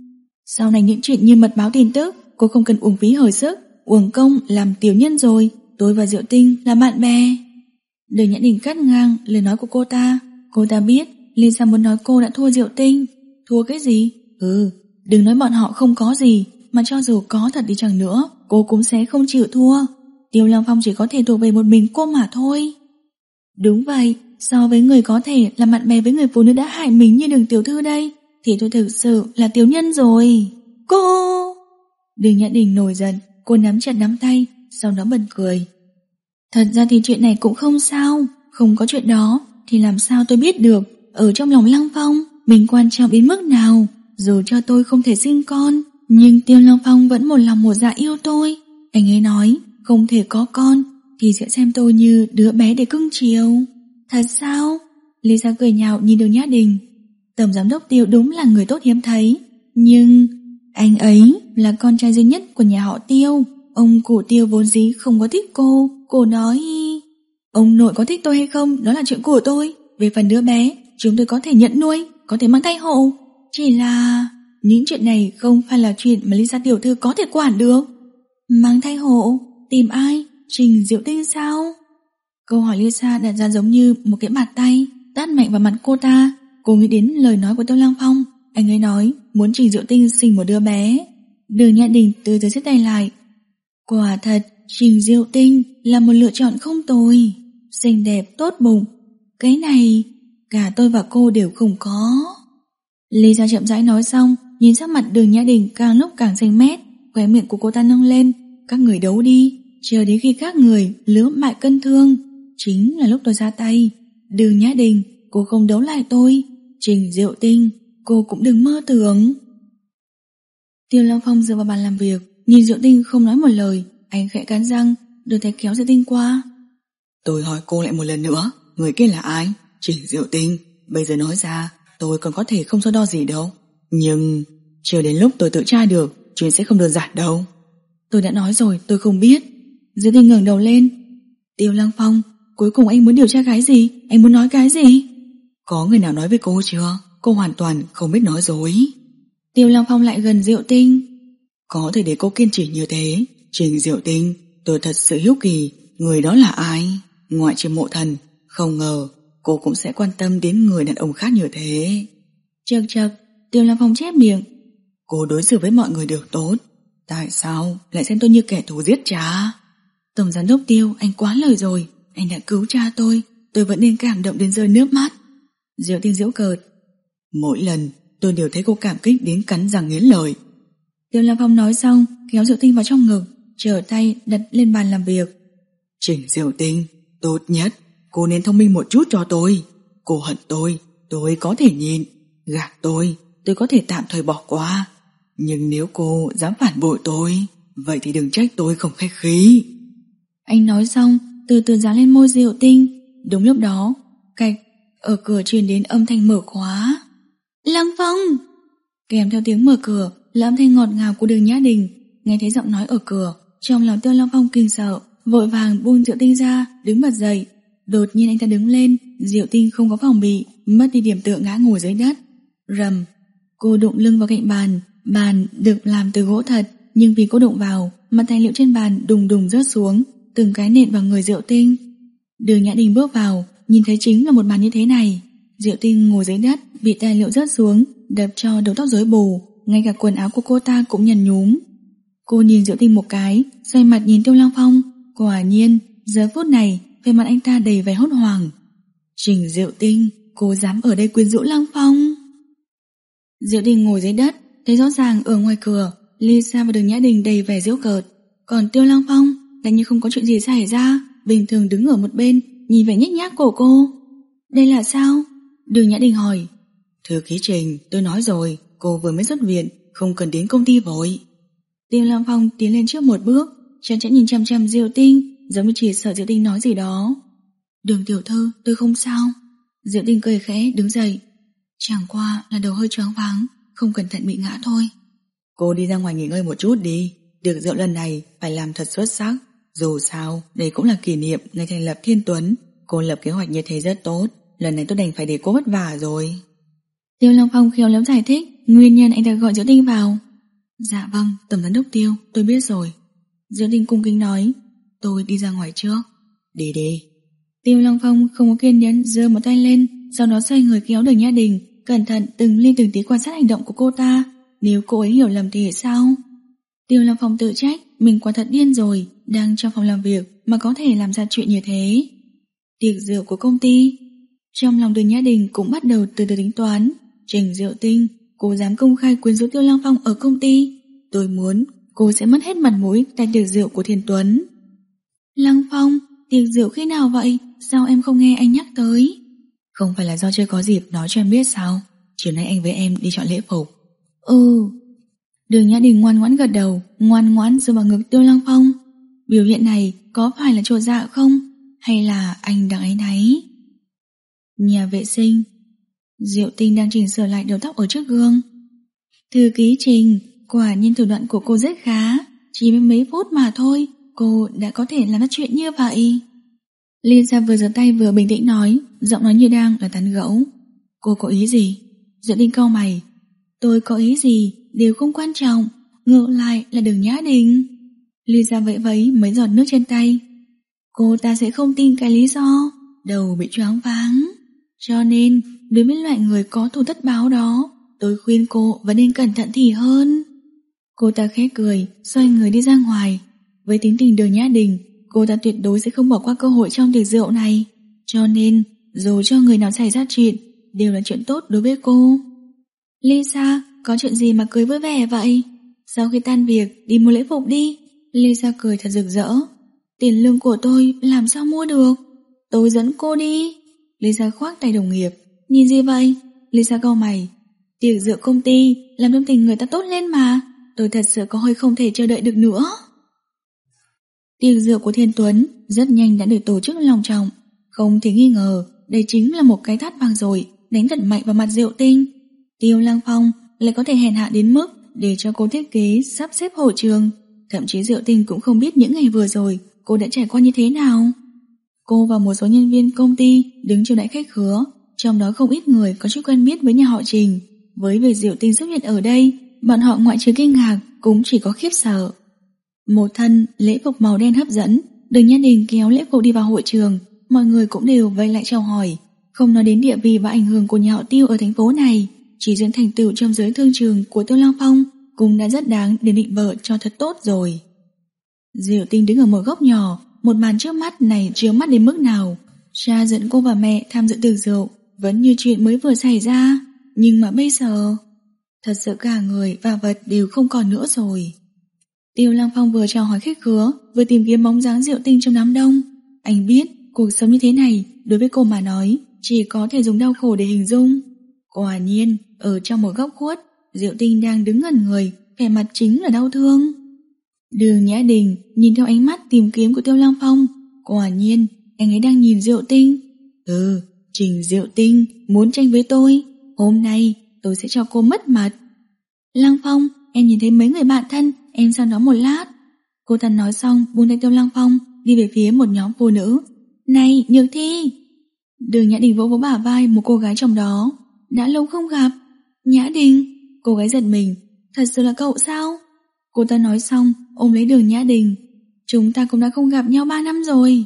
[SPEAKER 1] Sau này những chuyện như mật báo tin tức, cô không cần uổng phí hồi sức, uổng công làm tiểu nhân rồi. Tôi và Diệu Tinh là bạn bè. Đường Nhã Đình cắt ngang lời nói của cô ta. Cô ta biết Lisa muốn nói cô đã thua Diệu Tinh. Thua cái gì? Ừ, đừng nói bọn họ không có gì, mà cho dù có thật đi chăng nữa, cô cũng sẽ không chịu thua. Tiêu Lăng Phong chỉ có thể thuộc về một mình cô mà thôi. Đúng vậy, so với người có thể làm bạn bè với người phụ nữ đã hại mình như Đường tiểu thư đây, thì tôi thực sự là tiểu nhân rồi. Cô! Đường Nhã Đình nổi giận, cô nắm chặt nắm tay, sau đó bật cười. Thật ra thì chuyện này cũng không sao, không có chuyện đó thì làm sao tôi biết được ở trong lòng Lăng Phong mình quan trọng đến mức nào. Dù cho tôi không thể sinh con, nhưng Tiêu Lăng Phong vẫn một lòng một dạ yêu tôi. Anh ấy nói không thể có con thì sẽ xem tôi như đứa bé để cưng chiều. Thật sao? Lisa cười nhạo nhìn Đường Nhã Đình. Tổng giám đốc Tiêu đúng là người tốt hiếm thấy, nhưng anh ấy là con trai duy nhất của nhà họ Tiêu. Ông cụ Tiêu vốn dĩ không có thích cô. Cô nói ông nội có thích tôi hay không đó là chuyện của tôi. Về phần đứa bé, chúng tôi có thể nhận nuôi, có thể mang thai hộ. Chỉ là những chuyện này không phải là chuyện mà Lisa tiểu thư có thể quản được. Mang thai hộ? Tìm ai? Trình Diệu Tinh sao? Câu hỏi Lisa đặt ra giống như một cái bàn tay tát mạnh vào mặt cô ta. Cô nghĩ đến lời nói của Tiêu Lăng Phong. Anh ấy nói muốn Trình Diệu Tinh sinh một đứa bé. Đường Nhã Đình từ từ siết tay lại. Quả thật Trình Diệu Tinh là một lựa chọn không tồi, xinh đẹp tốt bụng. Cái này cả tôi và cô đều không có. Lisa chậm rãi nói xong, nhìn sắc mặt Đường Nhã Đình càng lúc càng xanh mét, khóe miệng của cô ta nâng lên. Các người đấu đi, chờ đến khi các người lứa mại cân thương, chính là lúc tôi ra tay. Đường Nhã Đình, cô không đấu lại tôi. Trình Diệu Tinh, cô cũng đừng mơ tưởng. Tiêu Lăng Phong dựa vào bàn làm việc, nhìn Diệu Tinh không nói một lời. Anh khẽ cắn răng, đưa tay kéo Diệu Tinh qua.
[SPEAKER 2] Tôi hỏi cô lại một lần nữa, người kia là ai? Trình Diệu Tinh. Bây giờ nói ra, tôi còn có thể không so đo gì đâu, nhưng chờ đến lúc tôi tự tra được, chuyện sẽ không đơn giản đâu.
[SPEAKER 1] Tôi đã nói rồi, tôi không biết. Diệu Tinh ngẩng đầu lên. Tiêu Lăng Phong, cuối cùng anh muốn điều tra cái gì? Anh muốn nói cái gì?
[SPEAKER 2] Có người nào nói với cô chưa? Cô hoàn toàn không biết nói dối.
[SPEAKER 1] Tiêu Lăng Phong lại gần Diệu Tinh.
[SPEAKER 2] Có thể để cô kiên trì như thế, Trình Diệu Tinh, tôi thật sự hiếu kỳ, người đó là ai? Ngoại trừ Mộ Thần, không ngờ cô cũng sẽ quan tâm đến người đàn ông khác như thế.
[SPEAKER 1] Chật chật, Tiêu Lăng Phong chép miệng.
[SPEAKER 2] Cô đối xử với mọi người đều tốt, tại sao lại xem tôi như kẻ thù giết cha?
[SPEAKER 1] Tổng giám đốc Tiêu, anh quá lời rồi. Anh đã cứu cha tôi, tôi vẫn nên cảm động đến rơi nước mắt. Diệu Tinh giễu cợt.
[SPEAKER 2] Mỗi lần tôi đều thấy cô cảm kích đến cắn răng nghiến lợi.
[SPEAKER 1] Tiêu Lăng Phong nói xong, kéo Diệu Tinh vào trong ngực, trở tay đặt lên bàn làm việc.
[SPEAKER 2] Trình Diệu Tinh, tốt nhất cô nên thông minh một chút cho tôi. Cô hận tôi, tôi có thể nhịn. Gạt tôi, tôi có thể tạm thời bỏ qua. Nhưng nếu cô dám phản bội tôi, vậy thì đừng trách tôi không khách khí.
[SPEAKER 1] Anh nói xong, từ từ dán lên môi Diệu Tinh. Đúng lúc đó, cạch, ở cửa truyền đến âm thanh mở khóa. Lăng Phong! Kèm theo tiếng mở cửa là âm thanh ngọt ngào của Đường Nhã Đình. Nghe thấy giọng nói ở cửa, trong lòng Tiêu Lăng Phong kinh sợ, vội vàng buông Diệu Tinh ra, đứng bật dậy. Đột nhiên anh ta đứng lên, Diệu Tinh không có phòng bị, mất đi điểm tựa ngã ngồi dưới đất. Rầm, cô đụng lưng vào cạnh bàn. Bàn được làm từ gỗ thật, nhưng vì cô đụng vào mà tài liệu trên bàn đùng đùng rớt xuống, từng cái nện vào người Diệu Tinh. Đường Nhã Đình bước vào, nhìn thấy chính là một màn như thế này. Diệu Tinh ngồi dưới đất, bị tài liệu rớt xuống, đập cho đầu tóc rối bù, ngay cả quần áo của cô ta cũng nhần nhúm. Cô nhìn Diệu Tinh một cái, xoay mặt nhìn Tiêu Lăng Phong. Quả nhiên, giờ phút này, về mặt anh ta đầy vẻ hốt hoảng. Trình Diệu Tinh, cô dám ở đây quyến rũ Lăng Phong? Diệu Tinh ngồi dưới đất, thấy rõ ràng ở ngoài cửa, Lisa và Đường Nhã Đình đầy vẻ giễu cợt, còn Tiêu Lăng Phong lại như không có chuyện gì xảy ra, bình thường đứng ở một bên, nhìn vẻ nhếch nhác của cô. Đây là sao? Đường Nhã Đình hỏi.
[SPEAKER 2] Thư ký Trình, tôi nói rồi, cô vừa mới xuất viện, không cần đến công ty vội.
[SPEAKER 1] Tiêu Lăng Phong tiến lên trước một bước, chăm chăm nhìn chăm chăm Diệu Tinh, giống như chỉ sợ Diệu Tinh nói gì đó. Đường tiểu thư, tôi không sao. Diệu Tinh cười khẽ đứng dậy. Chẳng qua là đầu hơi choáng váng, không cẩn thận bị ngã thôi.
[SPEAKER 2] Cô đi ra ngoài nghỉ ngơi một chút đi, tiệc rượu lần này phải làm thật xuất sắc. Dù sao, đây cũng là kỷ niệm ngày thành lập Thiên Tuấn. Cô lập kế hoạch như thế rất tốt, lần này tôi đành phải để cô vất vả rồi.
[SPEAKER 1] Tiêu Lăng Phong khéo léo giải thích nguyên nhân anh ta gọi Diệu Tinh vào. Dạ vâng, tổng giám đốc Tiêu, tôi biết rồi. Diệu Tinh cung kính nói. Tôi đi ra ngoài trước.
[SPEAKER 2] Đi đi.
[SPEAKER 1] Tiêu Lăng Phong không có kiên nhẫn, giơ một tay lên, sau đó xoay người kéo Đường Nhã Đình, cẩn thận từng ly từng tí quan sát hành động của cô ta. Nếu cô ấy hiểu lầm thì sao? Tiêu Lăng Phong tự trách mình quả thật điên rồi, đang trong phòng làm việc mà có thể làm ra chuyện như thế. Tiệc rượu của công ty. Trong lòng Đường Nhã Đình cũng bắt đầu từ từ tính toán. Trình Diệu Tinh, cô dám công khai quyến rũ Tiêu Lăng Phong ở công ty, tôi muốn cô sẽ mất hết mặt mũi tại tiệc rượu của Thiên Tuấn. Lăng Phong, tiệc rượu khi nào vậy? Sao em không nghe anh nhắc tới?
[SPEAKER 2] Không phải là do chưa có dịp nói cho em biết sao? Chiều nay anh với em đi chọn lễ phục.
[SPEAKER 1] Ừ. Đường Nhã Đình ngoan ngoãn gật đầu, ngoan ngoãn dựa vào ngực Tiêu Lăng Phong. Biểu hiện này có phải là chột dạ không? Hay là anh đang áy náy? Nhà vệ sinh. Diệu Tinh đang chỉnh sửa lại đầu tóc ở trước gương. Thư ký Trình, quả nhiên thủ đoạn của cô rất khá. Chỉ mấy mấy phút mà thôi, cô đã có thể làm ra chuyện như vậy. Lisa vừa giơ tay vừa bình tĩnh nói, giọng nói như đang là tán gẫu. Cô có ý gì? Diệu Tinh cau mày. Tôi có ý gì đều không quan trọng, ngược lại là Đường Nhã Đình. Lisa vẫy vẫy mấy giọt nước trên tay. Cô ta sẽ không tin cái lý do đầu bị choáng váng. Cho nên đối với loại người có thù tất báo đó, tôi khuyên cô vẫn nên cẩn thận thì hơn. Cô ta khẽ cười, xoay người đi ra ngoài. Với tính tình Đường Nhã Đình, cô ta tuyệt đối sẽ không bỏ qua cơ hội trong tiệc rượu này. Cho nên dù cho người nào xảy ra chuyện, đều là chuyện tốt đối với cô. Lisa, có chuyện gì mà cười vui vẻ vậy? Sau khi tan việc, đi mua lễ phục đi. Lisa cười thật rực rỡ. Tiền lương của tôi làm sao mua được? Tôi dẫn cô đi. Lisa khoác tay đồng nghiệp. Nhìn gì vậy? Lisa cau mày. Tiệc rượu công ty làm tâm tình người ta tốt lên mà. Tôi thật sự có hơi không thể chờ đợi được nữa. Tiệc rượu của Thiên Tuấn rất nhanh đã được tổ chức long trọng. Không thể nghi ngờ, đây chính là một cái tát vang rồi, đánh thật mạnh vào mặt Diệu Tinh. Tiêu Lăng Phong lại có thể hèn hạ đến mức để cho cô thiết kế sắp xếp hội trường. Thậm chí Diệu Tinh cũng không biết những ngày vừa rồi cô đã trải qua như thế nào. Cô và một số nhân viên công ty đứng chiêu đãi khách khứa, trong đó không ít người có chút quen biết với nhà họ Trình. Với việc Diệu Tinh xuất hiện ở đây, bọn họ ngoại trừ kinh ngạc cũng chỉ có khiếp sợ. Một thân lễ phục màu đen hấp dẫn, Đường Nhã Đình kéo lễ phục đi vào hội trường, mọi người cũng đều vây lại chào hỏi. Không nói đến địa vị và ảnh hưởng của nhà họ Tiêu ở thành phố này, chỉ riêng thành tựu trong giới thương trường của Tiêu Lăng Phong cũng đã rất đáng để định vợ cho thật tốt rồi. Diệu Tinh đứng ở một góc nhỏ, một màn trước mắt này chứa mắt đến mức nào. Cha dẫn cô và mẹ tham dự tiệc rượu vẫn như chuyện mới vừa xảy ra, nhưng mà bây giờ thật sự cả người và vật đều không còn nữa rồi. Tiêu Lăng Phong vừa chào hỏi khách khứa, vừa tìm kiếm bóng dáng Diệu Tinh trong đám đông. Anh biết cuộc sống như thế này đối với cô mà nói chỉ có thể dùng đau khổ để hình dung. Quả nhiên ở trong một góc khuất, Diệu Tinh đang đứng ngẩn người, vẻ mặt chính là đau thương. Đường Nhã Đình nhìn theo ánh mắt tìm kiếm của Tiêu Lăng Phong. Quả nhiên anh ấy đang nhìn Diệu Tinh. Ừ, Trình Diệu Tinh muốn tranh với tôi, hôm nay tôi sẽ cho cô mất mặt. Lăng Phong, em nhìn thấy mấy người bạn thân, em sang đó một lát. Cô ta nói xong buông tay Tiêu Lăng Phong, đi về phía một nhóm phụ nữ. Này, Nhược Thi! Đường Nhã Đình vỗ vỗ bả vai một cô gái trong đó. Đã lâu không gặp. Nhã Đình! Cô gái giật mình. Thật sự là cậu sao? Cô ta nói xong ôm lấy Đường Nhã Đình. Chúng ta cũng đã không gặp nhau ba năm rồi.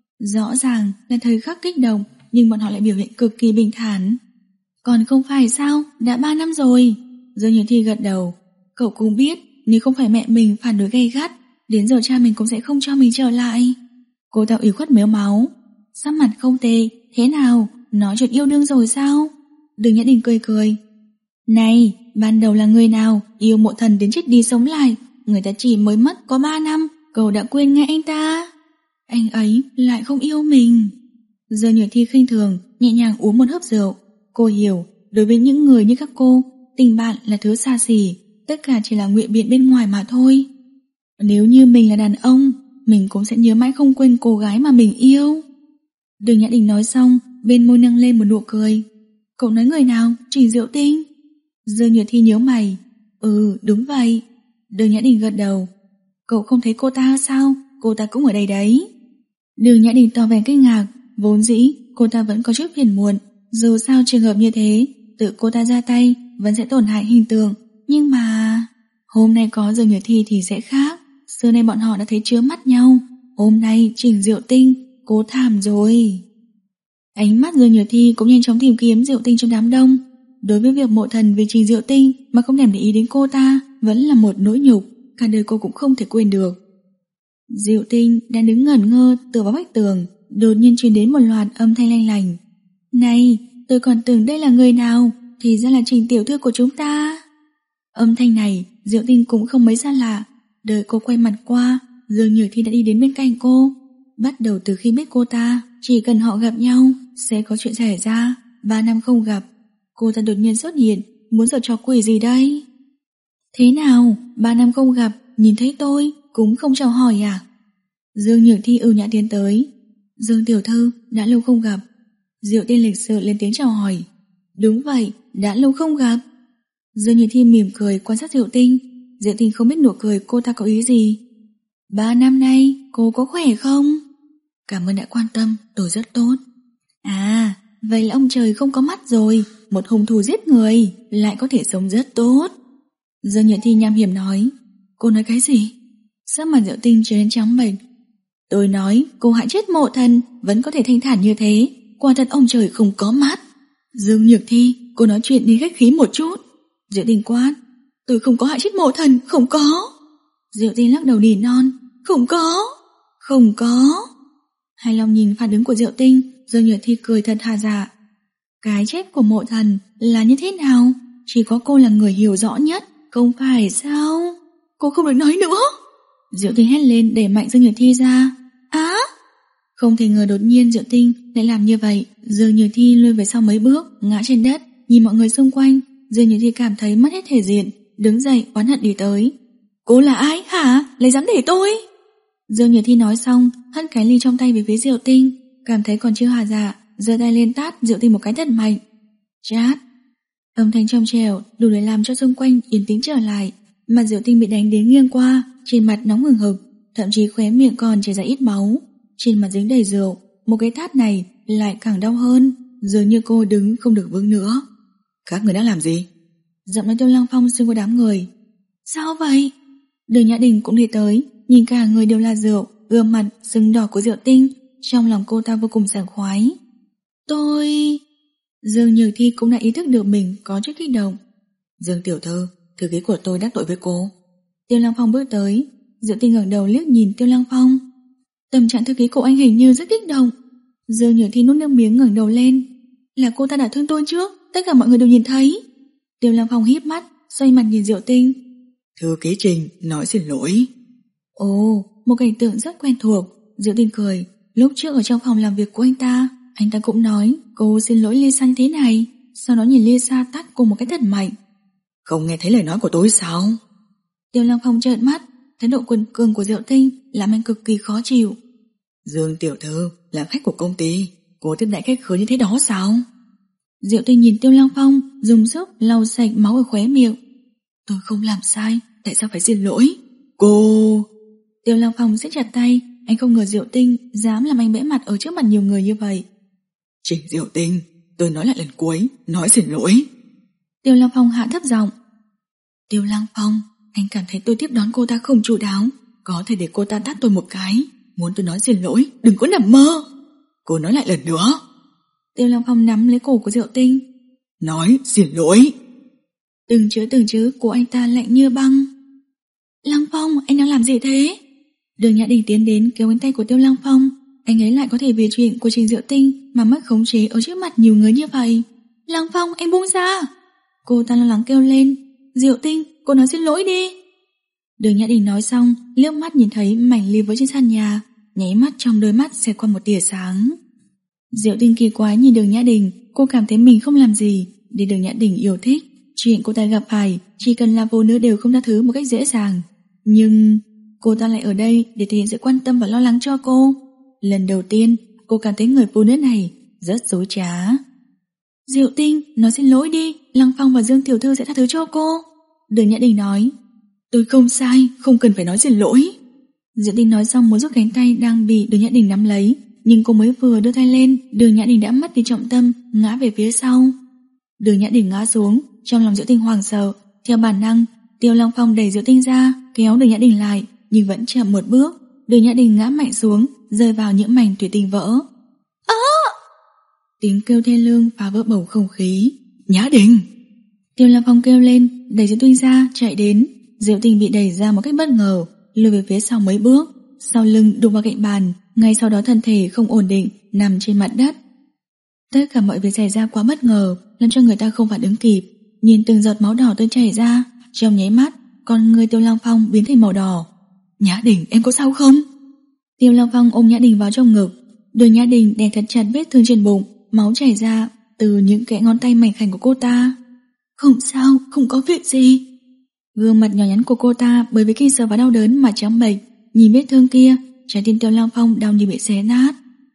[SPEAKER 1] Rõ ràng là thời khắc kích động, nhưng bọn họ lại biểu hiện cực kỳ bình thản. Còn không phải sao, đã ba năm rồi. Dương Nhược Thi gật đầu. Cậu cũng biết, nếu không phải mẹ mình phản đối gay gắt, đến giờ cha mình cũng sẽ không cho mình trở lại. Cô ta ủy khuất mếu máu. Sắc mặt không tệ, thế nào, nói chuyện yêu đương rồi sao? Đường Nhã Đình cười cười. Này, ban đầu là người nào yêu Mộ Thần đến chết đi sống lại, người ta chỉ mới mất có ba năm, cậu đã quên ngay anh ta. Anh ấy lại không yêu mình. Dương Nhược Thi khinh thường, nhẹ nhàng uống một hớp rượu. Cô hiểu, đối với những người như các cô, tình bạn là thứ xa xỉ, tất cả chỉ là ngụy biện bên ngoài mà thôi. Nếu như mình là đàn ông, mình cũng sẽ nhớ mãi không quên cô gái mà mình yêu. Đường Nhã Đình nói xong, bên môi nâng lên một nụ cười. Cậu nói người nào? Trình Diệu Tinh? Dương Nhược Thi nhíu mày. Ừ, đúng vậy. Đường Nhã Đình gật đầu. Cậu không thấy cô ta sao? Cô ta cũng ở đây đấy. Đường Nhã Đình tỏ vẻ kinh ngạc. Vốn dĩ cô ta vẫn có chút phiền muộn, dù sao trường hợp như thế tự cô ta ra tay vẫn sẽ tổn hại hình tượng. Nhưng mà hôm nay có Dương Nhược Thi thì sẽ khác. Xưa nay bọn họ đã thấy chứa mắt nhau, hôm nay Trình Diệu Tinh cố thảm rồi. Ánh mắt Dương Nhược Thi cũng nhanh chóng tìm kiếm Diệu Tinh trong đám đông. Đối với việc Mộ Thần vì Trình Diệu Tinh mà không thèm để ý đến cô ta vẫn là một nỗi nhục, cả đời cô cũng không thể quên được. Diệu Tinh đang đứng ngẩn ngơ tựa vào vách tường, đột nhiên truyền đến một loạt âm thanh lanh lành. Này, tôi còn tưởng đây là người nào, thì ra là Trình tiểu thư của chúng ta. Âm thanh này Diệu Tinh cũng không mấy xa lạ. Đợi cô quay mặt qua, Dương Nhược Thi đã đi đến bên cạnh cô. Bắt đầu từ khi biết cô ta, chỉ cần họ gặp nhau sẽ có chuyện xảy ra. Ba năm không gặp, cô ta đột nhiên xuất hiện, muốn giở trò quỷ gì đây? Thế nào, ba năm không gặp, nhìn thấy tôi cũng không chào hỏi à? Dương Nhược Thi ưu nhã tiến tới. Dương tiểu thư, đã lâu không gặp. Diệu Tinh lịch sự lên tiếng chào hỏi. Đúng vậy, đã lâu không gặp. Dương Nhược Thi mỉm cười quan sát Diệu Tinh. Diệu Tinh không biết nụ cười cô ta có ý gì. Ba năm nay cô có khỏe không? Cảm ơn đã quan tâm, tôi rất tốt. À, vậy là ông trời không có mắt rồi. Một hung thủ giết người lại có thể sống rất tốt. Dương Nhược Thi nham hiểm nói. Cô nói cái gì? Sắc mặt Diệu Tinh trở nên trắng bệch. Tôi nói cô hại chết Mộ Thần vẫn có thể thanh thản như thế, quả thật ông trời không có mắt. Dương Nhược Thi, cô nói chuyện đi khách khí một chút. Diệu Tinh quát. Tôi không có hại chết Mộ Thần, không có. Diệu Tinh lắc đầu nỉ non. Không có, không có. Hài lòng nhìn phản ứng của Diệu Tinh, Dương Nhược Thi cười thật hà dạ. Cái chết của Mộ Thần là như thế nào? Chỉ có cô là người hiểu rõ nhất, không phải sao? Cô không được nói nữa. Diệu Tinh hét lên đẩy mạnh Dương Nhược Thi ra. Á! Không thể ngờ đột nhiên Diệu Tinh lại làm như vậy. Dương Nhược Thi lùi về sau mấy bước, ngã trên đất, nhìn mọi người xung quanh. Dương Nhược Thi cảm thấy mất hết thể diện, đứng dậy oán hận đi tới. Cô là ai hả? Lấy dám để tôi? Dương Nhược Thi nói xong, hất cái ly trong tay về phía Diệu Tinh, cảm thấy còn chưa hà dạ, giơ tay lên tát Diệu Tinh một cái thật mạnh. Chát! Âm thanh trong trẻo đủ để làm cho xung quanh yên tĩnh trở lại. Mặt Diệu Tinh bị đánh đến nghiêng qua, trên mặt nóng hừng hực, thậm chí khóe miệng còn chảy ra ít máu, trên mặt dính đầy rượu. Một cái tát này lại càng đau hơn, dường như cô đứng không được vững nữa. Các người đã làm gì? Giọng nói Tiêu Lăng Phong xuyên qua đám người. Sao vậy? Đường Nhã Đình cũng đi tới, nhìn cả người đều là rượu, gương mặt sưng đỏ của Diệu Tinh, trong lòng cô ta vô cùng sảng khoái. Tôi... Dương Nhược Thi cũng đã ý thức được mình có chút kích động.
[SPEAKER 2] Dương tiểu thư, thư ký của tôi đắc tội với cô.
[SPEAKER 1] Tiêu Lăng Phong bước tới. Diệu Tinh ngẩng đầu liếc nhìn Tiêu Lăng Phong. Tâm trạng thư ký của anh hình như rất kích động. Dương Nhược Thi nuốt nước miếng ngẩng đầu lên. Là cô ta đã thương tôi trước, tất cả mọi người đều nhìn thấy. Tiêu Lăng Phong híp mắt, xoay mặt nhìn Diệu Tinh.
[SPEAKER 2] Thư ký Trình nói xin lỗi.
[SPEAKER 1] Ồ, một cảnh tượng rất quen thuộc. Diệu Tinh cười. Lúc trước ở trong phòng làm việc của anh ta, anh ta cũng nói cô xin lỗi Lisa như thế này. Sau đó nhìn Lisa tát cô một cái thật mạnh.
[SPEAKER 2] Không nghe thấy lời nói của tôi sao?
[SPEAKER 1] Tiêu Lăng Phong trợn mắt. Thái độ quần cường của Diệu Tinh làm anh cực kỳ khó chịu.
[SPEAKER 2] Dương tiểu thư là khách của công ty, cô tiếp đãi khách khứa như thế đó sao?
[SPEAKER 1] Diệu Tinh nhìn Tiêu Lăng Phong dùng sức lau sạch máu ở khóe miệng. Tôi không làm sai, tại sao phải xin lỗi?
[SPEAKER 2] Cô...
[SPEAKER 1] Tiêu Lăng Phong siết chặt tay. Anh không ngờ Diệu Tinh dám làm anh bẽ mặt ở trước mặt nhiều người như vậy.
[SPEAKER 2] Trình Diệu Tinh, tôi nói lại lần cuối, nói xin lỗi.
[SPEAKER 1] Tiêu Lăng Phong hạ thấp giọng. Tiêu Lăng Phong, anh cảm thấy tôi tiếp đón cô ta không chu đáo. Có thể để cô ta tát tôi một cái. Muốn tôi nói xin lỗi, đừng có nằm mơ.
[SPEAKER 2] Cô nói lại lần nữa.
[SPEAKER 1] Tiêu Lăng Phong nắm lấy cổ của Diệu Tinh.
[SPEAKER 2] Nói xin lỗi.
[SPEAKER 1] Từng chữ từng chữ của anh ta lạnh như băng. Lăng Phong, anh đang làm gì thế? Đường Nhã Đình tiến đến kéo cánh tay của Tiêu Lăng Phong. Anh ấy lại có thể vì chuyện của Trình Diệu Tinh mà mất khống chế ở trước mặt nhiều người như vậy. Lăng Phong, anh buông ra. Cô ta lo lắng kêu lên. Diệu Tinh, cô nói xin lỗi đi. Đường Nhã Đình nói xong, liếc mắt nhìn thấy mảnh ly với trên sàn nhà, nháy mắt trong đôi mắt xẹt qua một tia sáng. Diệu Tinh kỳ quái nhìn Đường Nhã Đình. Cô cảm thấy mình không làm gì để Đường Nhã Đình yêu thích. Chuyện cô ta gặp phải chỉ cần là phụ nữ đều không tha thứ một cách dễ dàng. Nhưng cô ta lại ở đây để thể hiện sự quan tâm và lo lắng cho cô. Lần đầu tiên cô cảm thấy người phụ nữ này rất dối trá. Diệu Tinh, nói xin lỗi đi, Lăng Phong và Dương tiểu thư sẽ tha thứ cho cô. Đường Nhã Đình nói. Tôi không sai, không cần phải nói xin lỗi. Diệu Tinh nói xong muốn rút cánh tay đang bị Đường Nhã Đình nắm lấy, nhưng cô mới vừa đưa tay lên, Đường Nhã Đình đã mất đi trọng tâm, ngã về phía sau. Đường Nhã Đình ngã xuống, trong lòng Diệu Tinh hoảng sợ. Theo bản năng, Tiêu Lăng Phong đẩy Diệu Tinh ra, kéo Đường Nhã Đình lại, nhưng vẫn chậm một bước. Đường Nhã Đình ngã mạnh xuống, rơi vào những mảnh thủy tinh vỡ. À! Tiếng kêu thê lương phá vỡ bầu không khí.
[SPEAKER 2] Nhã Đình!
[SPEAKER 1] Tiêu Lăng Phong kêu lên, đẩy Diệu Tinh ra, chạy đến. Diệu Tinh bị đẩy ra một cách bất ngờ, lùi về phía sau mấy bước, sau lưng đụng vào cạnh bàn, ngay sau đó thân thể không ổn định, nằm trên mặt đất. Tất cả mọi việc xảy ra quá bất ngờ, làm cho người ta không phản ứng kịp. Nhìn từng giọt máu đỏ tươi chảy ra, trong nháy mắt, con người Tiêu Lăng Phong biến thành màu đỏ.
[SPEAKER 2] Nhã Đình, em có sao không?
[SPEAKER 1] Tiêu Lăng Phong ôm Nhã Đình vào trong ngực. Đường Nhã Đình đè thật chặt vết thương trên bụng, máu chảy ra từ những kẽ ngón tay mảnh khảnh của cô ta. Không sao, không có việc gì. Gương mặt nhỏ nhắn của cô ta bởi vì kinh sợ và đau đớn mà trắng bệch. Nhìn vết thương kia, trái tim Tiêu Lăng Phong đau như bị xé nát.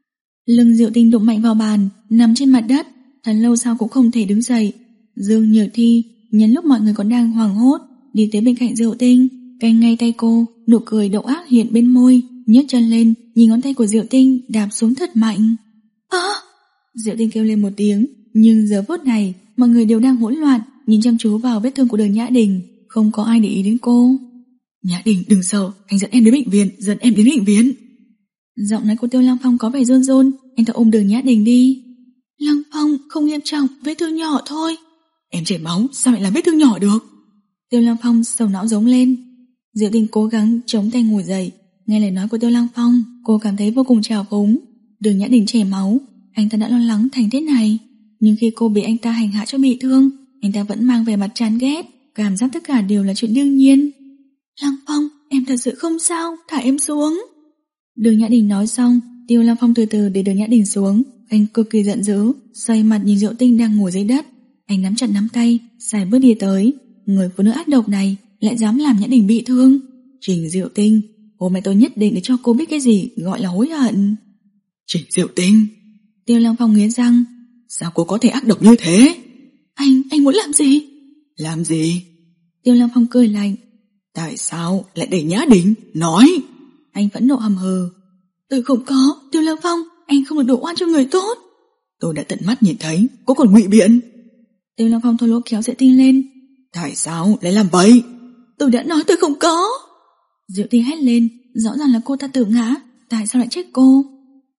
[SPEAKER 1] Lưng Diệu Tinh đụng mạnh vào bàn, nằm trên mặt đất, thật lâu sau cũng không thể đứng dậy. Dương Nhược Thi nhân lúc mọi người còn đang hoảng hốt đi tới bên cạnh Diệu Tinh, canh ngay tay cô, nụ cười độc ác hiện bên môi, nhấc chân lên, nhìn ngón tay của Diệu Tinh đạp xuống thật mạnh. À! Diệu Tinh kêu lên một tiếng, nhưng giờ phút này mọi người đều đang hỗn loạn, nhìn chăm chú vào vết thương của Đường Nhã Đình, không có ai để ý đến cô.
[SPEAKER 2] Nhã Đình đừng sợ, anh dẫn em đến bệnh viện, dẫn em đến bệnh viện.
[SPEAKER 1] Giọng nói của Tiêu Lăng Phong có vẻ run run, anh ta ôm Đường Nhã Đình đi. Lăng Phong, không nghiêm trọng, vết thương nhỏ thôi.
[SPEAKER 2] Em chảy máu, sao lại là vết thương nhỏ được?
[SPEAKER 1] Tiêu Lăng Phong sầu não giống lên. Diệu Tinh cố gắng chống tay ngồi dậy, nghe lời nói của Tiêu Lăng Phong, cô cảm thấy vô cùng trào phúng. Đường Nhã Đình chảy máu, anh ta đã lo lắng thành thế này, nhưng khi cô bị anh ta hành hạ cho bị thương, anh ta vẫn mang vẻ mặt chán ghét, cảm giác tất cả đều là chuyện đương nhiên. Lăng Phong, em thật sự không sao, thả em xuống. Đường Nhã Đình nói xong, Tiêu Lăng Phong từ từ để Đường Nhã Đình xuống. Anh cực kỳ giận dữ, xoay mặt nhìn Diệu Tinh đang ngồi dưới đất. Anh nắm chặt nắm tay, xài bước đi tới. Người phụ nữ ác độc này lại dám làm Nhã Đình bị thương. Trình Diệu Tinh, hôm nay tôi nhất định để cho cô biết cái gì gọi là hối hận.
[SPEAKER 2] Trình Diệu Tinh!
[SPEAKER 1] Tiêu Lăng Phong nghiến răng.
[SPEAKER 2] Sao cô có thể ác độc như thế?
[SPEAKER 1] Anh, anh muốn làm gì?
[SPEAKER 2] Làm gì?
[SPEAKER 1] Tiêu Lăng Phong cười lạnh.
[SPEAKER 2] Tại sao lại để Nhã Đình? Nói!
[SPEAKER 1] Anh vẫn nộ hầm hừ. Tôi không có, Tiêu Lăng Phong, anh không được đổ oan cho người tốt.
[SPEAKER 2] Tôi đã tận mắt nhìn thấy, cô còn ngụy biện.
[SPEAKER 1] Tiêu Lăng Phong thô lỗ kéo Diệu Tinh lên.
[SPEAKER 2] Tại sao lại làm vậy?
[SPEAKER 1] Tôi đã nói tôi không có. Diệu Tinh hét lên, rõ ràng là cô ta tự ngã, tại sao lại trách cô?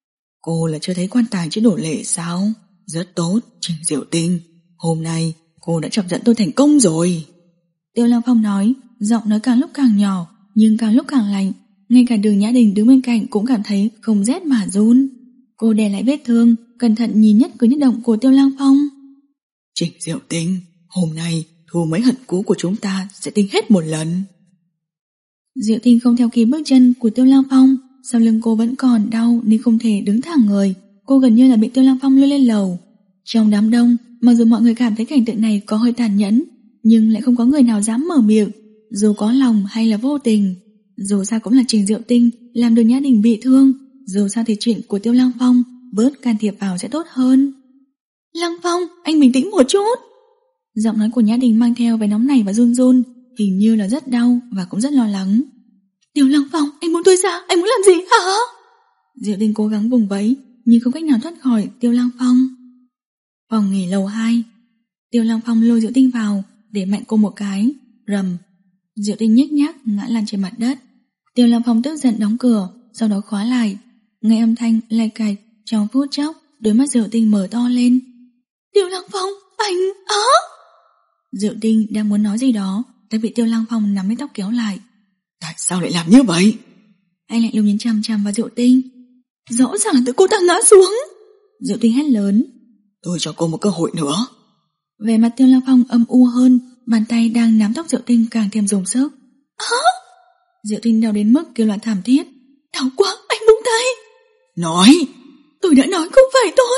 [SPEAKER 2] Cô là chưa thấy quan tài chưa đổ lệ sao? Rất tốt, Trình Diệu Tinh. Hôm nay cô đã chọc giận tôi thành công rồi.
[SPEAKER 1] Tiêu Lăng Phong nói, giọng nói càng lúc càng nhỏ, nhưng càng lúc càng lạnh. Ngay cả Đường Nhã Đình đứng bên cạnh cũng cảm thấy không rét mà run. Cô đè lại vết thương, cẩn thận nhìn nhất cử nhất động của Tiêu Lăng Phong.
[SPEAKER 2] Trình Diệu Tinh, hôm nay thù mấy hận cũ của chúng ta sẽ tính hết một lần.
[SPEAKER 1] Diệu Tinh không theo kịp bước chân của Tiêu Lăng Phong, sau lưng cô vẫn còn đau nên không thể đứng thẳng người. Cô gần như là bị Tiêu Lăng Phong lôi lên lầu. Trong đám đông, mặc dù mọi người cảm thấy cảnh tượng này có hơi tàn nhẫn, nhưng lại không có người nào dám mở miệng, dù có lòng hay là vô tình. Dù sao cũng là Trình Diệu Tinh làm Đường Nhã Đình bị thương, dù sao thì chuyện của Tiêu Lăng Phong bớt can thiệp vào sẽ tốt hơn. Lăng Phong, anh bình tĩnh một chút. Giọng nói của Nhã Đình mang theo vẻ nóng nảy và run run, hình như là rất đau và cũng rất lo lắng. Tiêu Lăng Phong, anh muốn tôi ra, anh muốn làm gì hả? Diệu Tinh cố gắng vùng vẫy, nhưng không cách nào thoát khỏi Tiêu Lăng Phong. Phòng nghỉ lầu hai. Tiêu Lăng Phong lôi Diệu Tinh vào, để mạnh cô một cái, rầm. Diệu Tinh nhếch nhác ngã lăn trên mặt đất. Tiêu Lăng Phong tức giận đóng cửa, sau đó khóa lại. Nghe âm thanh lạch cạch, trong phút chốc, đôi mắt Diệu Tinh mở to lên. Tiêu Lăng Phong, anh á! Diệu Tinh đang muốn nói gì đó, đã bị Tiêu Lăng Phong nắm lấy tóc kéo lại.
[SPEAKER 2] Tại sao lại làm như vậy?
[SPEAKER 1] Anh lạnh lùng nhìn chằm chằm vào Diệu Tinh. Rõ ràng là tự cô ta ngã xuống. Diệu Tinh hét lớn.
[SPEAKER 2] Tôi cho cô một cơ hội nữa.
[SPEAKER 1] Về mặt Tiêu Lăng Phong âm u hơn, bàn tay đang nắm tóc Diệu Tinh càng thêm dùng sức. Hả? Diệu Tinh đau đến mức kêu loạn thảm thiết. Đau quá, anh buông tay.
[SPEAKER 2] Nói.
[SPEAKER 1] Tôi đã nói không phải tôi.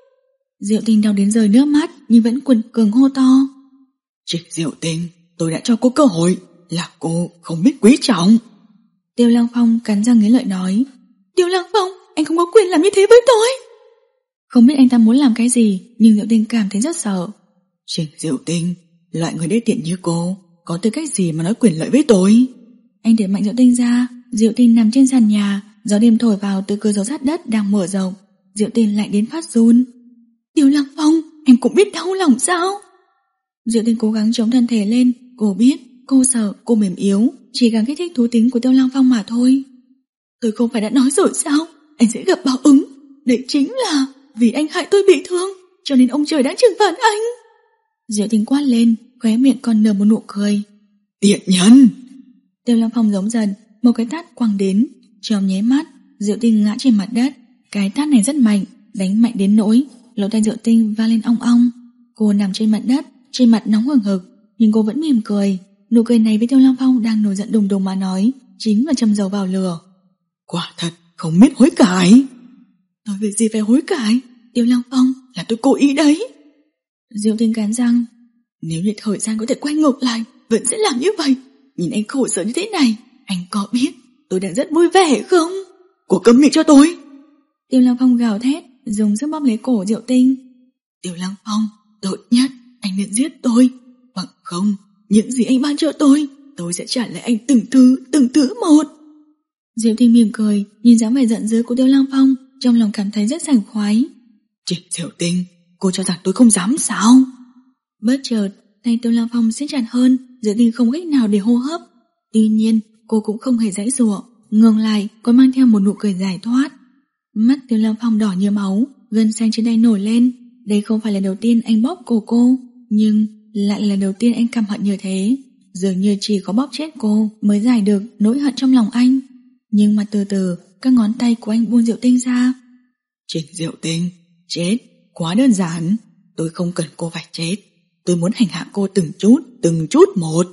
[SPEAKER 1] Diệu Tinh đau đến rơi nước mắt, nhưng vẫn quần cường hô to.
[SPEAKER 2] Trình Diệu Tinh, tôi đã cho cô cơ hội, là cô không biết quý trọng.
[SPEAKER 1] Tiêu Lăng Phong cắn răng nghiến lợi nói. Tiêu Lăng Phong, anh không có quyền làm như thế với tôi. Không biết anh ta muốn làm cái gì, nhưng Diệu Tinh cảm thấy rất sợ.
[SPEAKER 2] Trình Diệu Tinh, loại người đê tiện như cô có tư cách gì mà nói quyền lợi với tôi?
[SPEAKER 1] Anh để mạnh Diệu Tinh ra. Diệu Tinh nằm trên sàn nhà, gió đêm thổi vào từ cửa sổ sát đất đang mở rộng. Diệu Tinh lạnh đến phát run. Tiêu Lăng Phong, em cũng biết đau lòng sao? Diệu Tinh cố gắng chống thân thể lên. Cô biết, cô sợ, cô mềm yếu, chỉ càng kích thích thú tính của Tiêu Lăng Phong mà thôi. Tôi không phải đã nói rồi sao? Anh sẽ gặp báo ứng. Đấy chính là vì anh hại tôi bị thương, cho nên ông trời đã trừng phạt anh. Diệu Tinh quát lên, khóe miệng còn nở một nụ cười.
[SPEAKER 2] Tiện nhân!
[SPEAKER 1] Tiêu Lăng Phong giống dần, một cái tát quăng đến. Trong nháy mắt, Diệu Tinh ngã trên mặt đất. Cái tát này rất mạnh, đánh mạnh đến nỗi lỗ tai Diệu Tinh vang lên ong ong. Cô nằm trên mặt đất, trên mặt nóng hừng hực, nhưng cô vẫn mỉm cười. Nụ cười này với Tiêu Lăng Phong đang nổi giận đùng đùng mà nói, chính là châm dầu vào lửa.
[SPEAKER 2] Quả thật không biết hối cải.
[SPEAKER 1] Tôi việc gì phải hối cải? Tiêu Lăng Phong,
[SPEAKER 2] là tôi cố ý đấy.
[SPEAKER 1] Diệu Tinh cắn răng. Nếu như thời gian có thể quay ngược lại, vẫn sẽ làm như vậy. Nhìn anh khổ sở như thế này, anh có biết tôi đang rất vui vẻ không?
[SPEAKER 2] Cô câm miệng cho tôi.
[SPEAKER 1] Tiêu Lăng Phong gào thét, dùng sức bóp lấy cổ Diệu Tinh. Tiêu Lăng Phong, tốt nhất anh nên giết tôi, bằng không những gì anh ban cho tôi, tôi sẽ trả lại anh từng thứ, từng thứ một. Diệu Tinh mỉm cười, nhìn dáng vẻ giận dữ của Tiêu Lăng Phong, trong lòng cảm thấy rất sảng khoái.
[SPEAKER 2] Trình Diệu Tinh, cô cho rằng tôi không dám sao?
[SPEAKER 1] Bất chợt, tay Tiêu Lăng Phong siết chặt hơn, Diệu Tinh không cách nào để hô hấp. Tuy nhiên, cô cũng không hề giãy giụa, ngược lại còn mang theo một nụ cười giải thoát. Mắt Tiêu Lăng Phong đỏ như máu, gân xanh trên tay nổi lên. Đây không phải là đầu tiên anh bóp cổ cô, nhưng lại là đầu tiên anh căm hận như thế. Dường như chỉ có bóp chết cô mới giải được nỗi hận trong lòng anh. Nhưng mà từ từ, các ngón tay của anh buông Diệu Tinh ra.
[SPEAKER 2] Trình Diệu Tinh, chết, quá đơn giản. Tôi không cần cô phải chết. Tôi muốn hành hạ cô từng chút, từng chút một.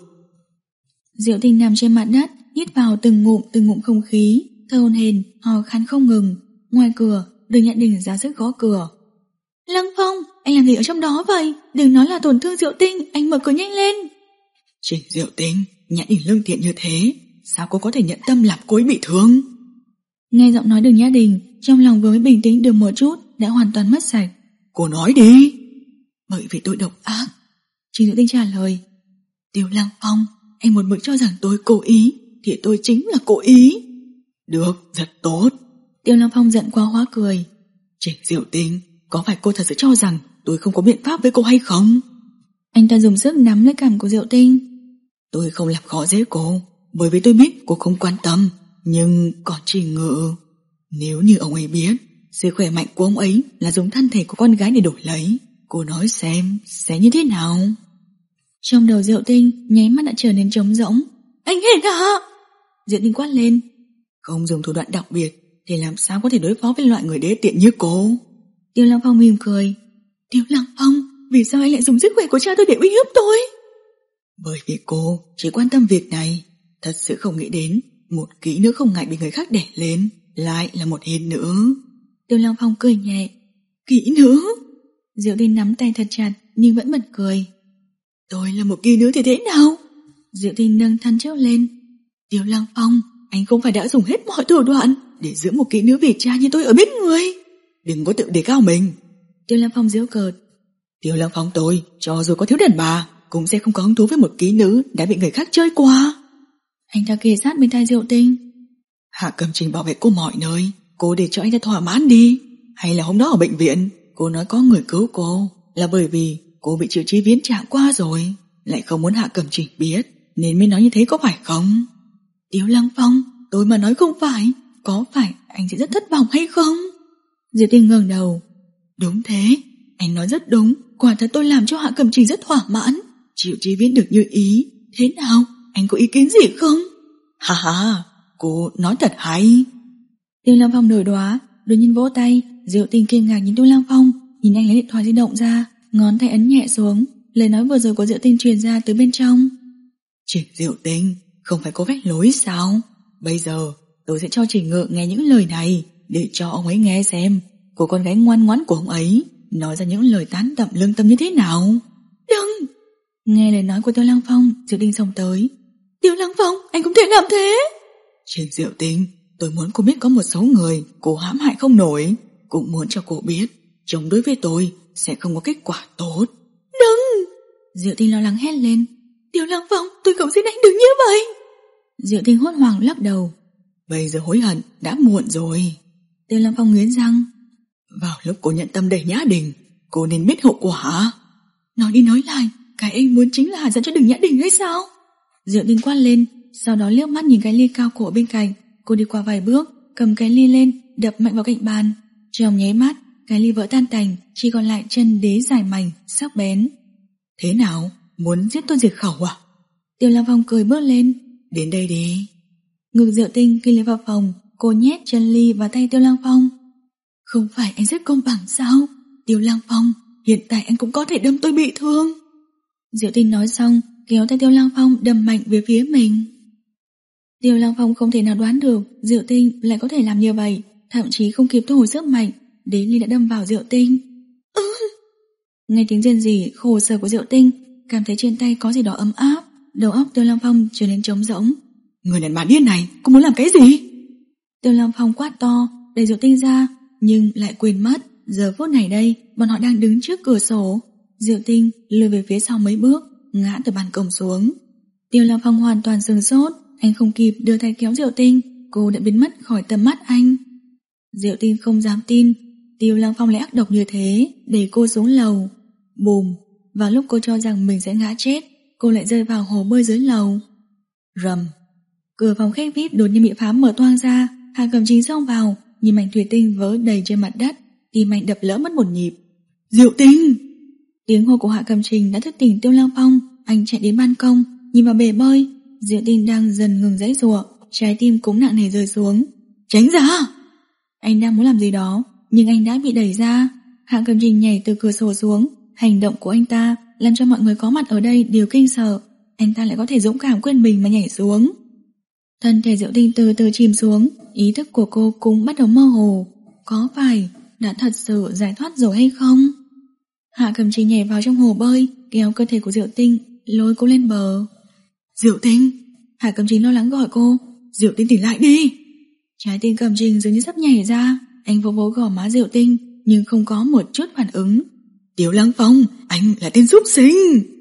[SPEAKER 1] Diệu Tinh nằm trên mặt đất, hít vào từng ngụm từng ngụm không khí, thở hổn hển, hò khan không ngừng. Ngoài cửa, Đường Nhã Đình ra sức gõ cửa. Lăng Phong, anh làm gì ở trong đó vậy? Đừng nói là tổn thương Diệu Tinh, anh mở cửa nhanh lên.
[SPEAKER 2] Trình Diệu Tinh, Nhã Đình lương thiện như thế, sao cô có thể nhận tâm làm cô ấy bị thương?
[SPEAKER 1] Nghe giọng nói Đường Nhã Đình, trong lòng vừa mới bình tĩnh được một chút đã hoàn toàn mất sạch.
[SPEAKER 2] Cô nói đi.
[SPEAKER 1] Bởi vì tôi độc ác. Trình Diệu Tinh trả lời. Tiêu Lăng Phong, anh một mực cho rằng tôi cố ý, thì tôi chính là cố ý.
[SPEAKER 2] Được, rất tốt.
[SPEAKER 1] Tiêu Lăng Phong giận quá hóa cười.
[SPEAKER 2] Trình Diệu Tinh, có phải cô thật sự cho rằng tôi không có biện pháp với cô hay không?
[SPEAKER 1] Anh ta dùng sức nắm lấy cằm của Diệu Tinh.
[SPEAKER 2] Tôi không làm khó dễ cô, bởi vì tôi biết cô không quan tâm. Nhưng còn Trình Ngự, nếu như ông ấy biết Sự khỏe mạnh của ông ấy là dùng thân thể của con gái để đổi lấy. Cô nói xem sẽ như thế nào?
[SPEAKER 1] Trong đầu Diệu Tinh nháy mắt đã trở nên trống rỗng. Anh Hiền hả? Diệu Tinh quát lên.
[SPEAKER 2] Không dùng thủ đoạn đặc biệt thì làm sao có thể đối phó với loại người đê tiện như cô?
[SPEAKER 1] Tiêu Lăng Phong mỉm cười. Tiêu Lăng Phong, vì sao anh lại dùng sức khỏe của cha tôi để uy hiếp tôi?
[SPEAKER 2] Bởi vì cô chỉ quan tâm việc này, thật sự không nghĩ đến một kỹ nữ không ngại bị người khác đẻ lên lại là một hiền nữ.
[SPEAKER 1] Tiêu Lăng Phong cười nhẹ.
[SPEAKER 2] Kỹ nữ?
[SPEAKER 1] Diệu Tinh nắm tay thật chặt nhưng vẫn bật cười.
[SPEAKER 2] Tôi là một kỹ nữ thì thế nào?
[SPEAKER 1] Diệu Tinh nâng thân trước lên.
[SPEAKER 2] Tiêu Lăng Phong, anh không phải đã dùng hết mọi thủ đoạn để giữ một kỹ nữ vì cha như tôi ở bên người. Đừng có tự đề cao mình.
[SPEAKER 1] Tiêu Lăng Phong giễu cợt.
[SPEAKER 2] Tiêu Lăng Phong tôi, cho dù có thiếu đàn bà, cũng sẽ không có hứng thú với một kỹ nữ đã bị người khác chơi qua.
[SPEAKER 1] Anh ta kề sát bên tai Diệu Tinh.
[SPEAKER 2] Hạ Cầm Trình bảo vệ cô mọi nơi, cô để cho anh ta thỏa mãn đi. Hay là hôm đó ở bệnh viện, cô nói có người cứu cô là bởi vì cô bị Triệu Chí Viễn chạm qua rồi, lại không muốn Hạ Cầm Trình biết nên mới nói như thế, có phải không?
[SPEAKER 1] Tiêu Lăng Phong, tôi mà nói không phải, có phải anh sẽ rất thất vọng hay không? Diệu Tinh ngẩng đầu.
[SPEAKER 2] Đúng thế, anh nói rất đúng, quả thật tôi làm cho Hạ Cầm Trình rất thỏa mãn. Triệu Chí Viễn được như ý. Thế nào, anh có ý kiến gì không? Ha ha, cô nói thật hay.
[SPEAKER 1] Tiêu Lăng Phong nổi đoá, đột nhiên vỗ tay. Diệu Tinh kinh ngạc nhìn Tiêu Lăng Phong, nhìn anh lấy điện thoại di động ra, ngón tay ấn nhẹ xuống. Lời nói vừa rồi của Diệu Tinh truyền ra từ bên trong.
[SPEAKER 2] Trình Diệu Tinh, không phải có vách lối sao? Bây giờ tôi sẽ cho Trình Ngự nghe những lời này, để cho ông ấy nghe xem cô con gái ngoan ngoãn của ông ấy nói ra những lời tán tận lương tâm như thế nào.
[SPEAKER 1] Đừng! Nghe lời nói của Tiêu Lăng Phong, Diệu Tinh xông tới. Tiêu Lăng Phong, anh cũng thể làm thế.
[SPEAKER 2] Trình Diệu Tinh, tôi muốn cô biết có một số người cô hãm hại không nổi, cũng muốn cho cô biết chống đối với tôi sẽ không có kết quả tốt.
[SPEAKER 1] Đừng! Diệu Tinh lo lắng hét lên. Tiêu Lăng Phong, tôi cầu xin anh đừng như vậy. Diệu Tinh hốt hoảng lắc đầu.
[SPEAKER 2] Bây giờ hối hận đã muộn rồi.
[SPEAKER 1] Tiêu Lăng Phong nghiến răng.
[SPEAKER 2] Vào lúc cô nhận tâm đầy Nhã Đình, cô nên biết hậu quả.
[SPEAKER 1] Nói đi nói lại, cái anh muốn chính là dẫn cho Đừng Nhã Đình hay sao? Diệu Tinh quát lên, sau đó liếc mắt nhìn cái ly cao cổ bên cạnh. Cô đi qua vài bước, cầm cái ly lên, đập mạnh vào cạnh bàn. Trong nháy mắt, cái ly vỡ tan tành, chỉ còn lại chân đế dài mảnh, sắc bén.
[SPEAKER 2] Thế nào, muốn giết tôi diệt khẩu à?
[SPEAKER 1] Tiêu Lăng Phong cười bước lên.
[SPEAKER 2] Đến đây đi.
[SPEAKER 1] Ngực Diệu Tinh khi lên vào phòng, cô nhét chân ly vào tay Tiêu Lăng Phong. Không phải anh rất công bằng sao? Tiêu Lăng Phong, hiện tại anh cũng có thể đâm tôi bị thương. Diệu Tinh nói xong, kéo tay Tiêu Lăng Phong đâm mạnh về phía mình. Tiêu Lăng Phong không thể nào đoán được Diệu Tinh lại có thể làm như vậy, thậm chí không kịp thu hồi sức mạnh, đế ly đã đâm vào Diệu Tinh. Ừ. Nghe tiếng rên rỉ khổ sở của Diệu Tinh, cảm thấy trên tay có gì đó ấm áp, đầu óc Tiêu Lăng Phong trở nên trống rỗng.
[SPEAKER 2] Người đàn bà điên này, cô muốn làm cái gì?
[SPEAKER 1] Tiêu Lăng Phong quát to, đẩy Diệu Tinh ra, nhưng lại quên mất giờ phút này đây bọn họ đang đứng trước cửa sổ. Diệu Tinh lùi về phía sau mấy bước, ngã từ ban công xuống. Tiêu Lăng Phong hoàn toàn sửng sốt, anh không kịp đưa tay kéo Diệu Tinh, cô đã biến mất khỏi tầm mắt anh. Diệu Tinh không dám tin Tiêu Lăng Phong lại ác độc như thế, đẩy cô xuống lầu. Bùm! Vào lúc cô cho rằng mình sẽ ngã chết, cô lại rơi vào hồ bơi dưới lầu. Rầm! Cửa phòng khách vi ai pi đột nhiên bị phá mở toang ra. Hạ Cẩm Trình xông vào, nhìn mảnh thủy tinh vỡ đầy trên mặt đất, tim anh đập lỡ mất một nhịp.
[SPEAKER 2] Diệu Tinh!
[SPEAKER 1] Tiếng hô của Hạ Cẩm Trình đã thức tỉnh Tiêu Lăng Phong. Anh chạy đến ban công, nhìn vào bể bơi. Diệu Tinh đang dần ngừng giãy giụa, trái tim cũng nặng nề rơi xuống.
[SPEAKER 2] Tránh ra!
[SPEAKER 1] Anh đang muốn làm gì đó, nhưng anh đã bị đẩy ra. Hạ Cẩm Trình nhảy từ cửa sổ xuống. Hành động của anh ta làm cho mọi người có mặt ở đây đều kinh sợ. Anh ta lại có thể dũng cảm quên mình mà nhảy xuống. Thân thể Diệu Tinh từ từ chìm xuống, ý thức của cô cũng bắt đầu mơ hồ. Có phải đã thật sự giải thoát rồi hay không? Hạ Cẩm Trình nhảy vào trong hồ bơi, kéo cơ thể của Diệu Tinh, lôi cô lên bờ.
[SPEAKER 2] Diệu Tinh!
[SPEAKER 1] Hạ Cẩm Trình lo lắng gọi cô.
[SPEAKER 2] Diệu Tinh tỉnh lại đi!
[SPEAKER 1] Trái tim Cẩm Trình dường như sắp nhảy ra. Anh vỗ vỗ gò má Diệu Tinh, nhưng không có một chút phản ứng.
[SPEAKER 2] Tiêu Lăng Phong, anh là tên súc sinh!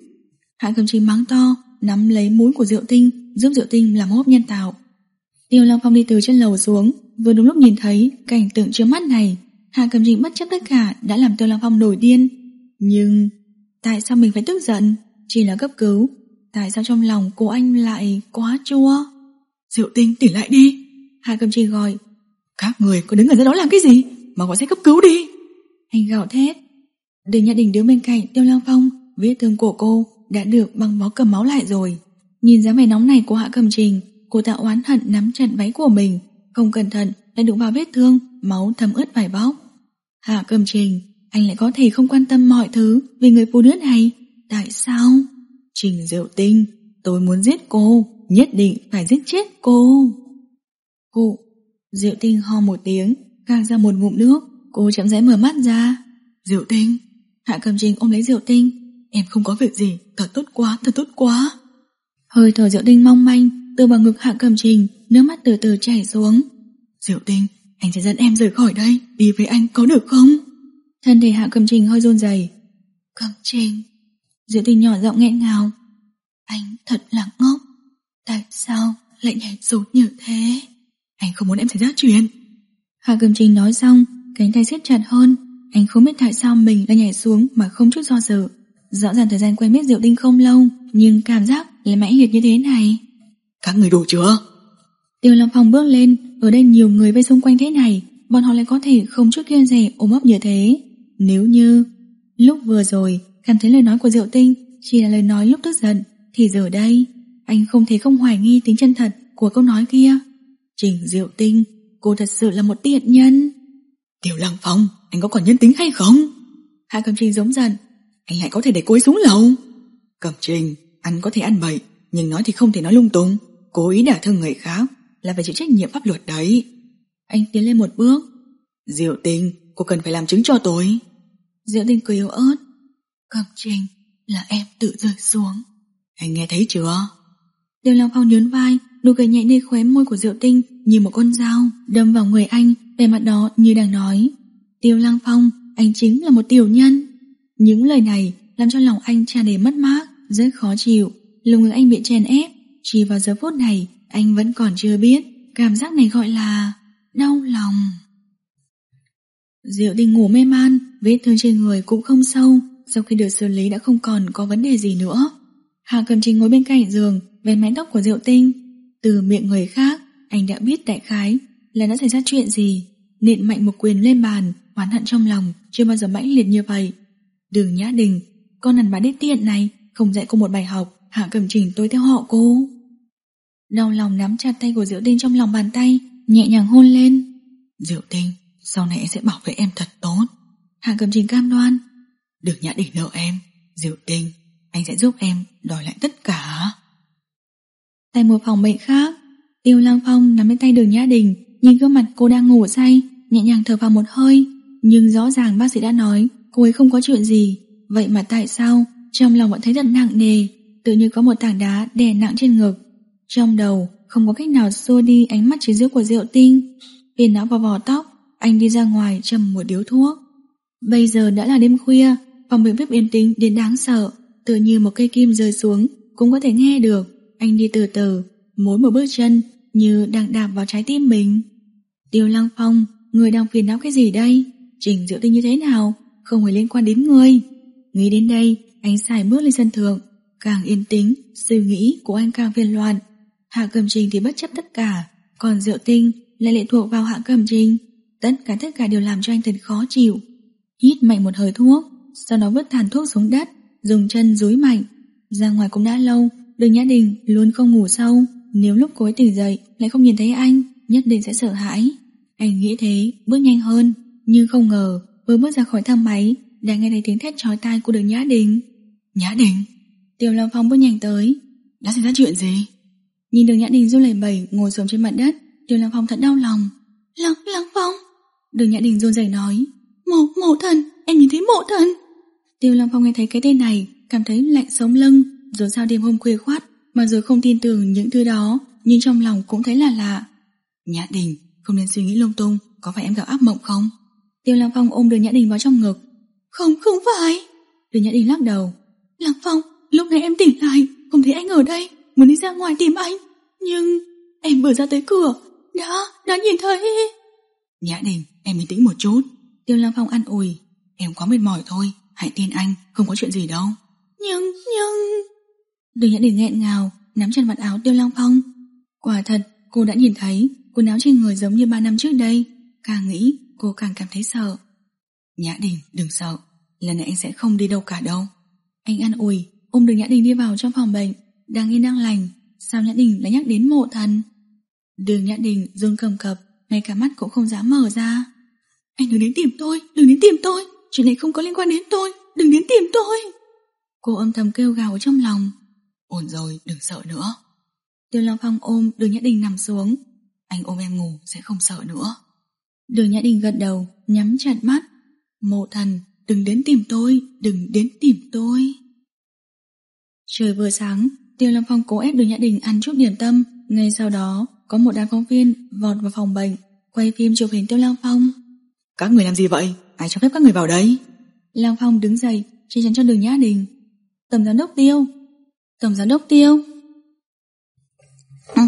[SPEAKER 1] Hạ Cẩm Trình mắng to, nắm lấy mũi của Diệu Tinh, giúp Diệu Tinh làm hô hấp nhân tạo. Tiêu Lăng Phong đi từ trên lầu xuống, vừa đúng lúc nhìn thấy cảnh tượng trước mắt này. Hạ Cẩm Trình bất chấp tất cả đã làm Tiêu Lăng Phong nổi điên. Nhưng tại sao mình phải tức giận? Chỉ là cấp cứu, tại sao trong lòng cô anh lại quá chua?
[SPEAKER 2] Diệu Tinh tỉnh lại đi!
[SPEAKER 1] Hạ Cẩm Trình gọi.
[SPEAKER 2] Các người có đứng ở ra đó làm cái gì? mà gọi xe cấp cứu đi.
[SPEAKER 1] Anh gào thét. Đường Nhã Đình đứng bên cạnh Tiêu Lăng Phong, vết thương của cô đã được băng bó cầm máu lại rồi. Nhìn dáng vẻ nóng này của Hạ Cẩm Trình, cô ta oán hận nắm chặt váy của mình, không cẩn thận lại đụng vào vết thương, máu thấm ướt vải bóc. Hạ Cẩm Trình, anh lại có thể không quan tâm mọi thứ vì người phụ nữ này, tại sao?
[SPEAKER 2] Trình Diệu Tinh, tôi muốn giết cô, nhất định phải giết chết cô.
[SPEAKER 1] Cô, Diệu Tinh ho một tiếng, gạt ra một ngụm nước, cô chậm rãi mở mắt ra.
[SPEAKER 2] Diệu Tinh.
[SPEAKER 1] Hạ Cẩm Trình ôm lấy Diệu Tinh.
[SPEAKER 2] Em không có việc gì, thật tốt quá, thật tốt quá.
[SPEAKER 1] Hơi thở Diệu Tinh mong manh từ vào ngực Hạ Cẩm Trình, nước mắt từ từ chảy xuống.
[SPEAKER 2] Diệu Tinh, anh sẽ dẫn em rời khỏi đây, đi với anh có được không?
[SPEAKER 1] Thân thể Hạ Cẩm Trình hơi run rẩy.
[SPEAKER 2] Cẩm Trình.
[SPEAKER 1] Diệu Tinh nhỏ giọng nghẹn ngào.
[SPEAKER 2] Anh thật là ngốc. Tại sao lại nhảy dù như thế? Anh không muốn em xảy ra chuyện.
[SPEAKER 1] Hạ Cẩm Trình nói xong, cánh tay siết chặt hơn. Anh không biết tại sao mình lại nhảy xuống mà không chút do dự. Rõ ràng thời gian quen biết Diệu Tinh không lâu, nhưng cảm giác lại mãnh liệt như thế này.
[SPEAKER 2] Các người đủ chưa?
[SPEAKER 1] Tiêu Lăng Phong bước lên. Ở đây nhiều người vây xung quanh thế này, bọn họ lại có thể không chút kiêng dè ôm ấp như thế. Nếu như lúc vừa rồi cảm thấy lời nói của Diệu Tinh chỉ là lời nói lúc tức giận, thì giờ đây anh không thể không hoài nghi tính chân thật của câu nói kia.
[SPEAKER 2] Trình Diệu Tinh,
[SPEAKER 1] cô thật sự là một tiện nhân.
[SPEAKER 2] Tiêu Lăng Phong, anh có còn nhân tính hay không?
[SPEAKER 1] Hạ Cẩm Trình giống giận.
[SPEAKER 2] Anh lại có thể để cô ấy xuống lầu. Cẩm Trình, anh có thể ăn bậy, nhưng nói thì không thể nói lung tung. Cố ý đả thương người khác là phải chịu trách nhiệm pháp luật đấy.
[SPEAKER 1] Anh tiến lên một bước.
[SPEAKER 2] Diệu Tinh, cô cần phải làm chứng cho tôi.
[SPEAKER 1] Diệu Tinh cười yếu ớt.
[SPEAKER 2] Cẩm Trình, là em tự rơi xuống. Anh nghe thấy chưa?
[SPEAKER 1] Tiêu Lăng Phong nhún vai, nụ cười nhẹ nơi khóe môi của Diệu Tinh như một con dao đâm vào người anh, vẻ mặt đó như đang nói: Tiêu Lăng Phong, anh chính là một tiểu nhân. Những lời này làm cho lòng anh tràn đầy mất mát, rất khó chịu. Lồng ngực anh bị chèn ép, chỉ vào giờ phút này anh vẫn còn chưa biết cảm giác này gọi là đau lòng. Diệu Tinh ngủ mê man, vết thương trên người cũng không sâu, sau khi được xử lý đã không còn có vấn đề gì nữa. Hạ Cẩm Trình ngồi bên cạnh giường, vén mái tóc của Diệu Tinh. Từ miệng người khác, anh đã biết đại khái là đã xảy ra chuyện gì. Nện mạnh một quyền lên bàn, oán hận trong lòng chưa bao giờ mãnh liệt như vậy. Đường Nhã Đình, con đàn bà đê tiện này không dạy cô một bài học. Hạ Cẩm Trình tôi theo họ cô. Đau lòng nắm chặt tay của Diệu Tinh trong lòng bàn tay, nhẹ nhàng hôn lên.
[SPEAKER 2] Diệu Tinh, sau này em sẽ bảo vệ em thật tốt.
[SPEAKER 1] Hạ Cẩm Trình cam đoan.
[SPEAKER 2] Đường Nhã Đình nợ em. Diệu Tinh, anh sẽ giúp em đòi lại tất cả.
[SPEAKER 1] Tại một phòng bệnh khác, Tiêu Lăng Phong nắm lấy tay Đường Nhã Đình, nhìn gương mặt cô đang ngủ say, nhẹ nhàng thở vào một hơi. Nhưng rõ ràng bác sĩ đã nói cô ấy không có chuyện gì. Vậy mà tại sao trong lòng vẫn thấy thật nặng nề, tự như có một tảng đá đè nặng trên ngực. Trong đầu không có cách nào xua đi ánh mắt chế giễu của Diệu Tinh. Phiền não vào vò tóc, anh đi ra ngoài châm một điếu thuốc. Bây giờ đã là đêm khuya, phòng bệnh VIP yên tĩnh đến đáng sợ, tựa như một cây kim rơi xuống cũng có thể nghe được. Anh đi từ từ, mỗi một bước chân như đang đạp vào trái tim mình. Tiêu Lăng Phong, người đang phiền não cái gì đây? Trình Diệu Tinh như thế nào? Không hề liên quan đến người. Nghĩ đến đây, anh xài bước lên sân thượng. Càng yên tĩnh, suy nghĩ của anh càng phiền loạn. Hạ Cẩm Trình thì bất chấp tất cả, còn Diệu Tinh lại lệ thuộc vào Hạ Cẩm Trình. Tất cả tất cả đều làm cho anh thật khó chịu. Hít mạnh một hơi thuốc, sau đó vứt tàn thuốc xuống đất, dùng chân dúi mạnh. Ra ngoài cũng đã lâu, Đường Nhã Đình luôn không ngủ sâu. Nếu lúc cô ấy tỉnh dậy lại không nhìn thấy anh, nhất định sẽ sợ hãi. Anh nghĩ thế, bước nhanh hơn, nhưng không ngờ vừa bước ra khỏi thang máy đã nghe thấy tiếng thét chói tai của Đường Nhã Đình.
[SPEAKER 2] Nhã Đình.
[SPEAKER 1] Tiêu Lăng Phong bước nhanh tới.
[SPEAKER 2] Đã xảy ra chuyện gì?
[SPEAKER 1] Nhìn Đường Nhã Đình run lẩy bẩy ngồi xổm trên mặt đất, Tiêu Lăng Phong thật đau lòng.
[SPEAKER 2] Lăng Lăng Phong.
[SPEAKER 1] Đường Nhã Đình run rẩy nói.
[SPEAKER 2] Mộ mộ thần, em nhìn thấy mộ thần.
[SPEAKER 1] Tiêu Lăng Phong nghe thấy cái tên này cảm thấy lạnh sống lưng. Dù sao đêm hôm khuya khoắt, mà dù không tin tưởng những thứ đó, nhưng trong lòng cũng thấy là lạ.
[SPEAKER 2] Nhã Đình, không nên suy nghĩ lung tung, có phải em gặp ác mộng không?
[SPEAKER 1] Tiêu Lăng Phong ôm Đường Nhã Đình vào trong ngực.
[SPEAKER 2] Không, không phải.
[SPEAKER 1] Đường Nhã Đình lắc đầu.
[SPEAKER 2] Lăng Phong, lúc này em tỉnh lại, không thấy anh ở đây, muốn đi ra ngoài tìm anh, nhưng em vừa ra tới cửa, đã, đã nhìn thấy. Nhã Đình, em bình tĩnh một chút.
[SPEAKER 1] Tiêu Lăng Phong an ủi.
[SPEAKER 2] Em quá mệt mỏi thôi, hãy tin anh, không có chuyện gì đâu. Nhưng, nhưng...
[SPEAKER 1] Đường Nhã Đình nghẹn ngào, nắm chặt vạt áo Tiêu Lăng Phong. Quả thật, cô đã nhìn thấy quần áo trên người giống như ba năm trước đây. Càng nghĩ, cô càng cảm thấy sợ. Nhã Đình, đừng sợ, lần này anh sẽ không đi đâu cả đâu. Anh an ủi, ôm Đường Nhã Đình đi vào trong phòng bệnh. Đang yên đang lành, sao Nhã Đình lại nhắc đến Mộ Thần? Đường Nhã Đình run cầm cập, ngay cả mắt cũng không dám mở ra. Anh đừng đến tìm tôi, đừng đến tìm tôi, chuyện này không có liên quan đến tôi, đừng đến tìm tôi. Cô âm thầm kêu gào ở trong lòng. Ổn rồi, đừng sợ nữa. Tiêu Long Phong ôm Đường Nhã Đình nằm xuống. Anh ôm em ngủ sẽ không sợ nữa. Đường Nhã Đình gật đầu, nhắm chặt mắt. Mộ Thần, đừng đến tìm tôi, đừng đến tìm tôi. Trời vừa sáng, Tiêu Long Phong cố ép Đường Nhã Đình ăn chút điểm tâm. Ngay sau đó, có một đám phóng viên vọt vào phòng bệnh, quay phim chụp hình Tiêu Long Phong.
[SPEAKER 2] Các người làm gì vậy? Ai cho phép các người vào đây?
[SPEAKER 1] Long Phong đứng dậy, che chắn cho Đường Nhã Đình. Tổng giám đốc Tiêu. Tổng giám đốc Tiêu.
[SPEAKER 2] Ừ.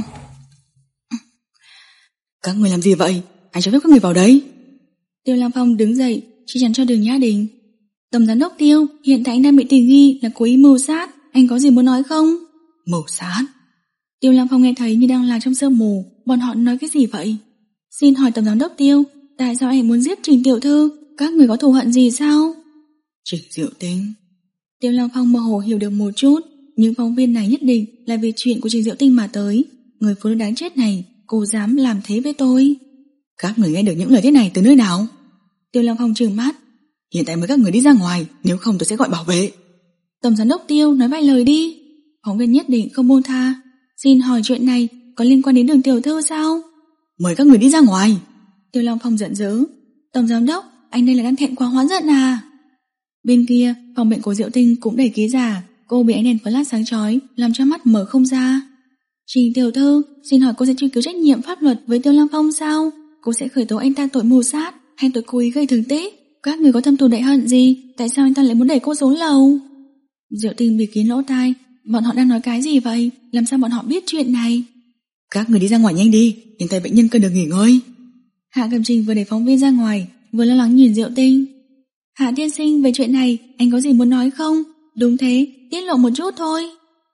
[SPEAKER 2] Các người làm gì vậy? Ai cho phép các người vào đây?
[SPEAKER 1] Tiêu Long Phong đứng dậy, che chắn cho Đường Nhã Đình. Tổng giám đốc Tiêu, hiện tại anh đang bị tình nghi là cố ý mưu sát. Anh có gì muốn nói không?
[SPEAKER 2] Mưu sát?
[SPEAKER 1] Tiêu Long Phong nghe thấy như đang lạc trong sương mù. Bọn họ nói cái gì vậy? Xin hỏi tổng giám đốc Tiêu, tại sao anh muốn giết Trình tiểu thư? Các người có thù hận gì sao?
[SPEAKER 2] Trình Diệu Tinh.
[SPEAKER 1] Tiêu Long Phong mơ hồ hiểu được một chút. Những phóng viên này nhất định là vì chuyện của Trình Diệu Tinh mà tới. Người phụ nữ đáng chết này, cô dám làm thế với tôi?
[SPEAKER 2] Các người nghe được những lời thế này từ nơi nào?
[SPEAKER 1] Tiêu Long Phong trừng mắt.
[SPEAKER 2] Hiện tại mới các người đi ra ngoài, nếu không tôi sẽ gọi bảo vệ.
[SPEAKER 1] Tổng giám đốc Tiêu, nói vài lời đi. Phóng viên nhất định không buông tha. Xin hỏi chuyện này có liên quan đến Đường tiểu thư sao?
[SPEAKER 2] Mời các người đi ra ngoài.
[SPEAKER 1] Tiêu Long Phong giận dữ. Tổng giám đốc, anh đây là đang thẹn quá hóa giận à? Bên kia, phòng bệnh của Diệu Tinh cũng đầy ký giả. Cô bị ánh đèn flash sáng chói làm cho mắt mở không ra. Trình tiểu thư, xin hỏi cô sẽ truy cứu trách nhiệm pháp luật với Tiêu Long Phong sao? Cô sẽ khởi tố anh ta tội mưu sát hay tội cố ý gây thương tích? Các người có thâm thù đại hận gì? Tại sao anh ta lại muốn đẩy cô xuống lầu? Diệu Tinh bịt kín lỗ tai. Bọn họ đang nói cái gì vậy? Làm sao bọn họ biết chuyện này?
[SPEAKER 2] Các người đi ra ngoài nhanh đi, hiện tại bệnh nhân cần được nghỉ ngơi.
[SPEAKER 1] Hạ Cẩm Trình vừa đẩy phóng viên ra ngoài, vừa lo lắng nhìn Diệu Tinh. Hạ tiên sinh, về chuyện này anh có gì muốn nói không? Đúng thế, tiết lộ một chút thôi.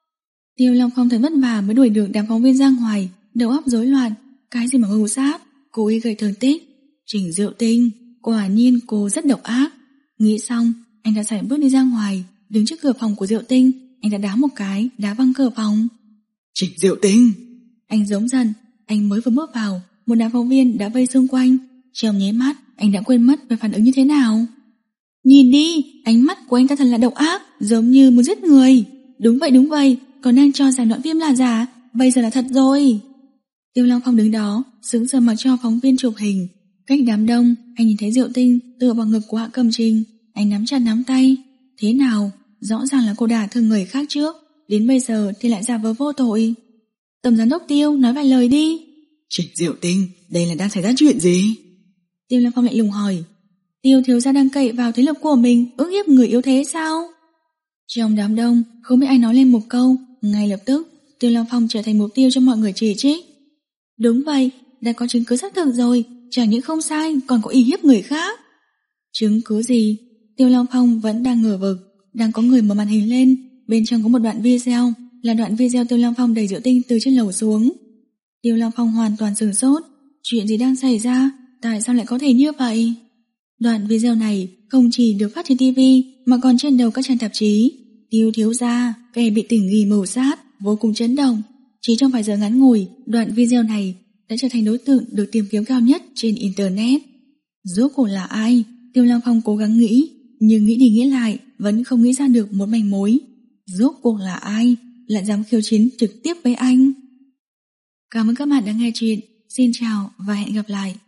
[SPEAKER 1] Tiêu Long Phong thấy vất vả mới đuổi được đám phóng viên ra ngoài, đầu óc rối loạn. Cái gì mà mưu sát, cố ý gây thương tích. Trình Diệu Tinh, quả nhiên cô rất độc ác. Nghĩ xong, anh đã sải bước đi ra ngoài. Đứng trước cửa phòng của Diệu Tinh, anh đã đá một cái, đá văng cửa phòng.
[SPEAKER 2] Trình Diệu Tinh.
[SPEAKER 1] Anh giống dần, anh mới vừa bước vào, một đám phóng viên đã vây xung quanh. Trong nháy mắt, anh đã quên mất về phản ứng như thế nào. Nhìn đi, ánh mắt của anh ta thật là độc ác, giống như muốn giết người. Đúng vậy đúng vậy, còn đang cho rằng đoạn phim là giả, bây giờ là thật rồi. Tiêu Long Phong đứng đó, sững sờ mặc cho phóng viên chụp hình. Cách đám đông, anh nhìn thấy Diệu Tinh tựa vào ngực của Hạ Cẩm Trình. Anh nắm chặt nắm tay. Thế nào? Rõ ràng là cô đả thương người khác trước, đến bây giờ thì lại giả vờ vô tội. Tổng giám đốc Tiêu, nói vài lời đi.
[SPEAKER 2] Trình Diệu Tinh, đây là đang xảy ra chuyện gì?
[SPEAKER 1] Tiêu Long Phong lại lùng hỏi. Tiêu thiếu gia đang cậy vào thế lực của mình, ức hiếp người yếu thế sao? Trong đám đông, không biết ai nói lên một câu, ngay lập tức Tiêu Long Phong trở thành mục tiêu cho mọi người chỉ trích. Đúng vậy, đã có chứng cứ xác thực rồi, chẳng những không sai, còn có uy hiếp người khác. Chứng cứ gì? Tiêu Long Phong vẫn đang ngờ vực. Đang có người mở màn hình lên, bên trong có một đoạn video, là đoạn video Tiêu Long Phong đẩy Diệu Tinh từ trên lầu xuống. Tiêu Long Phong hoàn toàn sửng sốt. Chuyện gì đang xảy ra? Tại sao lại có thể như vậy? Đoạn video này không chỉ được phát trên ti vi mà còn trên đầu các trang tạp chí. Tiêu thiếu gia, kẻ bị tình nghi mưu sát, vô cùng chấn động. Chỉ trong vài giờ ngắn ngủi, đoạn video này đã trở thành đối tượng được tìm kiếm cao nhất trên internet. Rốt cuộc là ai? Tiêu Long Phong cố gắng nghĩ, nhưng nghĩ đi nghĩ lại vẫn không nghĩ ra được một manh mối. Rốt cuộc là ai lại dám khiêu chiến trực tiếp với anh? Cảm ơn các bạn đã nghe chuyện. Xin chào và hẹn gặp lại.